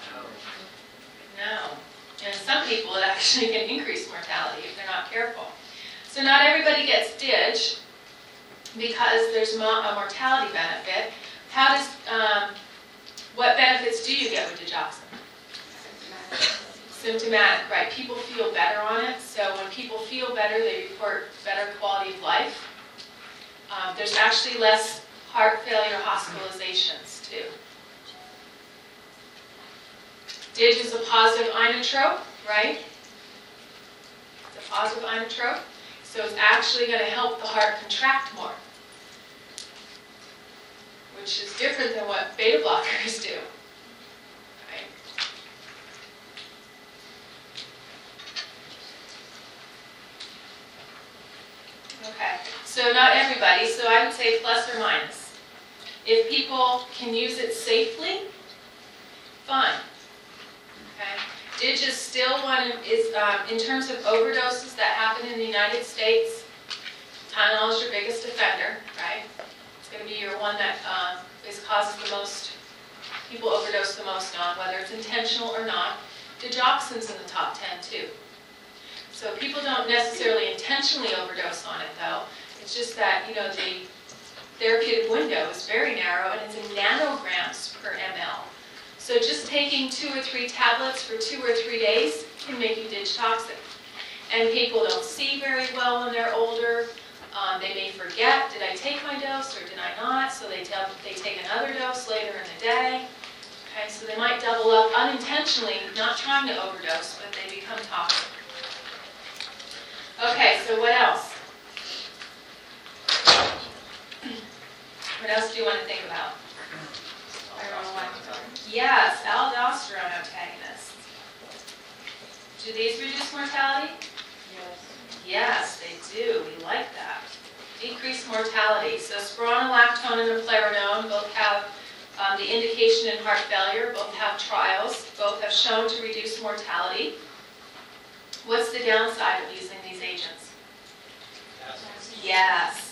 No. And some people it actually can increase mortality if they're not careful. So not everybody gets DIG because there's a mortality benefit. How does, what benefits do you get with digoxin? Symptomatic, right. People feel better on it. So when people feel better, they report better quality of life. There's actually less heart failure hospitalizations too. DIG is a positive inotrope, right? It's a positive inotrope. So it's actually going to help the heart contract more, which is different than what beta blockers do. Right? everybody, so I would say plus or minus. If people can use it safely, fine. Okay. DIG is still one of, in terms of overdoses that happen in the United States, Tylenol is your biggest offender, right? It's going to be your one that causes the most, people overdose the most on, whether it's intentional or not. Digoxin's in the top 10 too. So people don't necessarily intentionally overdose on it though. It's just that, you know, the therapeutic window is very narrow and it's in nanograms per ml. So just taking 2 or 3 tablets for 2 or 3 days can make you digitoxic. And people don't see very well when they're older. They may forget, did I take my dose or did I not? So they take another dose later in the day. Okay, so they might double up unintentionally, not trying to overdose, but they become toxic. Okay, so what else? What else do you want to think about? Yes, aldosterone antagonists. Do these reduce mortality? Yes, they do. We like that. Decrease mortality. So spironolactone and eplerenone both have the indication in heart failure, both have trials, both have shown to reduce mortality. What's the downside of using these agents? Yes.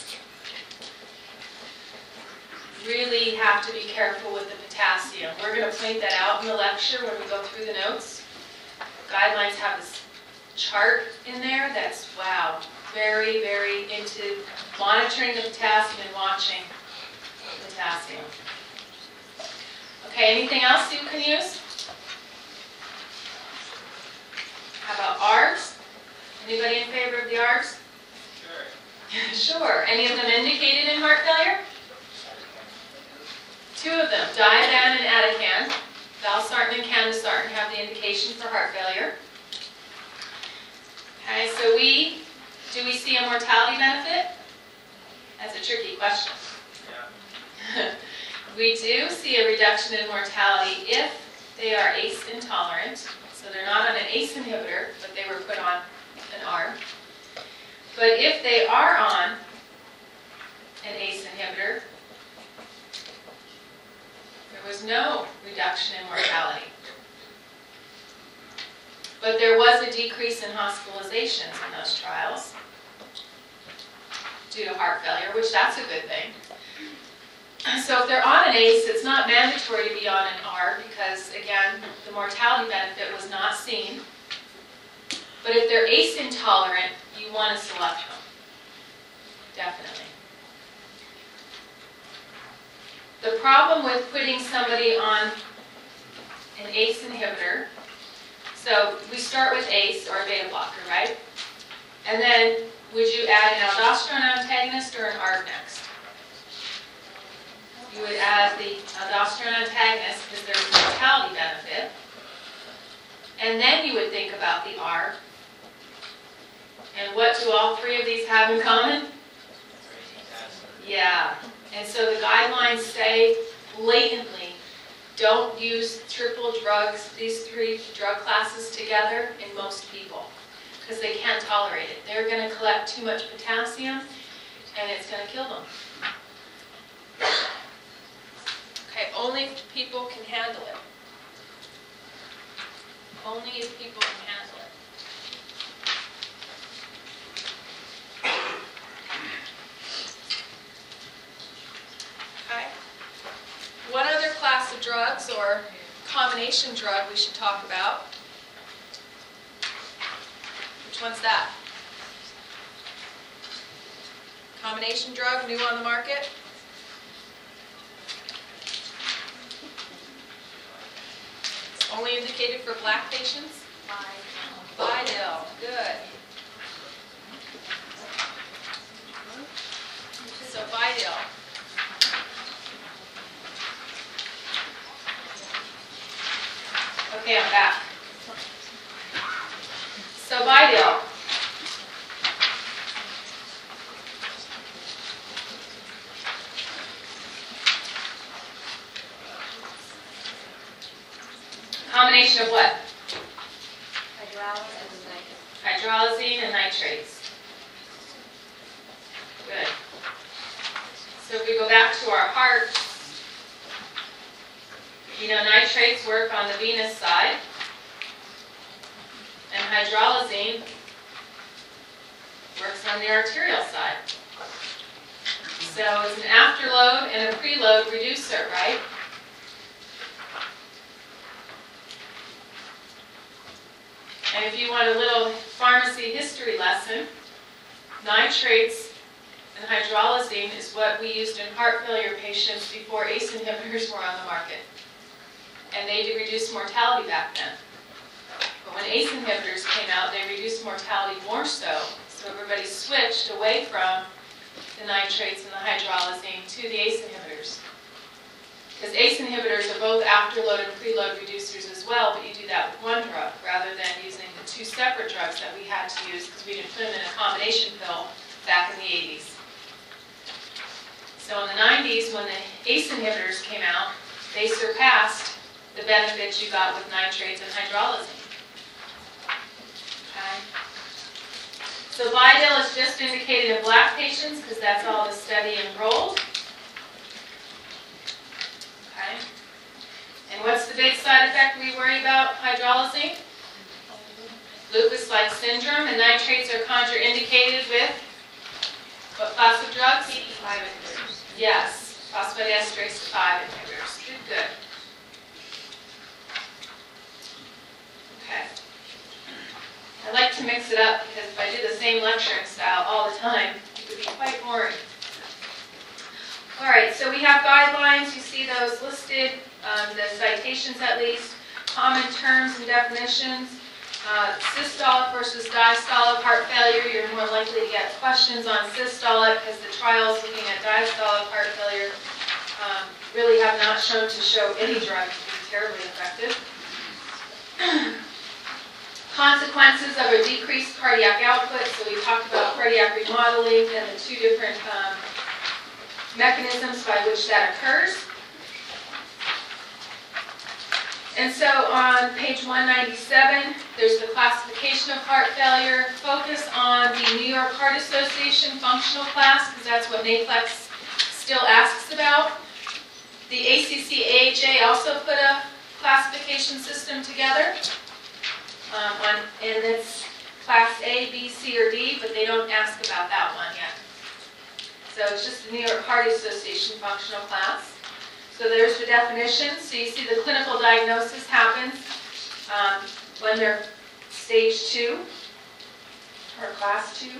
Really have to be careful with the potassium. We're going to point that out in the lecture when we go through the notes. Guidelines have this chart in there that's, wow, very, very into monitoring the potassium and watching the potassium. Okay, anything else you can use? How about ARBs? Anybody in favor of the ARBs? Sure. Sure. Any of them indicated in heart failure? 2 of them, Diaban and Atican. Valsartan and Candesartan have the indication for heart failure. Okay, so do we see a mortality benefit? That's a tricky question. Yeah. We do see a reduction in mortality if they are ACE intolerant. So they're not on an ACE inhibitor, but they were put on an ARB. But if they are on an ACE inhibitor, there was no reduction in mortality. But there was a decrease in hospitalizations in those trials due to heart failure, which that's a good thing. So if they're on an ACE, it's not mandatory to be on an ARB because, again, the mortality benefit was not seen. But if they're ACE intolerant, you want to select them. Definitely. The problem with putting somebody on an ACE inhibitor, so we start with ACE or a beta blocker, right? And then would you add an aldosterone antagonist or an ARB next? You would add the aldosterone antagonist because there's a mortality benefit. And then you would think about the ARB. And what do all 3 of these have in common? Yeah. And so the guidelines say blatantly, don't use triple drugs, these 3 drug classes together in most people because they can't tolerate it. They're going to collect too much potassium and it's going to kill them. Okay, only if people can handle it. Only if people can handle it. Okay. One other class of drugs or combination drug we should talk about. Which one's that? Combination drug, new on the market? Only indicated for black patients? Vidal, good. So Vidal. Okay, I'm back. So Vidal. Combination of what? Hydralazine and nitrates. Good. So if we go back to our heart, you know, nitrates work on the venous side, and hydralazine works on the arterial side. So it's an afterload and a preload reducer, right? And if you want a little pharmacy history lesson, nitrates and hydralazine is what we used in heart failure patients before ACE inhibitors were on the market. And they did reduce mortality back then. But when ACE inhibitors came out, they reduced mortality more so. So everybody switched away from the nitrates and the hydralazine to the ACE inhibitors. Because ACE inhibitors are both afterload and preload reducers as well, but you do that with one drug rather than using the two separate drugs that we had to use because we didn't put them in a combination pill back in the 80s. So in the 90s, when the ACE inhibitors came out, they surpassed the benefits you got with nitrates and hydralazine. Okay. So Vidal is just indicated in black patients because that's all the study enrolled. Okay. And what's the big side effect we worry about hydralazine? Lupus-like syndrome, and nitrates are contraindicated with what class of drugs? Yes, phosphodiesterase 5 inhibitors. Good. Okay. I like to mix it up because if I did the same lecturing style all the time, it would be quite boring. All right, so we have guidelines. You see those listed, the citations at least, common terms and definitions. Systolic versus diastolic heart failure, you're more likely to get questions on systolic because the trials looking at diastolic heart failure really have not shown to show any drug to be terribly effective. Consequences of a decreased cardiac output, so we talked about cardiac remodeling and the two different mechanisms by which that occurs. And so on page 197, there's the classification of heart failure. Focus on the New York Heart Association functional class, because that's what NAPLEX still asks about. The ACC-AHA also put a classification system together. And it's class A, B, C, or D, but they don't ask about that one yet. So it's just the New York Heart Association functional class. So there's the definition. So you see the clinical diagnosis happens when they're stage 2 or class 2.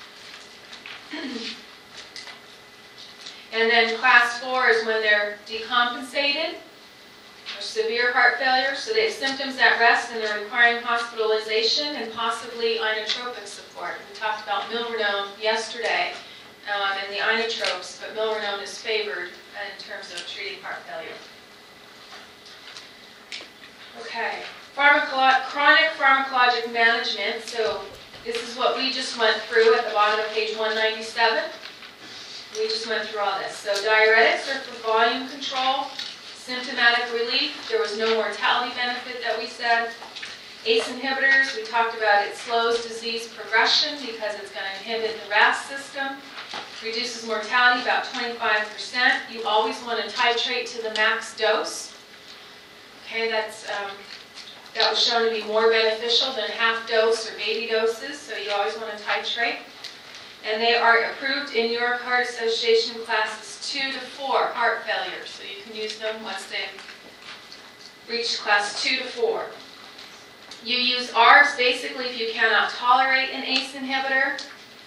And then class 4 is when they're decompensated or severe heart failure. So they have symptoms at rest and they're requiring hospitalization and possibly inotropic support. We talked about milrinone yesterday and the inotropes, but milrinone is favored in terms of treating heart failure. Okay, chronic pharmacologic management. So this is what we just went through at the bottom of page 197. We just went through all this. So diuretics are for volume control, symptomatic relief. There was no mortality benefit that we said. ACE inhibitors, we talked about it slows disease progression because it's going to inhibit the RAS system. Reduces mortality about 25%. You always want to titrate to the max dose. Okay, that was shown to be more beneficial than half dose or baby doses, so you always want to titrate. And they are approved in New York Heart Association classes 2 to 4 heart failure, so you can use them once they reach class 2 to 4. You use ARBs basically if you cannot tolerate an ACE inhibitor.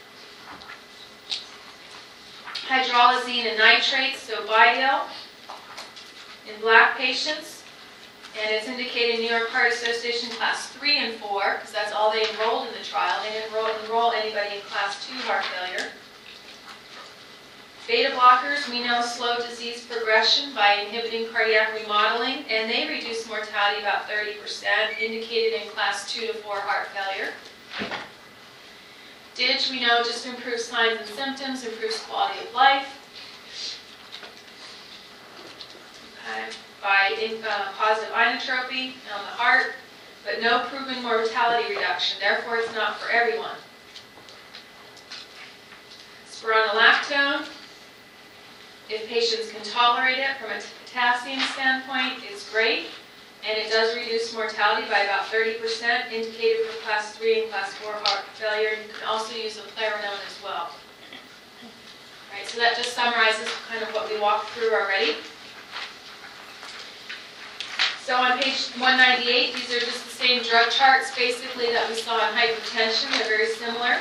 Hydralazine and nitrates, so Vidal in black patients, and it's indicated in New York Heart Association class 3 and 4 because that's all they enrolled in the trial. They didn't enroll anybody in class 2 heart failure. Beta blockers, we know slow disease progression by inhibiting cardiac remodeling, and they reduce mortality about 30%, indicated in class 2 to 4 heart failure. DIG, we know, just improves signs and symptoms, improves quality of life. Okay. By positive inotropy on the heart, but no proven mortality reduction. Therefore, it's not for everyone. Spironolactone, If patients can tolerate it from a potassium standpoint, it's great. And it does reduce mortality by about 30%, indicated for class 3 and class 4 heart failure. You can also use eplerenone as well. Right, so that just summarizes kind of what we walked through already. So on page 198, these are just the same drug charts basically that we saw in hypertension. They're very similar.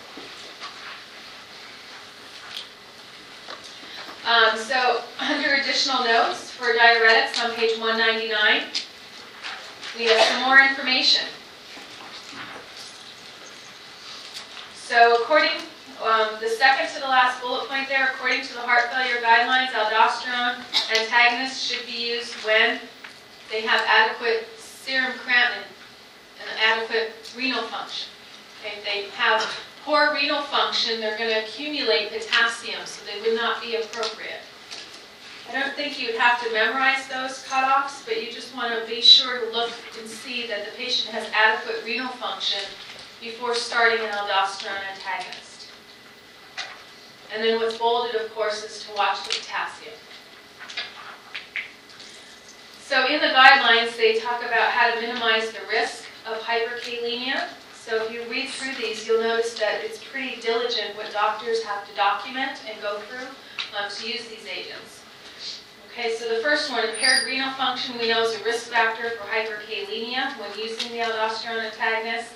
So under additional notes for diuretics on page 199, we have some more information. So according, the second to the last bullet point there, according to the heart failure guidelines, aldosterone antagonists should be used when they have adequate serum creatinine and adequate renal function. Okay, if they have poor renal function, they're going to accumulate potassium, so they would not be appropriate. I don't think you'd have to memorize those cutoffs, but you just want to be sure to look and see that the patient has adequate renal function before starting an aldosterone antagonist. And then what's bolded, of course, is to watch the potassium. So in the guidelines, they talk about how to minimize the risk of hyperkalemia. So if you read through these, you'll notice that it's pretty diligent what doctors have to document and go through to use these agents. Okay, so the first one, impaired renal function, we know is a risk factor for hyperkalemia when using the aldosterone antagonist.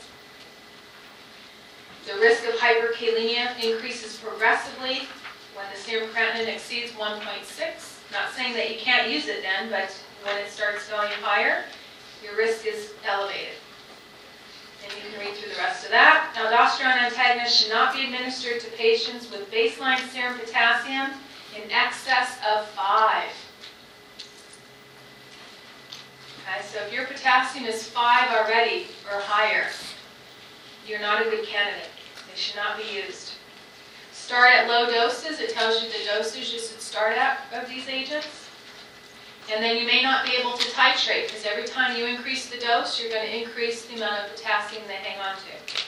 The risk of hyperkalemia increases progressively when the serum creatinine exceeds 1.6. Not saying that you can't use it then, but when it starts going higher, your risk is elevated. And you can read through the rest of that. Aldosterone antagonists should not be administered to patients with baseline serum potassium in excess of 5. Okay, so if your potassium is 5 already or higher, you're not a good candidate. They should not be used. Start at low doses. It tells you the dosage you should start at of these agents. And then you may not be able to titrate, because every time you increase the dose, you're going to increase the amount of potassium they hang on to.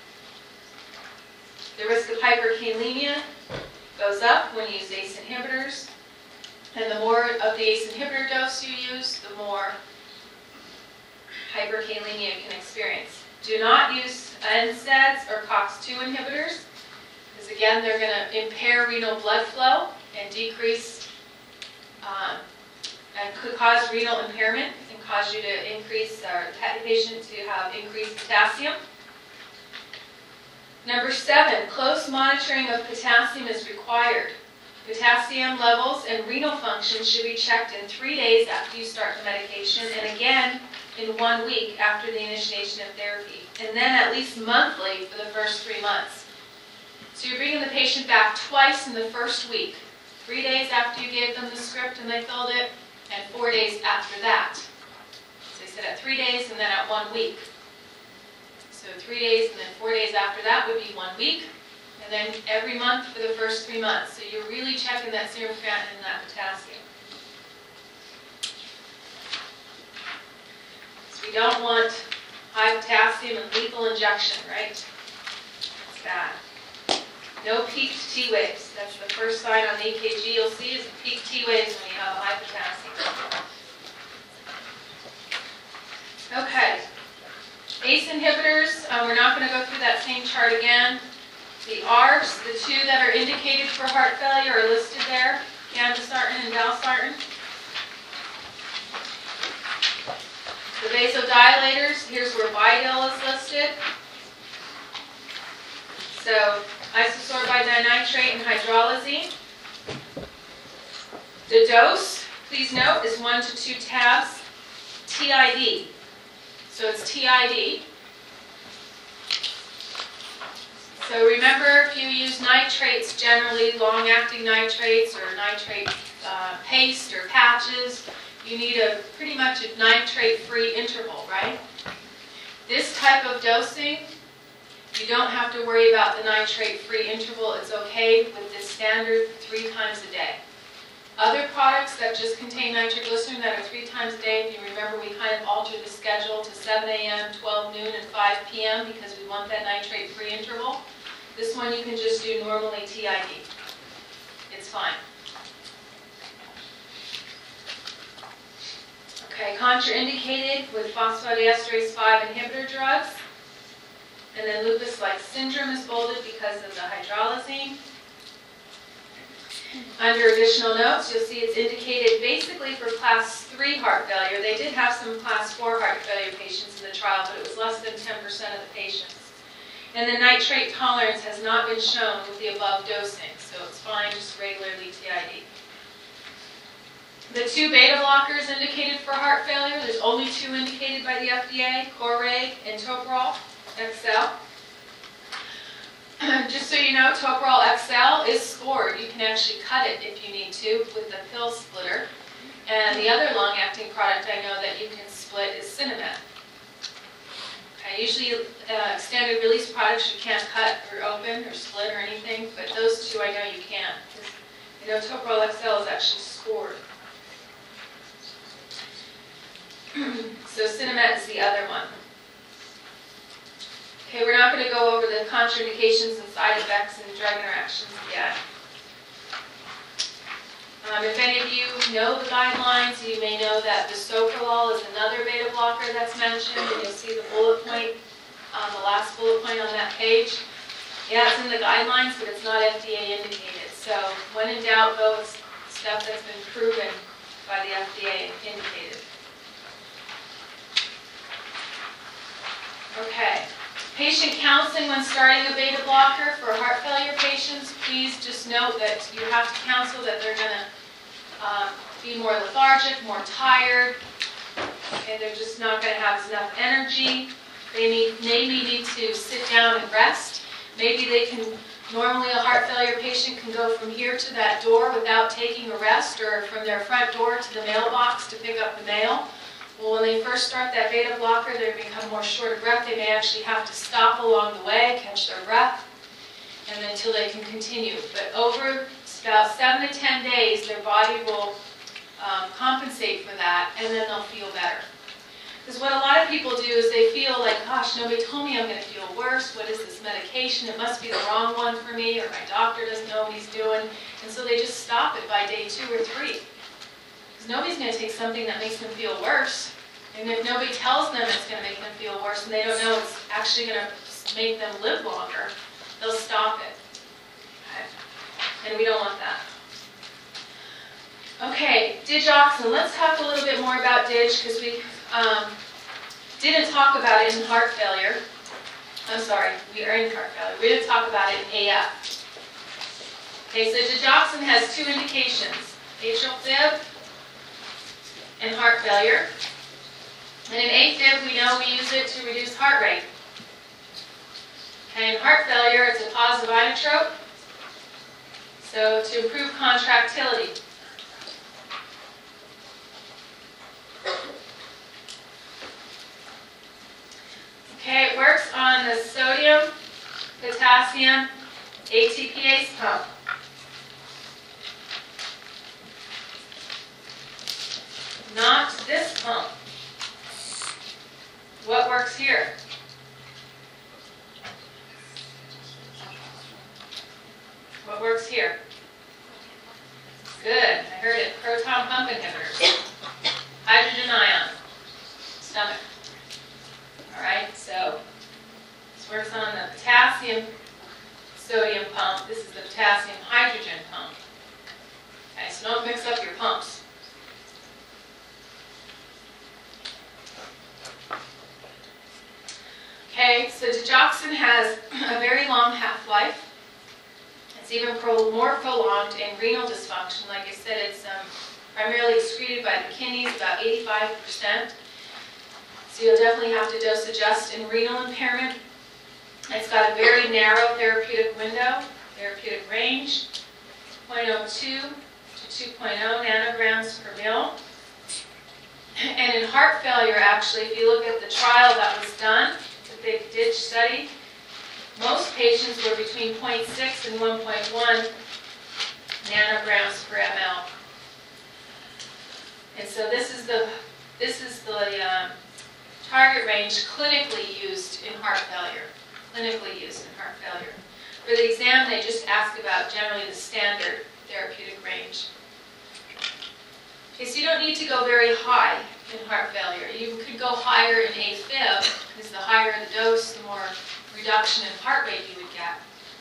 The risk of hyperkalemia goes up when you use ACE inhibitors. And the more of the ACE inhibitor dose you use, the more hyperkalemia you can experience. Do not use NSAIDs or COX-2 inhibitors, because again, they're going to impair renal blood flow and decrease and could cause renal impairment and cause you to increase, or the patient to have increased potassium. Number 7, close monitoring of potassium is required. Potassium levels and renal function should be checked in 3 days after you start the medication, and again in 1 week after the initiation of therapy, and then at least monthly for the first 3 months. So you're bringing the patient back twice in the first week, 3 days after you gave them the script and they filled it, and 4 days after that. So they said at 3 days and then at 1 week. So 3 days and then 4 days after that would be 1 week, and then every month for the first 3 months. So you're really checking that serum creatinine and that potassium. So we don't want high potassium and lethal injection, right? That's bad. No peaked T waves. That's the first sign on the EKG you'll see is the peaked T waves when you have a high potassium. Okay. ACE inhibitors, we're not going to go through that same chart again. The ARBs, the two that are indicated for heart failure, are listed there, candesartan and valsartan. The vasodilators, here's where Bidil is listed. So isosorbide dinitrate and hydralazine. The dose, please note, is 1 to 2 tabs TID. So it's TID. So remember, if you use nitrates, generally long-acting nitrates or nitrate paste or patches, you need a pretty much a nitrate-free interval, right? This type of dosing, you don't have to worry about the nitrate-free interval. It's okay with the standard 3 times a day. Other products that just contain nitroglycerin that are 3 times a day, if you remember, we kind of altered the schedule to 7 a.m., 12 noon, and 5 p.m. because we want that nitrate-free interval. This one you can just do normally TID. It's fine. Okay, contraindicated with phosphodiesterase 5 inhibitor drugs. And then lupus-like syndrome is bolded because of the hydralazine. Under additional notes, you'll see it's indicated basically for class 3 heart failure. They did have some class 4 heart failure patients in the trial, but it was less than 10% of the patients. And the nitrate tolerance has not been shown with the above dosing, so it's fine, just regularly TID. The 2 beta blockers indicated for heart failure, there's only 2 indicated by the FDA, Coreg and Toprol XL. Just so you know, Toprol XL is scored. You can actually cut it if you need to with the pill splitter. And the other long-acting product I know that you can split is Sinemet. Okay, usually standard release products you can't cut or open or split or anything, but those 2 I know you can. You know, Toprol XL is actually scored. So Sinemet is the other one. Okay, we're not going to go over the contraindications and side effects and drug interactions yet. If any of you know the guidelines, you may know that bisoprolol is another beta blocker that's mentioned, and you'll see the bullet point, the last bullet point on that page. Yeah, it's in the guidelines, but it's not FDA indicated. So when in doubt, go with stuff that's been proven by the FDA indicated. Okay. Patient counseling when starting a beta blocker for heart failure patients, please just note that you have to counsel that they're going to be more lethargic, more tired, and they're just not going to have enough energy. They maybe need to sit down and rest. Maybe they can, normally a heart failure patient can go from here to that door without taking a rest, or from their front door to the mailbox to pick up the mail. Well, when they first start that beta blocker, they become more short of breath. They may actually have to stop along the way, catch their breath, and then until they can continue. But over about 7 to 10 days, their body will compensate for that, and then they'll feel better. Because what a lot of people do is they feel like, gosh, nobody told me I'm going to feel worse. What is this medication? It must be the wrong one for me, or my doctor doesn't know what he's doing. And so they just stop it by day 2 or 3. Nobody's going to take something that makes them feel worse. And if nobody tells them it's going to make them feel worse and they don't know it's actually going to make them live longer, they'll stop it. Okay? And we don't want that. Okay, digoxin. Let's talk a little bit more about dig because we didn't talk about it in heart failure. I'm sorry, we are in heart failure. We didn't talk about it in AF. Okay, so digoxin has 2 indications. Atrial fib and heart failure. And in AFib, we know we use it to reduce heart rate. Okay, in heart failure, it's a positive inotrope, so to improve contractility. Okay, it works on the sodium, potassium, ATPase pump. Not this pump. What works here? What works here? Good. I heard it. Proton pump inhibitors. Hydrogen ion. Stomach. All right. So this works on the potassium sodium pump. This is the potassium hydrogen pump. Okay. So don't mix up your pumps. Okay, so digoxin has a very long half-life. It's even more prolonged in renal dysfunction. Like I said, it's primarily excreted by the kidneys, about 85%. So you'll definitely have to dose adjust in renal impairment. It's got a very narrow therapeutic window, therapeutic range, 0.02 to 2.0 nanograms per mil. And in heart failure, actually, if you look at the trial that was done, big DIG study, most patients were between 0.6 and 1.1 nanograms per ml. And so this is the target range clinically used in heart failure. Clinically used in heart failure. For the exam, they just ask about generally the standard therapeutic range. Okay, so you don't need to go very high. in heart failure. You could go higher in AFib, because the higher the dose, the more reduction in heart rate you would get.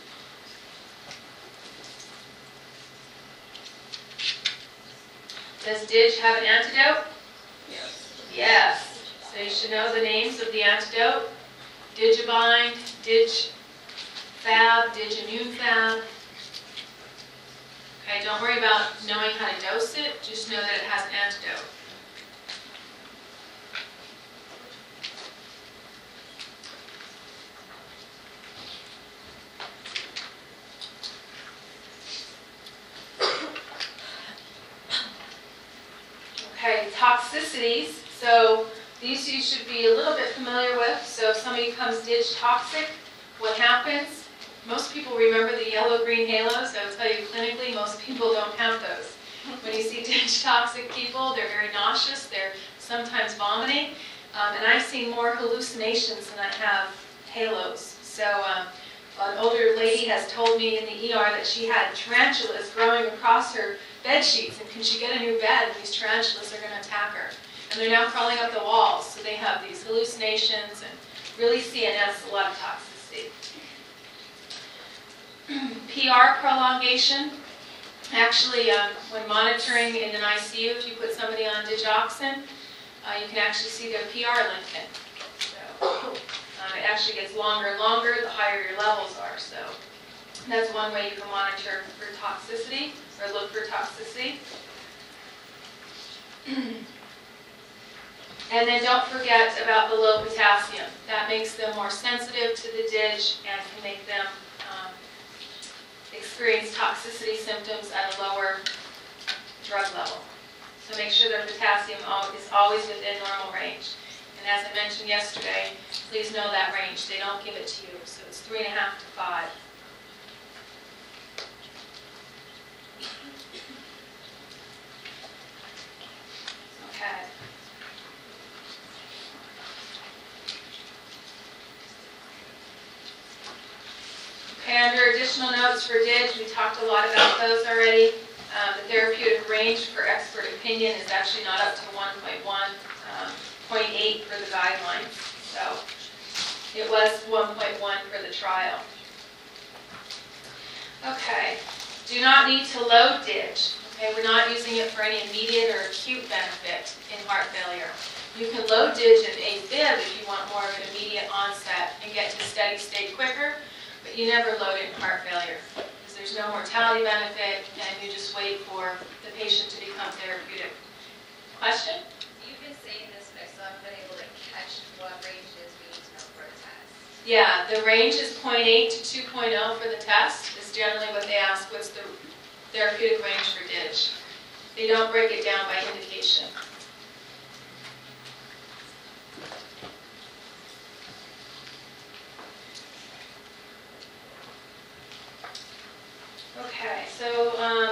Does DIG have an antidote? Yes. Yes. So you should know the names of the antidote. Digibind, DigFab, DigiMune-Fab. Okay, don't worry about knowing how to dose it, just know that it has an antidote. Okay, toxicities. So these you should be a little bit familiar with. So if somebody becomes DIG toxic, what happens? Most people remember the yellow-green halos. I will tell you clinically, most people don't have those. When you see DIG toxic people, they're very nauseous. They're sometimes vomiting. And I've seen more hallucinations than I have halos. So an older lady has told me in the ER that she had tarantulas growing across her bed sheets, and can she get a new bed? These tarantulas are going to attack her. And they're now crawling up the walls, so they have these hallucinations and really CNS, a lot of toxicity. PR prolongation. Actually, when monitoring in an ICU, if you put somebody on digoxin, you can actually see their PR lengthen. So it actually gets longer and longer the higher your levels are. So that's one way you can monitor for toxicity, or look for toxicity. And then don't forget about the low potassium. That makes them more sensitive to the DIG and can make them experience toxicity symptoms at a lower drug level. So make sure their potassium is always within normal range. And as I mentioned yesterday, please know that range. They don't give it to you. So it's 3.5 to 5. Okay. Okay, under additional notes for DIG, we talked a lot about those already. The therapeutic range for expert opinion is actually not up to 1.1, 0.8 for the guidelines. So it was 1.1 for the trial. Okay, do not need to load DIG. Okay, we're not using it for any immediate or acute benefit in heart failure. You can load DIG in AFib if you want more of an immediate onset and get to steady state quicker, but you never load it in heart failure because there's no mortality benefit and you just wait for the patient to become therapeutic. Question? You've been saying this, but I still haven't been able to catch what ranges we need to know for a test. Yeah, the range is 0.8 to 2.0 for the test. Is generally what they ask, what's the therapeutic range for DIG. They don't break it down by indication. Okay, so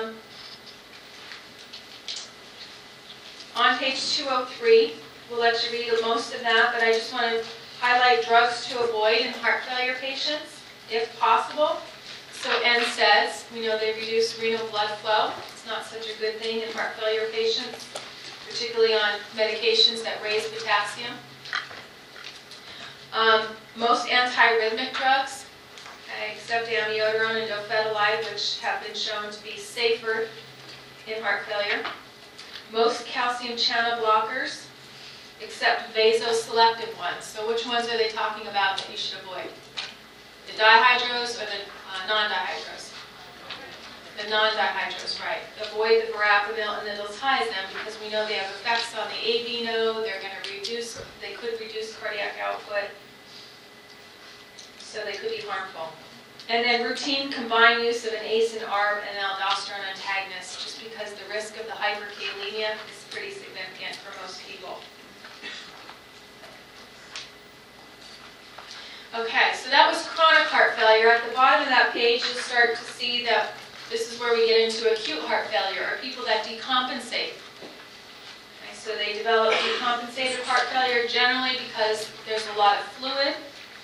on page 203, we'll let you read most of that, but I just want to highlight drugs to avoid in heart failure patients, if possible. So NSAIDs, we know they reduce renal blood flow. It's not such a good thing in heart failure patients, particularly on medications that raise potassium. Most antiarrhythmic drugs, except amiodarone and dofetilide, which have been shown to be safer in heart failure. Most calcium channel blockers, except vasoselective ones. So which ones are they talking about that you should avoid? The dihydros or the non-dihydros? The non-dihydros, right. Avoid the verapamil and the diltiazem because we know they have effects on the AV node. They're going to reduce, they could reduce cardiac output. So they could be harmful. And then routine combined use of an ACE and ARB and an aldosterone antagonist, just because the risk of the hyperkalemia is pretty significant for most people. Okay, so that was chronic heart failure. At the bottom of that page, you'll start to see that this is where we get into acute heart failure, or people that decompensate. Okay, so they develop decompensated heart failure generally because there's a lot of fluid.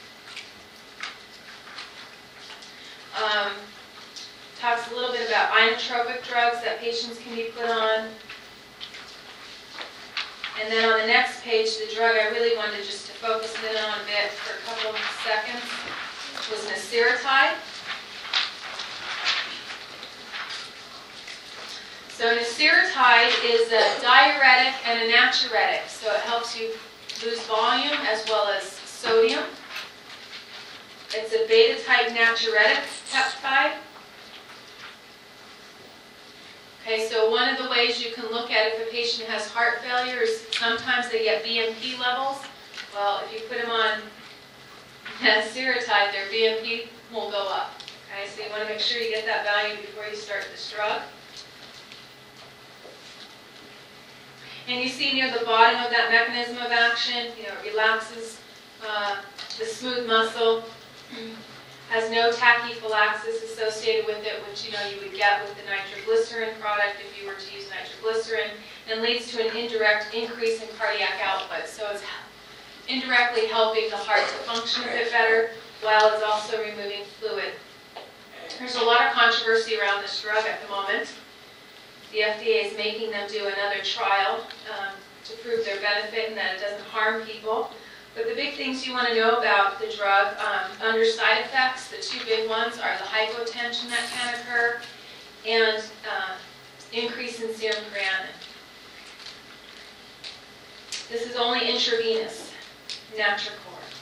Talks a little bit about inotropic drugs that patients can be put on. And then on the next page, the drug I really wanted just to focus in on a bit for a couple of seconds was Nasiratide. So Nasiratide is a diuretic and a natriuretic, so it helps you lose volume as well as sodium. It's a beta-type natriuretic peptide. Okay, so one of the ways you can look at if a patient has heart failure is sometimes they get BNP levels. Well, if you put them on Nasiratide, their BNP will go up. Okay, so you want to make sure you get that value before you start this drug. And you see near the bottom of that mechanism of action, it relaxes the smooth muscle, has no tachyphylaxis associated with it, which you would get with the nitroglycerin product if you were to use nitroglycerin, and leads to an indirect increase in cardiac output. So it's indirectly helping the heart to function a bit better, while it's also removing fluid. There's a lot of controversy around this drug at the moment. The FDA is making them do another trial to prove their benefit and that it doesn't harm people. But the big things you want to know about the drug, under side effects, the two big ones are the hypotension that can occur and increase in serum creatinine. This is only intravenous, Natracor.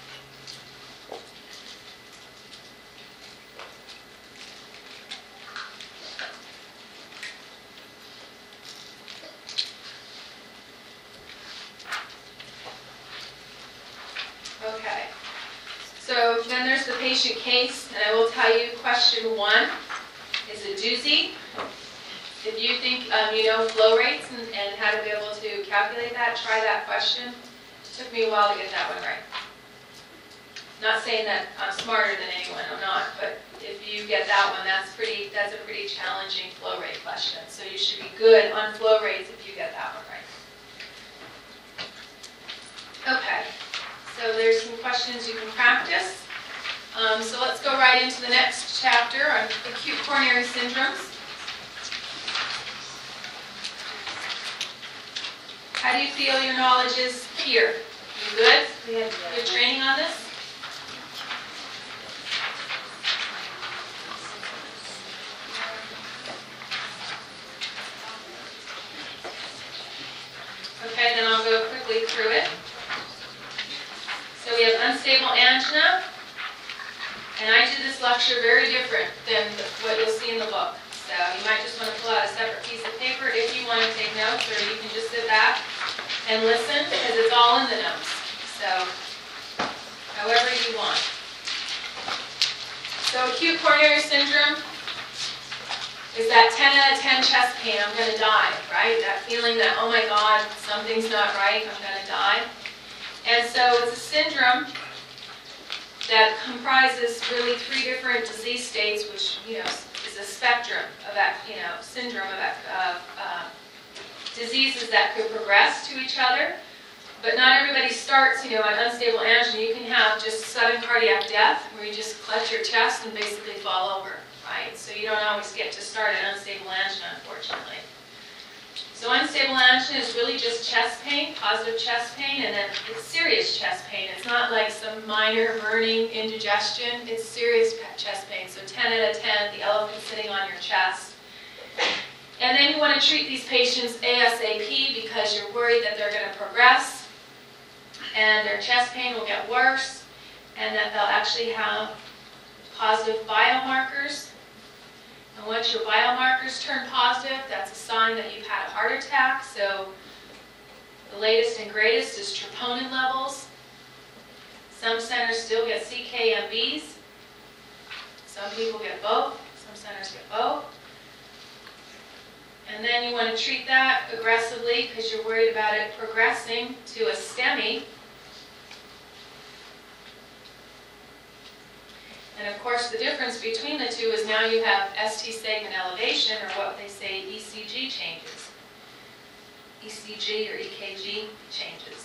Okay, so then there's the patient case, and I will tell you question 1 is a doozy. If you think you know flow rates and how to be able to calculate that, try that question. It took me a while to get that one right. Not saying that I'm smarter than anyone, I'm not, but if you get that one, that's a pretty challenging flow rate question. So you should be good on flow rates if you get that one right. Okay. So there's some questions you can practice. So let's go right into the next chapter on acute coronary syndromes. How do you feel your knowledge is here? You good? We have good training on this? Okay, then I'll go quickly through it. So we have unstable angina, and I did this lecture very different than what you'll see in the book. So you might just want to pull out a separate piece of paper if you want to take notes, or you can just sit back and listen, because it's all in the notes. So however you want. So acute coronary syndrome is that 10 out of 10 chest pain, I'm going to die, right? That feeling that, oh my God, something's not right, I'm going to die. And so it's a syndrome that comprises really 3 different disease states, which is a spectrum of that syndrome of diseases that could progress to each other. But not everybody starts on unstable angina. You can have just sudden cardiac death, where you just clutch your chest and basically fall over, right? So you don't always get to start an unstable angina, unfortunately. So unstable angina is really just chest pain, positive chest pain, and then it's serious chest pain. It's not like some minor burning indigestion. It's serious chest pain. So 10 out of 10, the elephant sitting on your chest. And then you want to treat these patients ASAP because you're worried that they're going to progress and their chest pain will get worse and that they'll actually have positive biomarkers. And once your biomarkers turn positive, that's a sign that you've had a heart attack. So the latest and greatest is troponin levels. Some centers still get CKMBs. Some people get both. Some centers get both. And then you want to treat that aggressively because you're worried about it progressing to a STEMI. And of course, the difference between the two is now you have ST segment elevation, or what they say ECG changes. ECG or EKG changes.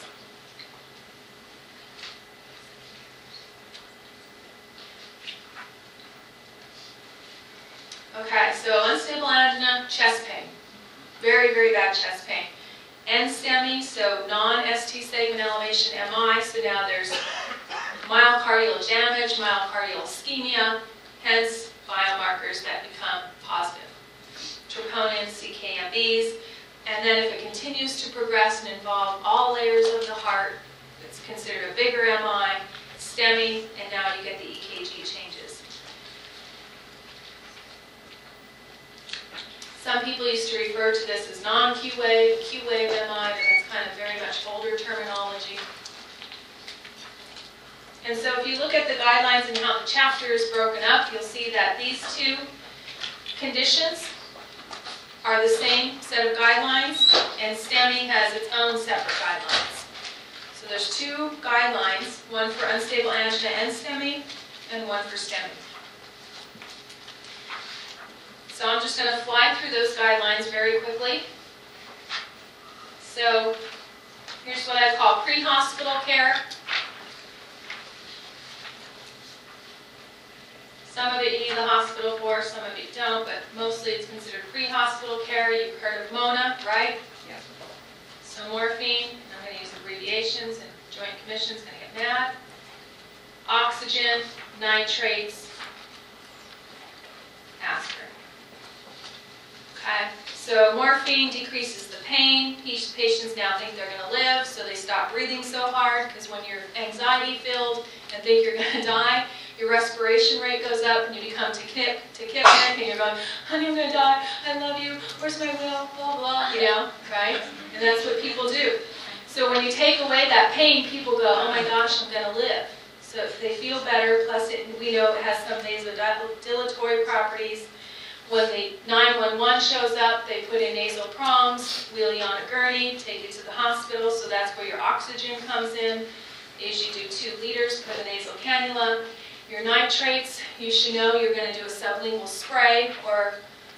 Okay, so unstable angina, chest pain. Very, very bad chest pain. NSTEMI, so non-ST segment elevation MI, so now there's myocardial damage, myocardial ischemia, hence biomarkers that become positive. Troponin, CKMBs, and then if it continues to progress and involve all layers of the heart, it's considered a bigger MI, STEMI, and now you get the EKG changes. Some people used to refer to this as non-Q wave, Q wave MI, but that's kind of very much older terminology. And so if you look at the guidelines and how the chapter is broken up, you'll see that these two conditions are the same set of guidelines, and STEMI has its own separate guidelines. So there's two guidelines, one for unstable angina and STEMI, and one for STEMI. So I'm just going to fly through those guidelines very quickly. So here's what I call pre-hospital care. Some of it you need the hospital for, some of it don't, but mostly it's considered pre-hospital care. You've heard of MONA, right? Yeah. So morphine, I'm going to use abbreviations, and Joint Commission's going to get mad. Oxygen, nitrates, aspirin. Okay, so morphine decreases the pain. Patients now think they're going to live, so they stop breathing so hard, because when you're anxiety-filled and think you're going to die, your respiration rate goes up and you become tachypneic, and you're going, honey, I'm going to die, I love you, where's my will, blah, blah, you know, right? And that's what people do. So when you take away that pain, people go, oh my gosh, I'm going to live. So if they feel better, plus we know it has some vasodilatory properties. When the 911 shows up, they put in nasal prongs, wheel you on a gurney, take you to the hospital, so that's where your oxygen comes in. They usually do 2 liters, put a nasal cannula. Your nitrates, you should know you're going to do a sublingual spray, or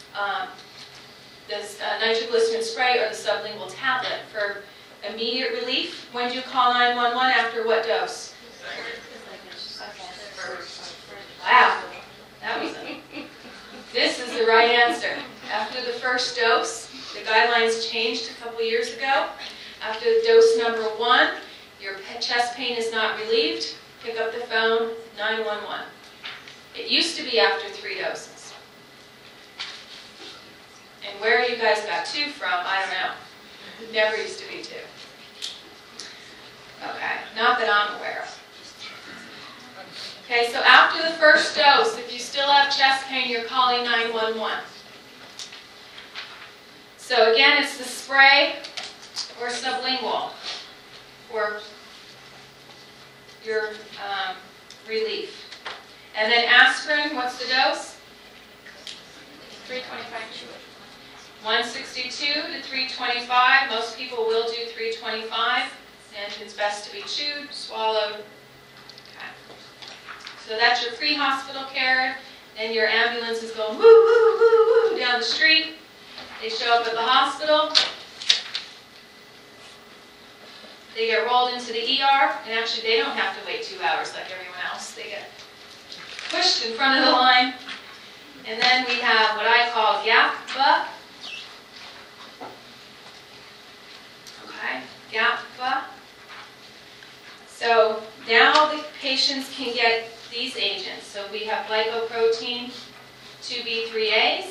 this nitroglycerin spray, or the sublingual tablet for immediate relief. When do you call 911? After what dose? Wow, that was a... This is the right answer. After the first dose, the guidelines changed a couple years ago. After dose number 1, your chest pain is not relieved. Pick up the phone, 911. It used to be after 3 doses. And where you guys got 2 from, I don't know. It never used to be 2. Okay, not that I'm aware of. Okay, so after the first dose, if you still have chest pain, you're calling 911. So again, it's the spray or sublingual for your relief. And then aspirin, what's the dose? 325. 162 to 325. Most people will do 325, and it's best to be chewed, swallowed. Okay. So that's your pre-hospital care. Then your ambulance is going woo, woo, woo, woo down the street. They show up at the hospital. They get rolled into the ER, and actually they don't have to wait 2 hours like everyone else. They get pushed in front of the line. And then we have what I call GAPPA. Okay, GAPPA. So now the patients can get these agents. So we have glycoprotein 2B3As,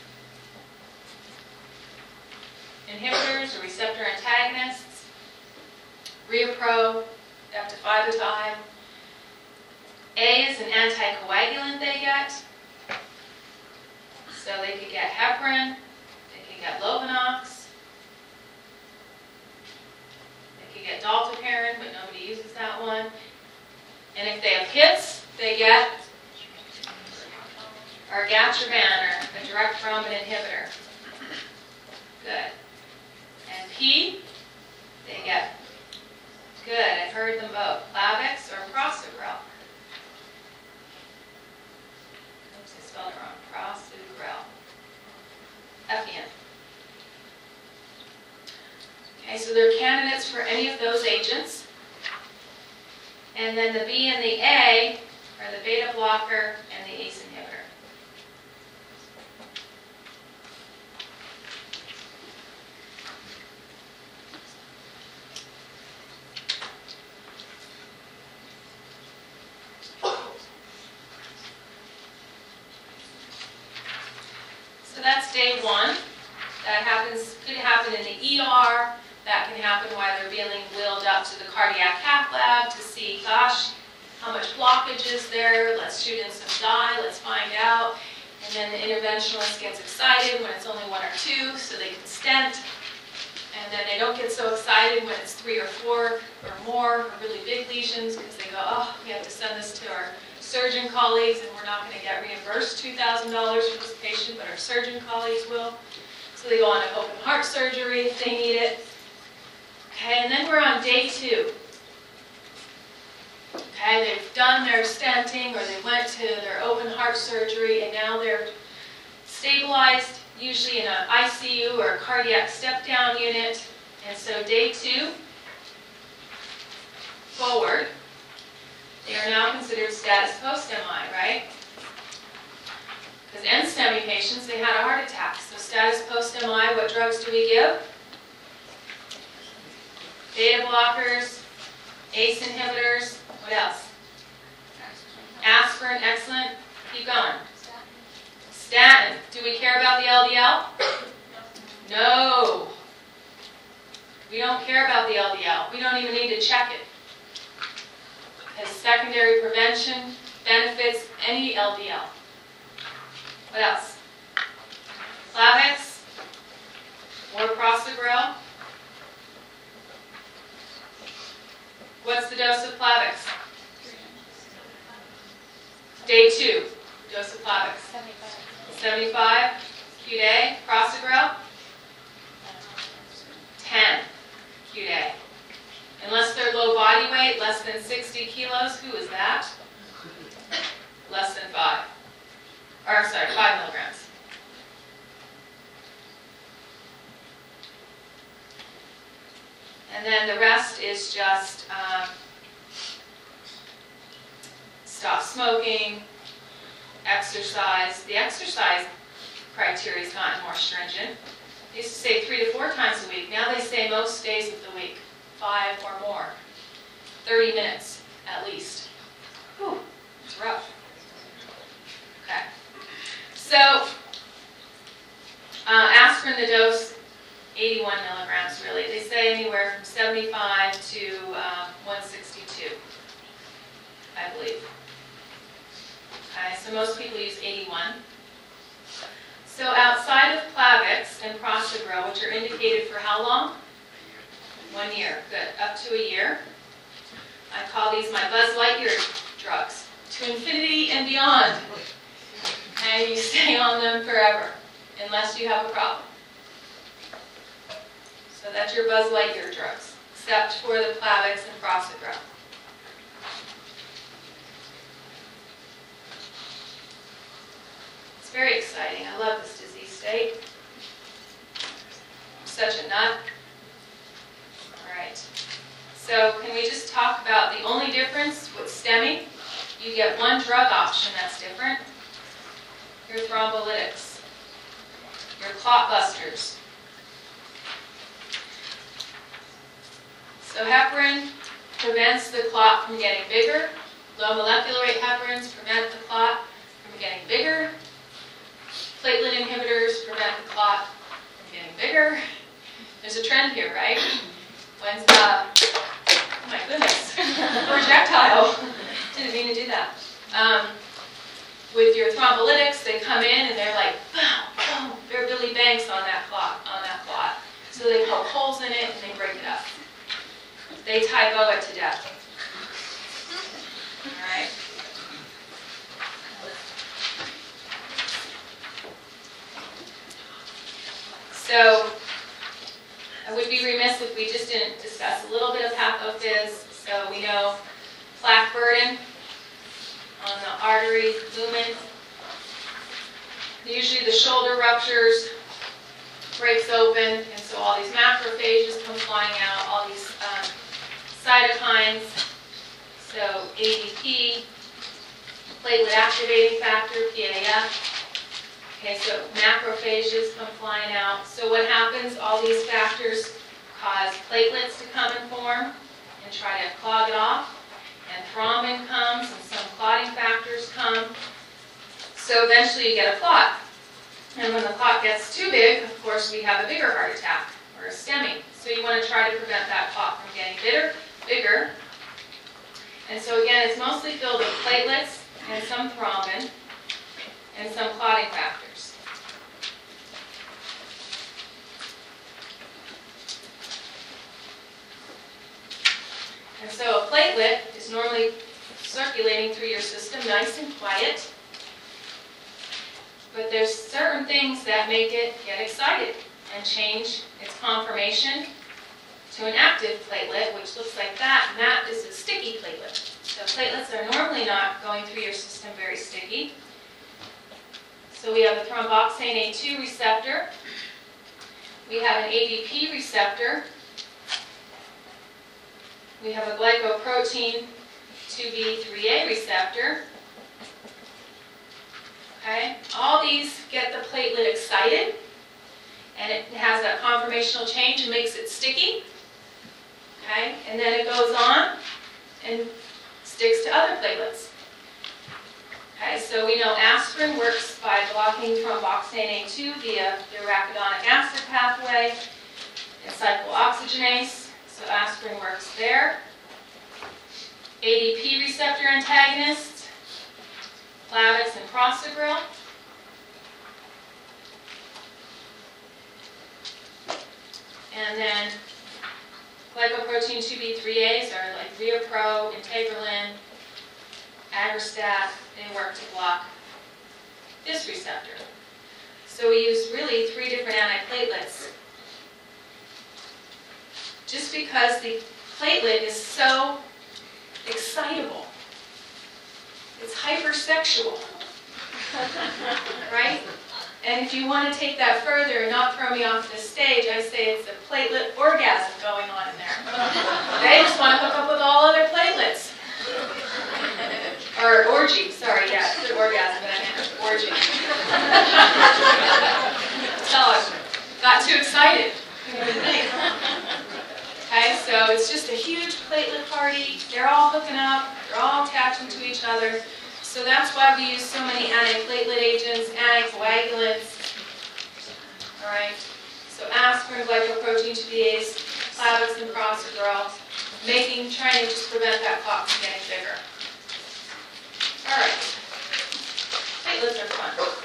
inhibitors or receptor antagonists, ReoPro, up to 5-etide. A is an anticoagulant they get. So they could get heparin, they could get Lovenox, they could get dalteparin, but nobody uses that one. And if they have hits, they get argatroban, or a direct thrombin inhibitor. Good. And P, they get, good, I've heard them both, Plavix or Prasugrel. Oops, I spelled it wrong. Prasugrel. Epian. Okay, so they're candidates for any of those agents. And then the B and the A are the beta blocker and the ACE inhibitor. day 1. That could happen in the ER. That can happen while they're being wheeled up to the cardiac cath lab to see, gosh, how much blockage is there? Let's shoot in some dye, let's find out. And then the interventionalist gets excited when it's only 1 or 2, so they can stent. And then they don't get so excited when it's 3 or 4 or more, or really big lesions, because they go, oh, we have to send this to our surgeon colleagues, and we're not going to get reimbursed $2,000 for this patient, but our surgeon colleagues will. So they go on to open heart surgery if they need it. Okay, and then we're on day 2. Okay, they've done their stenting, or they went to their open heart surgery, and now they're stabilized, usually in an ICU or a cardiac step-down unit. And so day 2 forward, they are now considered status post-MI, right? Because NSTEMI patients, they had a heart attack. So status post-MI, what drugs do we give? Beta blockers, ACE inhibitors, what else? Aspirin, excellent. Keep going. Statin. Do we care about the LDL? No. We don't care about the LDL. We don't even need to check it. Because secondary prevention benefits any LDL. What else? Plavix or Prasugrel. What's the dose of Plavix? Day 2, dose of Plavix. 75 Q-day. Prasugrel? 10 Q-day. Unless they're low body weight, less than 60 kilos, who is that? Less than 5. Or, sorry, 5 milligrams. And then the rest is just stop smoking, exercise. The exercise criteria has gotten more stringent. They used to say 3 to 4 times a week. Now they say most days of the week, 5 or more. 30 minutes at least. Whew, it's rough. Okay. So, aspirin, the dose, 81 milligrams really. They say anywhere from 75 to 162, I believe. Okay, so most people use 81. So outside of Plavix and Prasugrel, which are indicated for how long? 1 year. Good. Up to a year. I call these my Buzz Lightyear drugs. To infinity and beyond. And you stay on them forever, unless you have a problem. So that's your Buzz Lightyear drugs, except for the Plavix and Prasugrel. It's very exciting. I love this disease state. I'm such a nut. All right. So can we just talk about the only difference with STEMI? You get one drug option that's different. Your thrombolytics, your clot busters. So heparin prevents the clot from getting bigger. Low molecular weight heparins prevent the clot from getting bigger. Platelet inhibitors prevent the clot from getting bigger. There's a trend here, right? When's oh my goodness, projectile. Didn't mean to do that. With your thrombolytics, they come in and they're like, boom, boom. They're Billy Banks on that clot. So they poke holes in it and they break it up. They typo it to death. All right. So I would be remiss if we just didn't discuss a little bit of pathophys. So we know plaque burden on the artery lumen. Usually the shoulder ruptures, breaks open, and so all these macrophages come flying out, all these cytokines, so ADP, platelet activating factor, PAF. Okay, so macrophages come flying out. So what happens? All these factors cause platelets to come and form and try to clog it off. And thrombin comes and some clotting factors come. So eventually you get a clot. And when the clot gets too big, of course, we have a bigger heart attack, or a STEMI. So you want to try to prevent that clot from getting bigger. And so again, it's mostly filled with platelets and some thrombin and some clotting factors. And so a platelet is normally circulating through your system nice and quiet, but there's certain things that make it get excited and change its conformation to an active platelet, which looks like that, and that is a sticky platelet. So platelets are normally not going through your system very sticky. So we have a thromboxane A2 receptor, we have an ADP receptor, we have a glycoprotein 2B3A receptor. Okay, all these get the platelet excited, and it has that conformational change and makes it sticky. Okay, and then it goes on and sticks to other platelets. Okay, so we know aspirin works by blocking thromboxane A2 via the arachidonic acid pathway and cyclooxygenase, so aspirin works there. ADP receptor antagonists, Plavix and Prasugrel. And then glycoprotein 2B3As are like ReoPro, Integralin, Aggrastat. They work to block this receptor. So we use really 3 different antiplatelets. Just because the platelet is so excitable. It's hypersexual, right? And if you want to take that further and not throw me off the stage, I say it's a platelet orgasm going on in there. They just want to hook up with all other platelets. Or orgy, sorry, yeah, it's an orgasm, but I meant orgy. So I got too excited. Okay, so it's just a huge platelet party. They're all hooking up. They're all attaching to each other. So that's why we use so many antiplatelet agents, anticoagulants. All right. So aspirin, glycoprotein 2B8s, Plavix, and Prasugrel, trying to just prevent that clot from getting bigger. All right. Platelets are fun.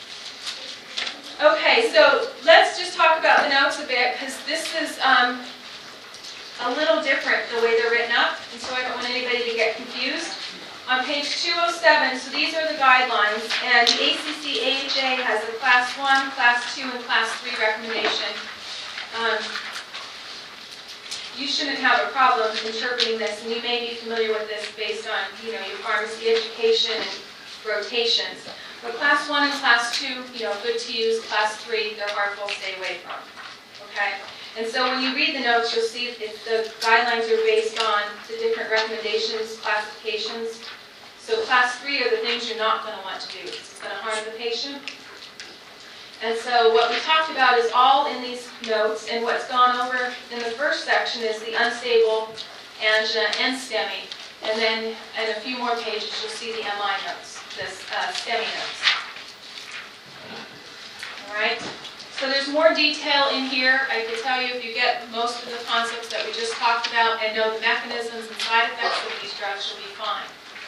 Okay, so let's just talk about the notes a bit, because this is a little different the way they're written up, and so I don't want anybody to get confused. On page 207, so these are the guidelines, and the ACC-AHA has a Class 1, Class 2, and Class 3 recommendation. You shouldn't have a problem interpreting this, and you may be familiar with this based on, your pharmacy education and rotations. But Class 1 and Class 2, good to use. Class 3, they're harmful, stay away from. Okay? And so when you read the notes, you'll see if the guidelines are based on the different recommendations, classifications. So Class 3 are the things you're not going to want to do. It's going to harm the patient. And so what we talked about is all in these notes, and what's gone over in the first section is the unstable angina and STEMI. And then in a few more pages, you'll see the MI notes, the STEMI notes. All right? So there's more detail in here. I can tell you if you get most of the concepts that we just talked about and know the mechanisms and side effects of these drugs, you'll be fine.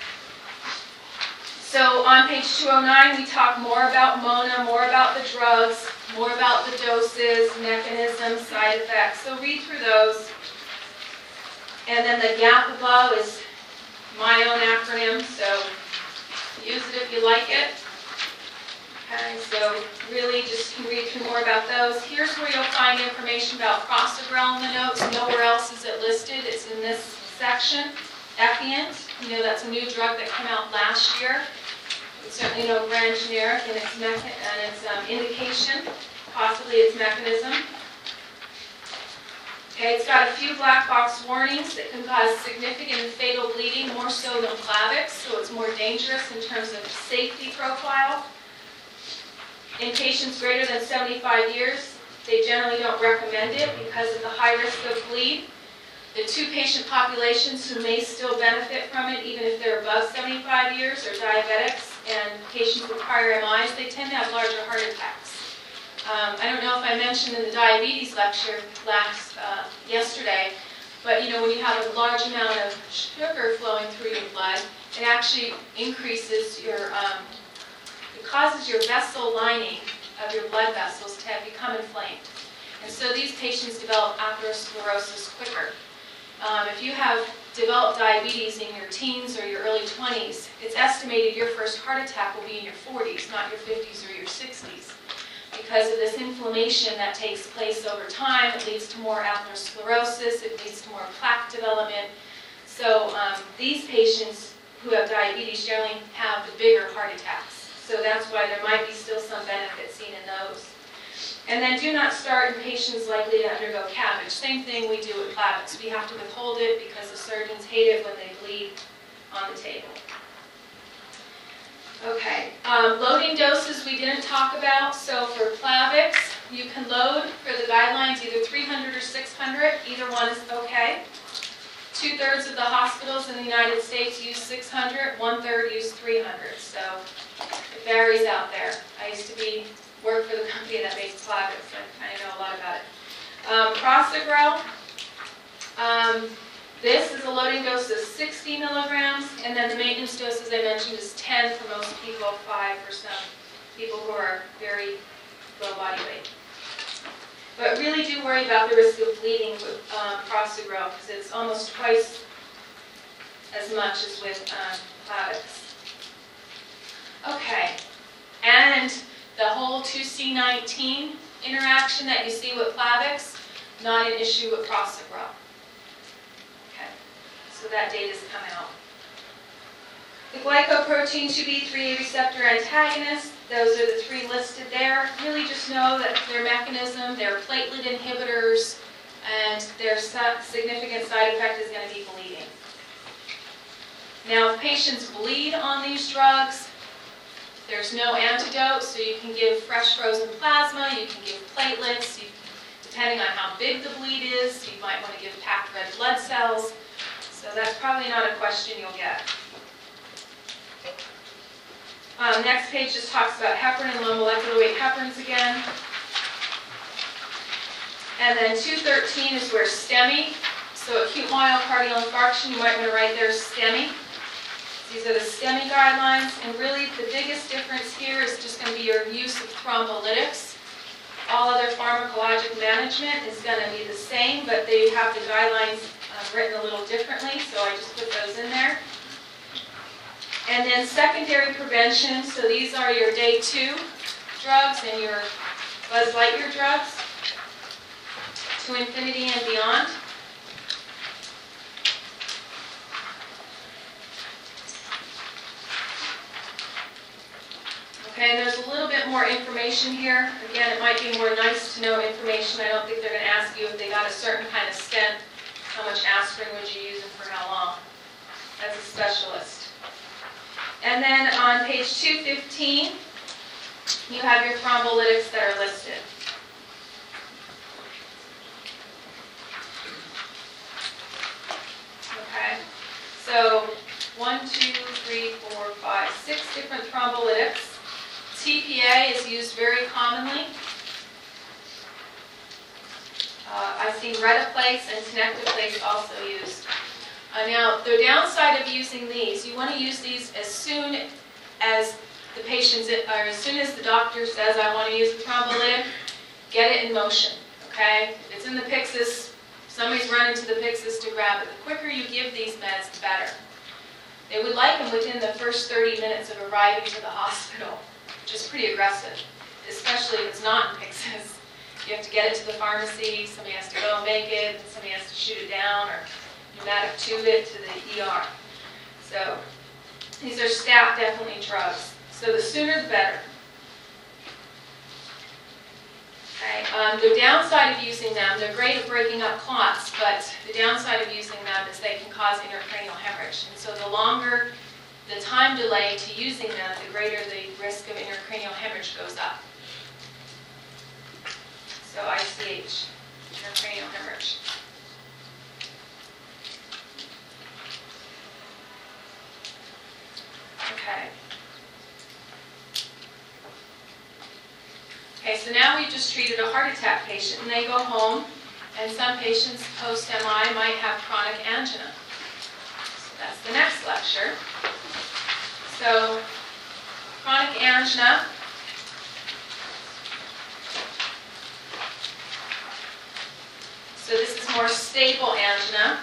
So on page 209, we talk more about MONA, more about the drugs, more about the doses, mechanisms, side effects. So read through those. And then the gap above is my own acronym, so use it if you like it. Okay, so really just can read through more about those. Here's where you'll find information about Prasugrel in the notes. Nowhere else is it listed. It's in this section. Effient, that's a new drug that came out last year. It's certainly no brand generic in its indication, possibly its mechanism. Okay, it's got a few black box warnings that can cause significant and fatal bleeding, more so than Plavix, so it's more dangerous in terms of safety profile. In patients greater than 75 years, they generally don't recommend it because of the high risk of bleed. The 2 patient populations who may still benefit from it, even if they're above 75 years, are diabetics and patients with prior MIs. They tend to have larger heart attacks. I don't know if I mentioned in the diabetes lecture yesterday, but when you have a large amount of sugar flowing through your blood, it actually increases it causes your vessel lining of your blood vessels to become inflamed. And so these patients develop atherosclerosis quicker. If you have developed diabetes in your teens or your early 20s, it's estimated your first heart attack will be in your 40s, not your 50s or your 60s. Because of this inflammation that takes place over time, it leads to more atherosclerosis, it leads to more plaque development. So these patients who have diabetes generally have the bigger heart attacks. So that's why there might be still some benefit seen in those. And then do not start in patients likely to undergo CABG. Same thing we do with Plavix. We have to withhold it because the surgeons hate it when they bleed on the table. Okay, loading doses we didn't talk about. So for Plavix, you can load for the guidelines either 300 or 600. Either one is okay. 2/3 of the hospitals in the United States use 600, 1/3 use 300. So it varies out there. I used to work for the company that makes Plavix, so I know a lot about it. Prasugrel, this is a loading dose of 60 milligrams, and then the maintenance dose, as I mentioned, is 10 for most people, 5 for some people who are very low body weight. But really do worry about the risk of bleeding with Prasugrel, because it's almost twice as much as with Plavix. Okay, and the whole 2C19 interaction that you see with Plavix, not an issue with Prasugrel. Okay, so that data's come out. The glycoprotein 2B3A receptor antagonists, those are the 3 listed there. Really just know that their mechanism, they're platelet inhibitors, and their significant side effect is going to be bleeding. Now, if patients bleed on these drugs, there's no antidote, so you can give fresh frozen plasma, you can give platelets, depending on how big the bleed is, you might want to give packed red blood cells. So that's probably not a question you'll get. Next page just talks about heparin and low molecular weight heparins again. And then 213 is where STEMI, so acute myocardial infarction, you might want to write there STEMI. These are the STEMI guidelines, and really the biggest difference here is just going to be your use of thrombolytics. All other pharmacologic management is going to be the same, but they have the guidelines written a little differently, so I just put those in there. And then secondary prevention, so these are your day 2 drugs and your Buzz Lightyear drugs, to infinity and beyond. Okay, and there's a little bit more information here. Again, it might be more nice to know information. I don't think they're going to ask you if they got a certain kind of stent, how much aspirin would you use and for how long, as a specialist. And then on page 215, you have your thrombolytics that are listed. Okay, so 1, 2, 3, 4, 5, 6 different thrombolytics. TPA is used very commonly. I've seen Retaplace and Tenecteplase also used. Now, the downside of using these, you want to use these as soon as the patient's, or as soon as the doctor says, I want to use a thrombolytic, get it in motion, okay? If it's in the Pyxis, somebody's running to the Pyxis to grab it. The quicker you give these meds, the better. They would like them within the first 30 minutes of arriving to the hospital, which is pretty aggressive, especially if it's not in Pyxis. You have to get it to the pharmacy, somebody has to go and make it, somebody has to shoot it down, or pneumatic tube it to the ER. So these are staff definitely drugs. So the sooner the better. Okay. The downside of using them, they're great at breaking up clots, but the downside of using them is they can cause intracranial hemorrhage. And so the longer the time delay to using them, the greater the risk of intracranial hemorrhage goes up. So ICH, intracranial hemorrhage. Okay. Okay, so now we've just treated a heart attack patient, and they go home, and some patients post-MI might have chronic angina. So that's the next lecture. So, chronic angina. So this is more stable angina.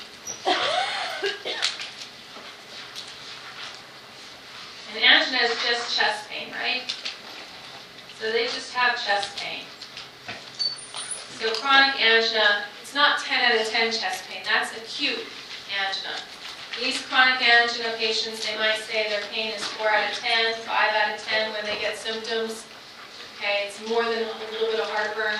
And angina is just chest pain, right? So they just have chest pain. So chronic angina, it's not 10 out of 10 chest pain, that's acute angina. These chronic angina patients, they might say their pain is 4 out of 10, 5 out of 10 when they get symptoms. Okay, it's more than a little bit of heartburn.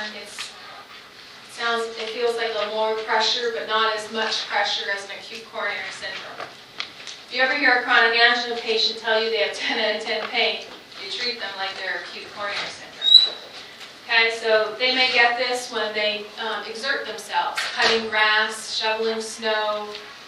It feels like a more pressure, but not as much pressure as an acute coronary syndrome. If you ever hear a chronic angina patient tell you they have 10 out of 10 pain, you treat them like they're acute coronary syndrome. Okay, so they may get this when they exert themselves, cutting grass, shoveling snow,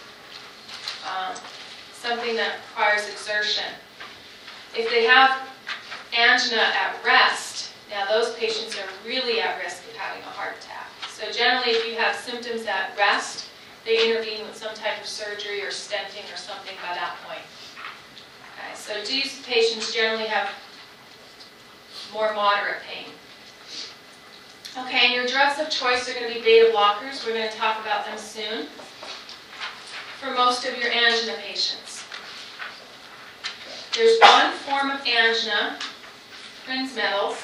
something that requires exertion. If they have angina at rest, now those patients are really at risk of having a heart attack. So generally, if you have symptoms at rest, they intervene with some type of surgery or stenting or something by that point. Okay, so these patients generally have more moderate pain. Okay, and your drugs of choice are going to be beta blockers. We're going to talk about them soon. For most of your angina patients. There's one form of angina, Prinzmetal's,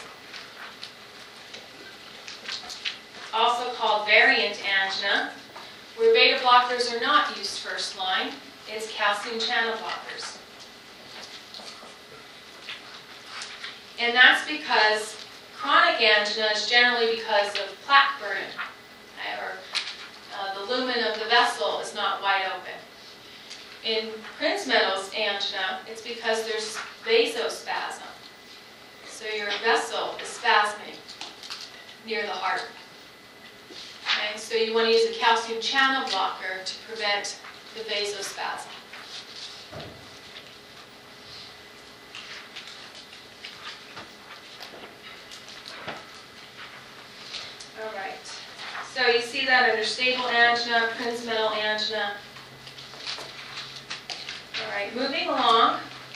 also called variant angina, where beta blockers are not used first line. It's calcium channel blockers. And that's because chronic angina is generally because of plaque burden, okay, or the lumen of the vessel is not wide open. In Prinzmetal's angina, it's because there's vasospasm. So your vessel is spasming near the heart. Okay, so you want to use a calcium channel blocker to prevent the vasospasm. All right. So you see that under stable angina, Prinzmetal angina. All right, moving along.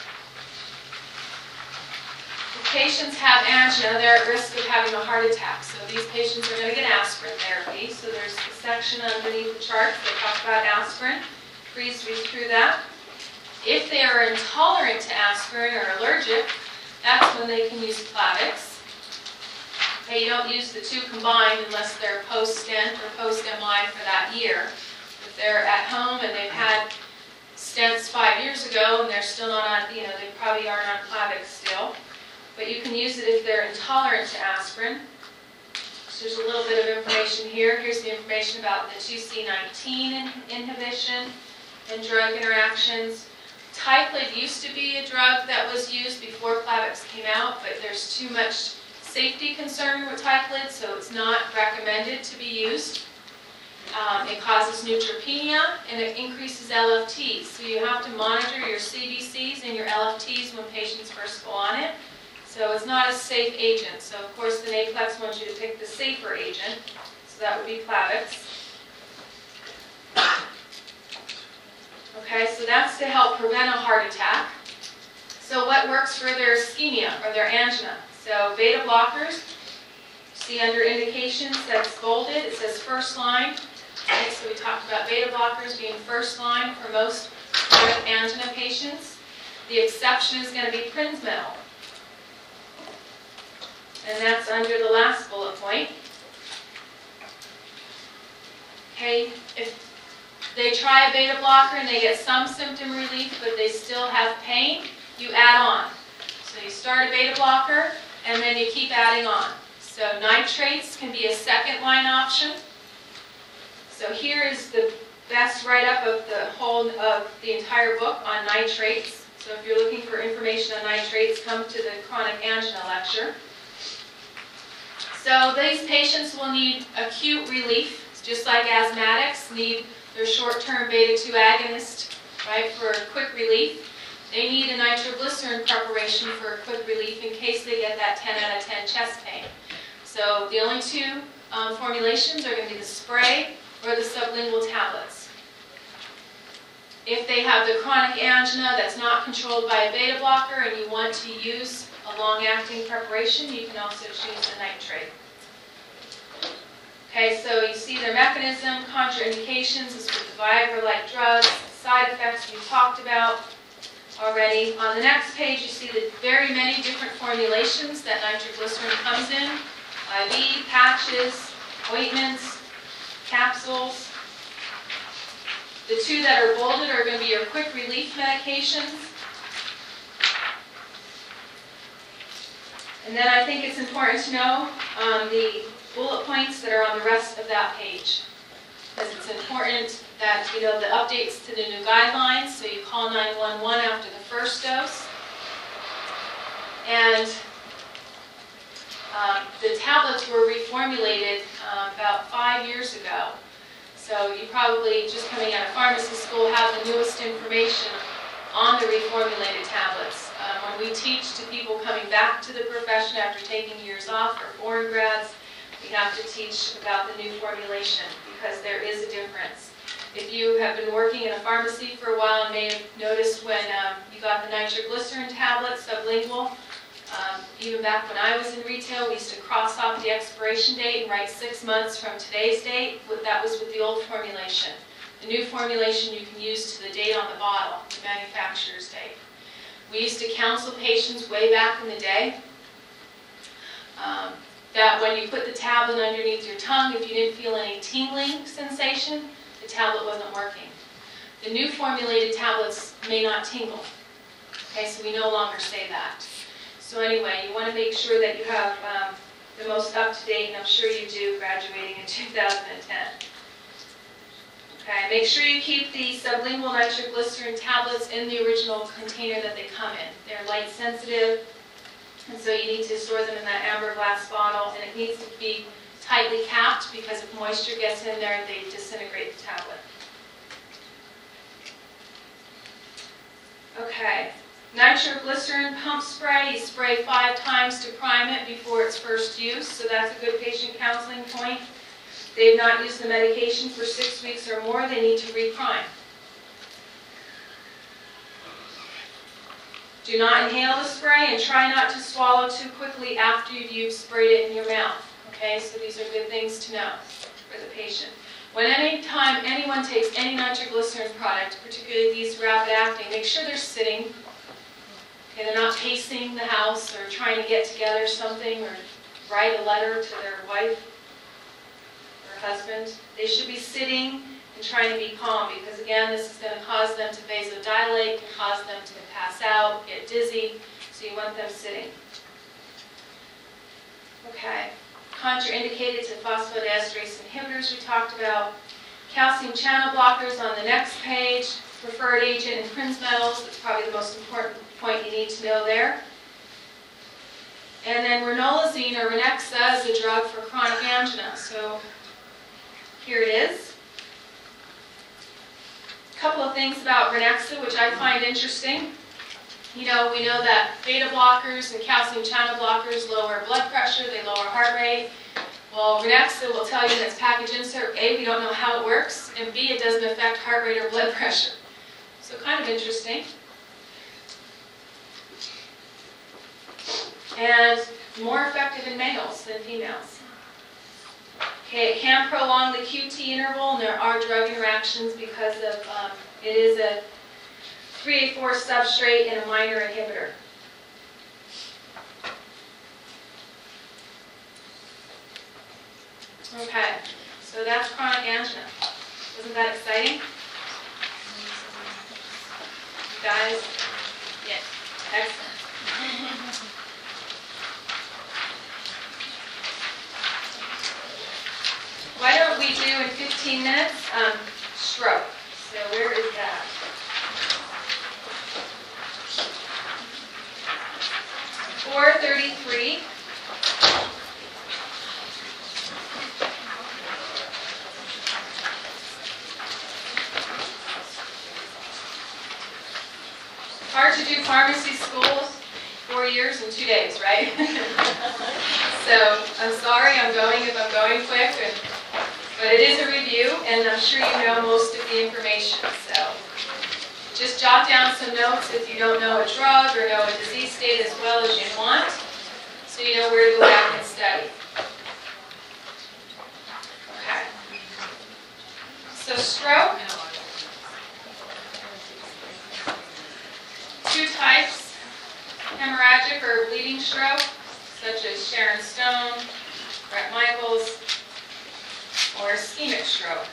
If patients have angina, they're at risk of having a heart attack. So these patients are going to get aspirin therapy. So there's a section underneath the chart that talks about aspirin. Please read through that. If they are intolerant to aspirin or allergic, that's when they can use Plavix. Okay, you don't use the two combined unless they're post-stent or post-MI for that year. If they're at home and they've had stents 5 years ago and they're still not on, they probably aren't on Plavix still. But you can use it if they're intolerant to aspirin. So there's a little bit of information here. Here's the information about the 2C19 inhibition and drug interactions. Tyclid used to be a drug that was used before Plavix came out, but there's too much safety concern with Tyclid, so it's not recommended to be used. It causes neutropenia and it increases LFTs. So you have to monitor your CBCs and your LFTs when patients first go on it. So it's not a safe agent. So of course the NAPLEX wants you to pick the safer agent. So that would be Plavix. Okay, so that's to help prevent a heart attack. So what works for their ischemia or their angina? So beta blockers, see under indications that's bolded, it says first line. Okay, so we talked about beta blockers being first line for most chronic angina patients. The exception is going to be Prinzmetal. And that's under the last bullet point. Okay, if they try a beta blocker and they get some symptom relief, but they still have pain, you add on. So you start a beta blocker, and then you keep adding on. So nitrates can be a second line option. So here is the best write-up of the whole of the entire book on nitrates. So if you're looking for information on nitrates, come to the chronic angina lecture. So these patients will need acute relief, just like asthmatics need their short-term beta-2 agonist, right, for quick relief. they need a nitroglycerin preparation for a quick relief in case they get that 10 out of 10 chest pain. So the only two formulations are going to be the spray or the sublingual tablets. If they have the chronic angina that's not controlled by a beta blocker and you want to use a long-acting preparation, you can also choose the nitrate. Okay, so you see their mechanism, contraindications is with the Viagra-like drugs, side effects we talked about already. On the next page, you see the very many different formulations that nitroglycerin comes in. IV, patches, ointments, capsules. The two that are bolded are going to be your quick relief medications. And then I think it's important to know the bullet points that are on the rest of that page. Because it's important that you know the updates to the new guidelines, so you call 911 after the first dose. And the tablets were reformulated about 5 years ago. So you probably, just coming out of pharmacy school, have the newest information on the reformulated tablets. When we teach to people coming back to the profession after taking years off or foreign grads, we have to teach about the new formulation because there is a difference. If you have been working in a pharmacy for a while and may have noticed when you got the nitroglycerin tablets, sublingual, even back when I was in retail, we used to cross off the expiration date and write 6 months from today's date. That was with the old formulation. The new formulation you can use to the date on the bottle, the manufacturer's date. We used to counsel patients way back in the day that when you put the tablet underneath your tongue, if you didn't feel any tingling sensation, the tablet wasn't working. The new formulated tablets may not tingle. Okay, so we no longer say that. So anyway, you want to make sure that you have the most up-to-date, and I'm sure you do, graduating in 2010. Okay, make sure you keep the sublingual nitroglycerin tablets in the original container that they come in. They're light sensitive, and so you need to store them in that amber glass bottle, and it needs to be tightly capped because if moisture gets in there, they disintegrate the tablet. Okay. Nitroglycerin pump spray, you spray 5 times to prime it before its first use, so that's a good patient counseling point. If they've not used the medication for 6 weeks or more, they need to reprime. Do not inhale the spray and try not to swallow too quickly after you've sprayed it in your mouth. Okay, so these are good things to know for the patient. When anytime anyone takes any nitroglycerin product, particularly these rapid acting, make sure they're sitting. Okay, they're not pacing the house or trying to get together something or write a letter to their wife or husband. They should be sitting and trying to be calm because, again, this is going to cause them to vasodilate, can cause them to pass out, get dizzy, so you want them sitting. Okay, contraindicated to phosphodiesterase inhibitors we talked about. Calcium channel blockers on the next page. Preferred agent in Prinz metals, that's probably the most important point you need to know there. And then ranolazine or Ranexa is a drug for chronic angina. So here it is. A couple of things about Ranexa which I find interesting. You know, we know that beta blockers and calcium channel blockers lower blood pressure, they lower heart rate. Well, Ranexa will tell you in its package insert, A, we don't know how it works, and B, it doesn't affect heart rate or blood pressure. So kind of interesting. And more effective in males than females. Okay, it can prolong the QT interval, and there are drug interactions because of it is a 3A4 substrate and a minor inhibitor. Okay, so that's chronic angina. Wasn't that exciting? Guys? Yes. Excellent. Why don't we do in 15 minutes stroke? So where is that? .433. Heart to do pharmacy school 4 years and 2 days, right? So I'm sorry I'm going if I'm going quick, but it is a review, and I'm sure you know most of the information. So just jot down some notes if you don't know a drug or know a disease state as well as you want, so you know where to go back and study. Okay. So stroke. 2 types, hemorrhagic or bleeding stroke, such as Sharon Stone, Brett Michaels, or ischemic stroke.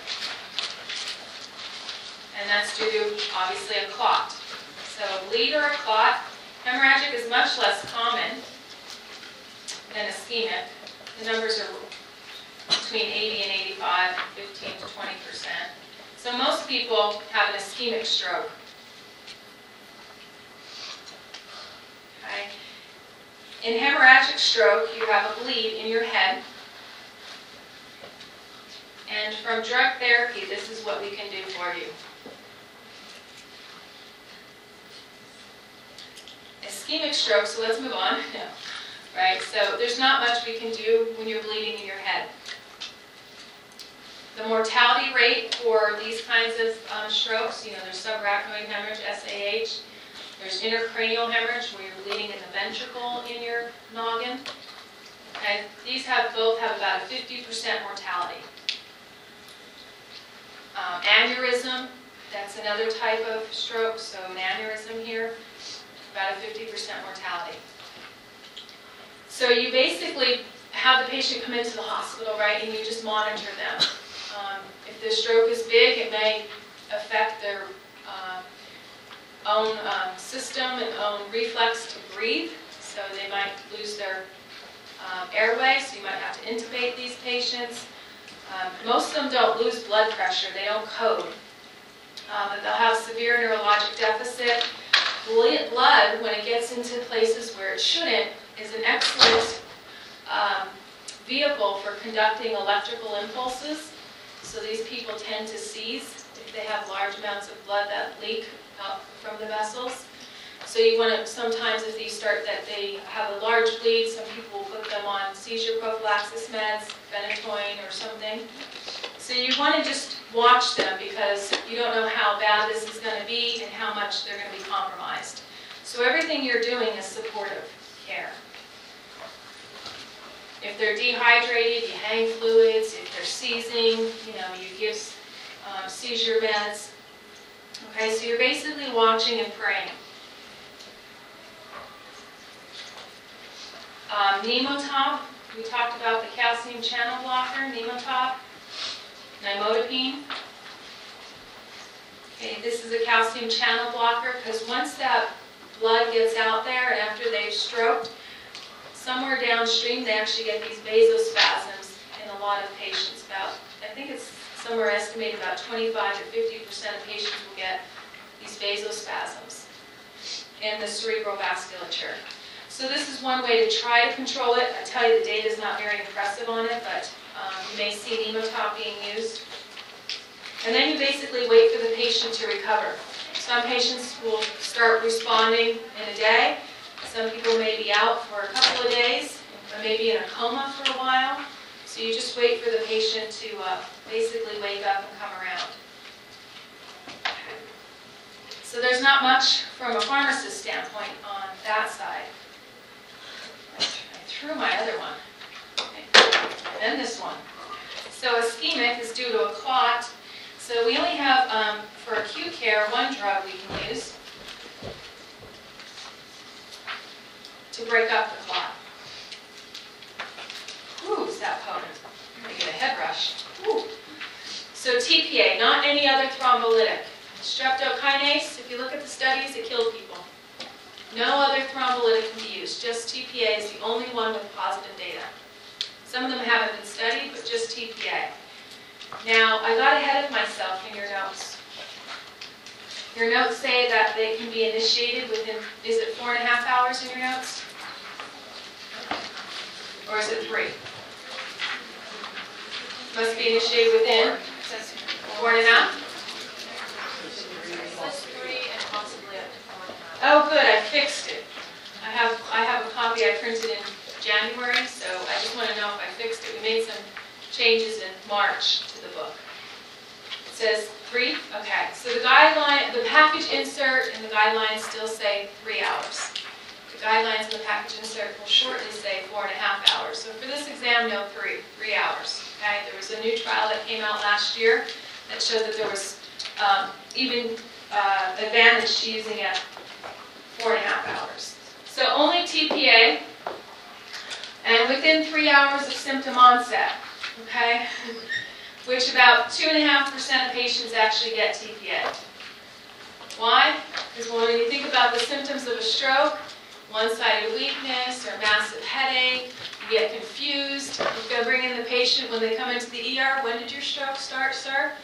And that's due to, obviously, a clot. So a bleed or a clot, hemorrhagic is much less common than ischemic. The numbers are between 80 and 85, 15 to 20%. So most people have an ischemic stroke. Okay. In hemorrhagic stroke, you have a bleed in your head. And from drug therapy, this is what we can do for you. Ischemic stroke, so let's move on. Right, so there's not much we can do when you're bleeding in your head. The mortality rate for these kinds of strokes, there's subarachnoid hemorrhage, SAH. There's intracranial hemorrhage, where you're bleeding in the ventricle in your noggin. Okay, these both have about a 50% mortality. Aneurysm, that's another type of stroke, so an aneurysm here, about a 50% mortality. So you basically have the patient come into the hospital, right, and you just monitor them. If the stroke is big, it may affect their own system and own reflex to breathe, so they might lose their airway, so you might have to intubate these patients. Most of them don't lose blood pressure, they don't code, but they'll have severe neurologic deficit. Blood, when it gets into places where it shouldn't, is an excellent vehicle for conducting electrical impulses, so these people tend to seize if they have large amounts of blood that leak out from the vessels. So you want to, sometimes if they have a large bleed, some people will put them on seizure prophylaxis meds, Phenytoin or something. So you want to just watch them because you don't know how bad this is going to be and how much they're going to be compromised. So everything you're doing is supportive care. If they're dehydrated, you hang fluids. If they're seizing, you give seizure meds. Okay, so you're basically watching and praying. Nemotop, we talked about the calcium channel blocker, Nemotop, nimodipine. Okay, this is a calcium channel blocker because once that blood gets out there and after they've stroked, somewhere downstream they actually get these vasospasms in a lot of patients. I think it's somewhere estimated about 25 to 50% of patients will get these vasospasms in the cerebral vasculature. So this is one way to try to control it. I tell you the data is not very impressive on it, but you may see Nemotop being used. And then you basically wait for the patient to recover. Some patients will start responding in a day. Some people may be out for a couple of days, or maybe in a coma for a while. So you just wait for the patient to basically wake up and come around. So there's not much from a pharmacist standpoint on that side. I threw my other one. Okay. And then this one. So ischemic is due to a clot. So we only have, for acute care, one drug we can use to break up the clot. Ooh, is that potent? I'm going to get a head rush. Ooh. So TPA, not any other thrombolytic. Streptokinase, if you look at the studies, it killed people. No other thrombolytic can be used. Just TPA is the only one with positive data. Some of them haven't been studied, but just TPA. Now, I got ahead of myself in your notes. Your notes say that they can be initiated within, is it 4.5 hours in your notes? Or is it 3? Must be initiated within 4.5? It says 3 and possibly up to Oh, good, I fixed it. I have a copy I printed in January, so I just want to know if I fixed it. We made some changes in March to the book. It says 3, okay, so the guideline, the package insert and the guidelines still say 3 hours. The guidelines in the package insert will shortly say 4.5 hours. So for this exam, no 3 hours, okay? There was a new trial that came out last year that showed that there was even advantage to using it 4.5 hours. So only TPA, and within 3 hours of symptom onset, okay? Which about 2.5% of patients actually get TPA. Why? Because when you think about the symptoms of a stroke, one-sided weakness or massive headache, you get confused. You've got to bring in the patient when they come into the ER. When did your stroke start, sir?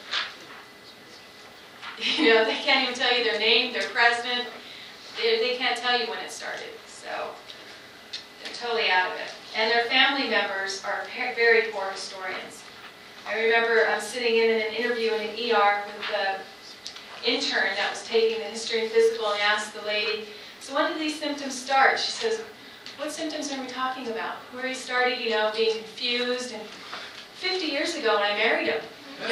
You know, they can't even tell you their name, their president. They can't tell you when it started. So they're totally out of it. And their family members are very poor historians. I remember sitting in an interview in an ER with the intern that was taking the history and physical, and asked the lady, so when did these symptoms start? She says, what symptoms are we talking about? Where he started, you know, being confused, and 50 years ago when I married him.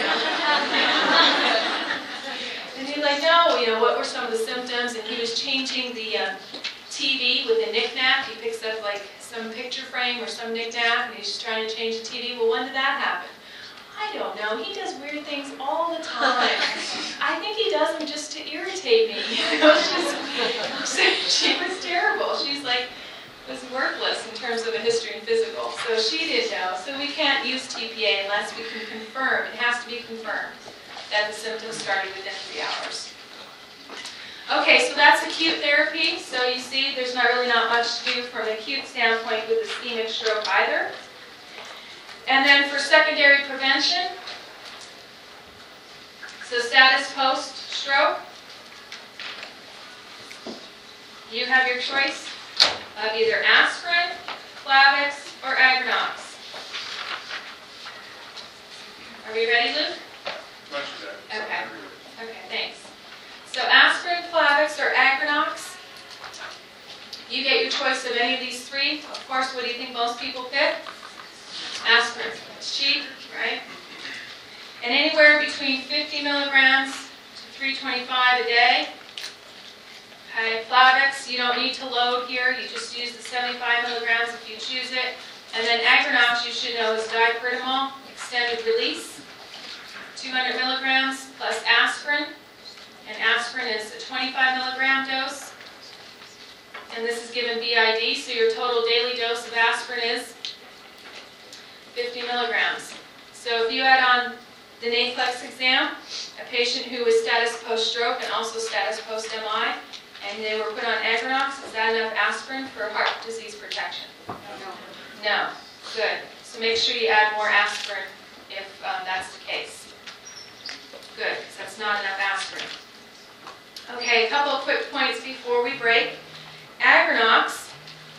And he's like, no, you know, what were some of the symptoms? And he was changing the TV with a knick-knack. He picks up like some picture frame or some knick-knack, and he's just trying to change the TV. Well, when did that happen? I don't know. He does weird things all the time. I think he does them just to irritate me. You know, she was terrible. She's like, was worthless in terms of a history and physical. So she didn't know. So we can't use TPA unless we can confirm. It has to be confirmed that the symptoms started within 3 hours. Okay, so that's acute therapy. So you see, there's really not much to do from an acute standpoint with ischemic stroke either. And then for secondary prevention, so status post-stroke, you have your choice of either aspirin, Plavix, or Agranox. Are we ready, Luke? Okay. Okay, thanks. So aspirin, Plavix, or Agranox, you get your choice of any of these 3. Of course, what do you think most people pick? Aspirin. It's cheap, right? And anywhere between 50 milligrams to 325 a day. Okay, Plavix, you don't need to load here. You just use the 75 milligrams if you choose it. And then Agranox, you should know, is dipyridamole, extended release. 200 milligrams plus aspirin. And aspirin is a 25 milligram dose. And this is given BID, so your total daily dose of aspirin is 50 milligrams. So if you add on the NAFLEX exam, a patient who was status post-stroke and also status post-MI, and they were put on Agranox, is that enough aspirin for heart disease protection? No. Good. So make sure you add more aspirin if that's the case. Good, because that's not enough aspirin. Okay, a couple of quick points before we break. Agranox,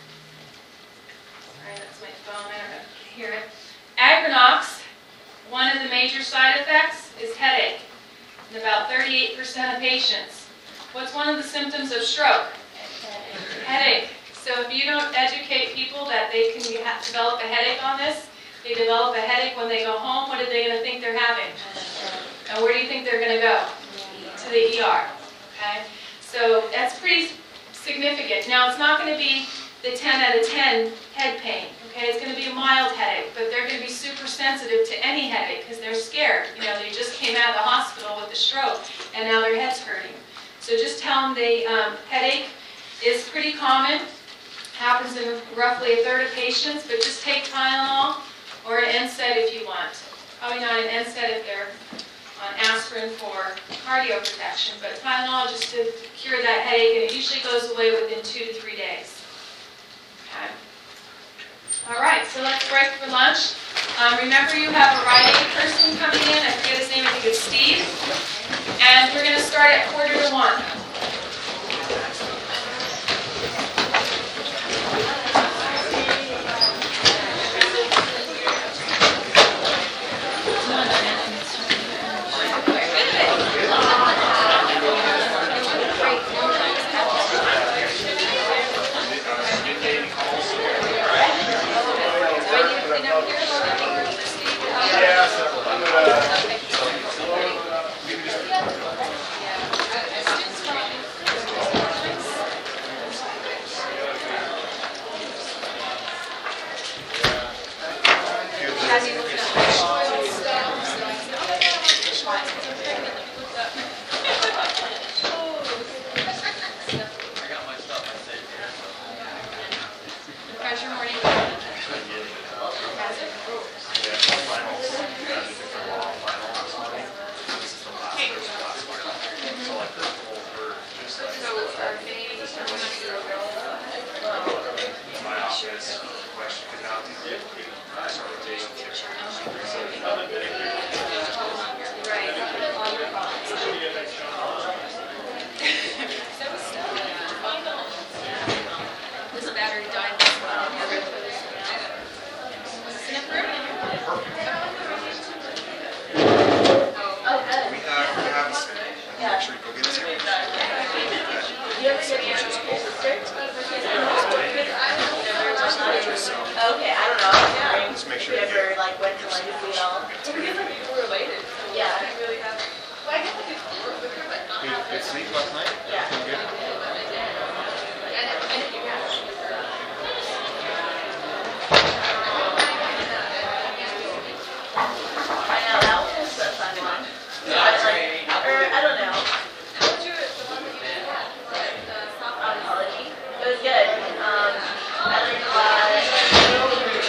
sorry, that's my phone, I don't know if you can hear it. Agranox, one of the major side effects is headache in about 38% of patients. What's one of the symptoms of stroke? Headache. So if you don't educate people that they can develop a headache on this, they develop a headache when they go home, what are they going to think they're having? And where do you think they're going to go? To the ER. Okay? So that's pretty significant. Now it's not going to be the 10 out of 10 head pain. Okay, it's going to be a mild headache, but they're going to be super sensitive to any headache because they're scared. You know, they just came out of the hospital with a stroke and now their head's hurting. So just tell them the headache is pretty common, happens in roughly a third of patients, but just take Tylenol or an NSAID if you want. Probably not an NSAID if they're on aspirin for cardio protection, but Tylenol just to cure that headache, and it usually goes away within 2 to 3 days. Okay. All right, so let's break for lunch. Remember, you have a Rite Aid person coming in. I forget his name. I think it's Steve. And we're going to start at 1:45. How's your morning going? So, our meetings are going to be this battery died this one. Sniffer? Oh, good. We have a spinach. Make sure you go get it. Okay, I don't know. Just make sure You you ever like went to like see all? We're related. Yeah. Good sleep last night? Yeah. Good? I know that one was a fun one. I don't know. Oncology. It was good. I learned a lot.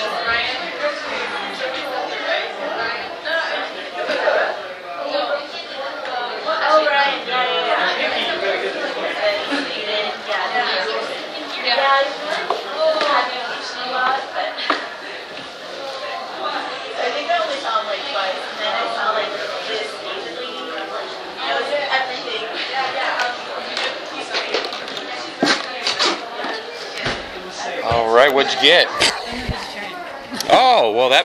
Oh, right. Yeah. Yeah, a lot, but I think I only saw him like twice, and then I saw like this easily. It was everything. All right, what'd you get? Oh, well, that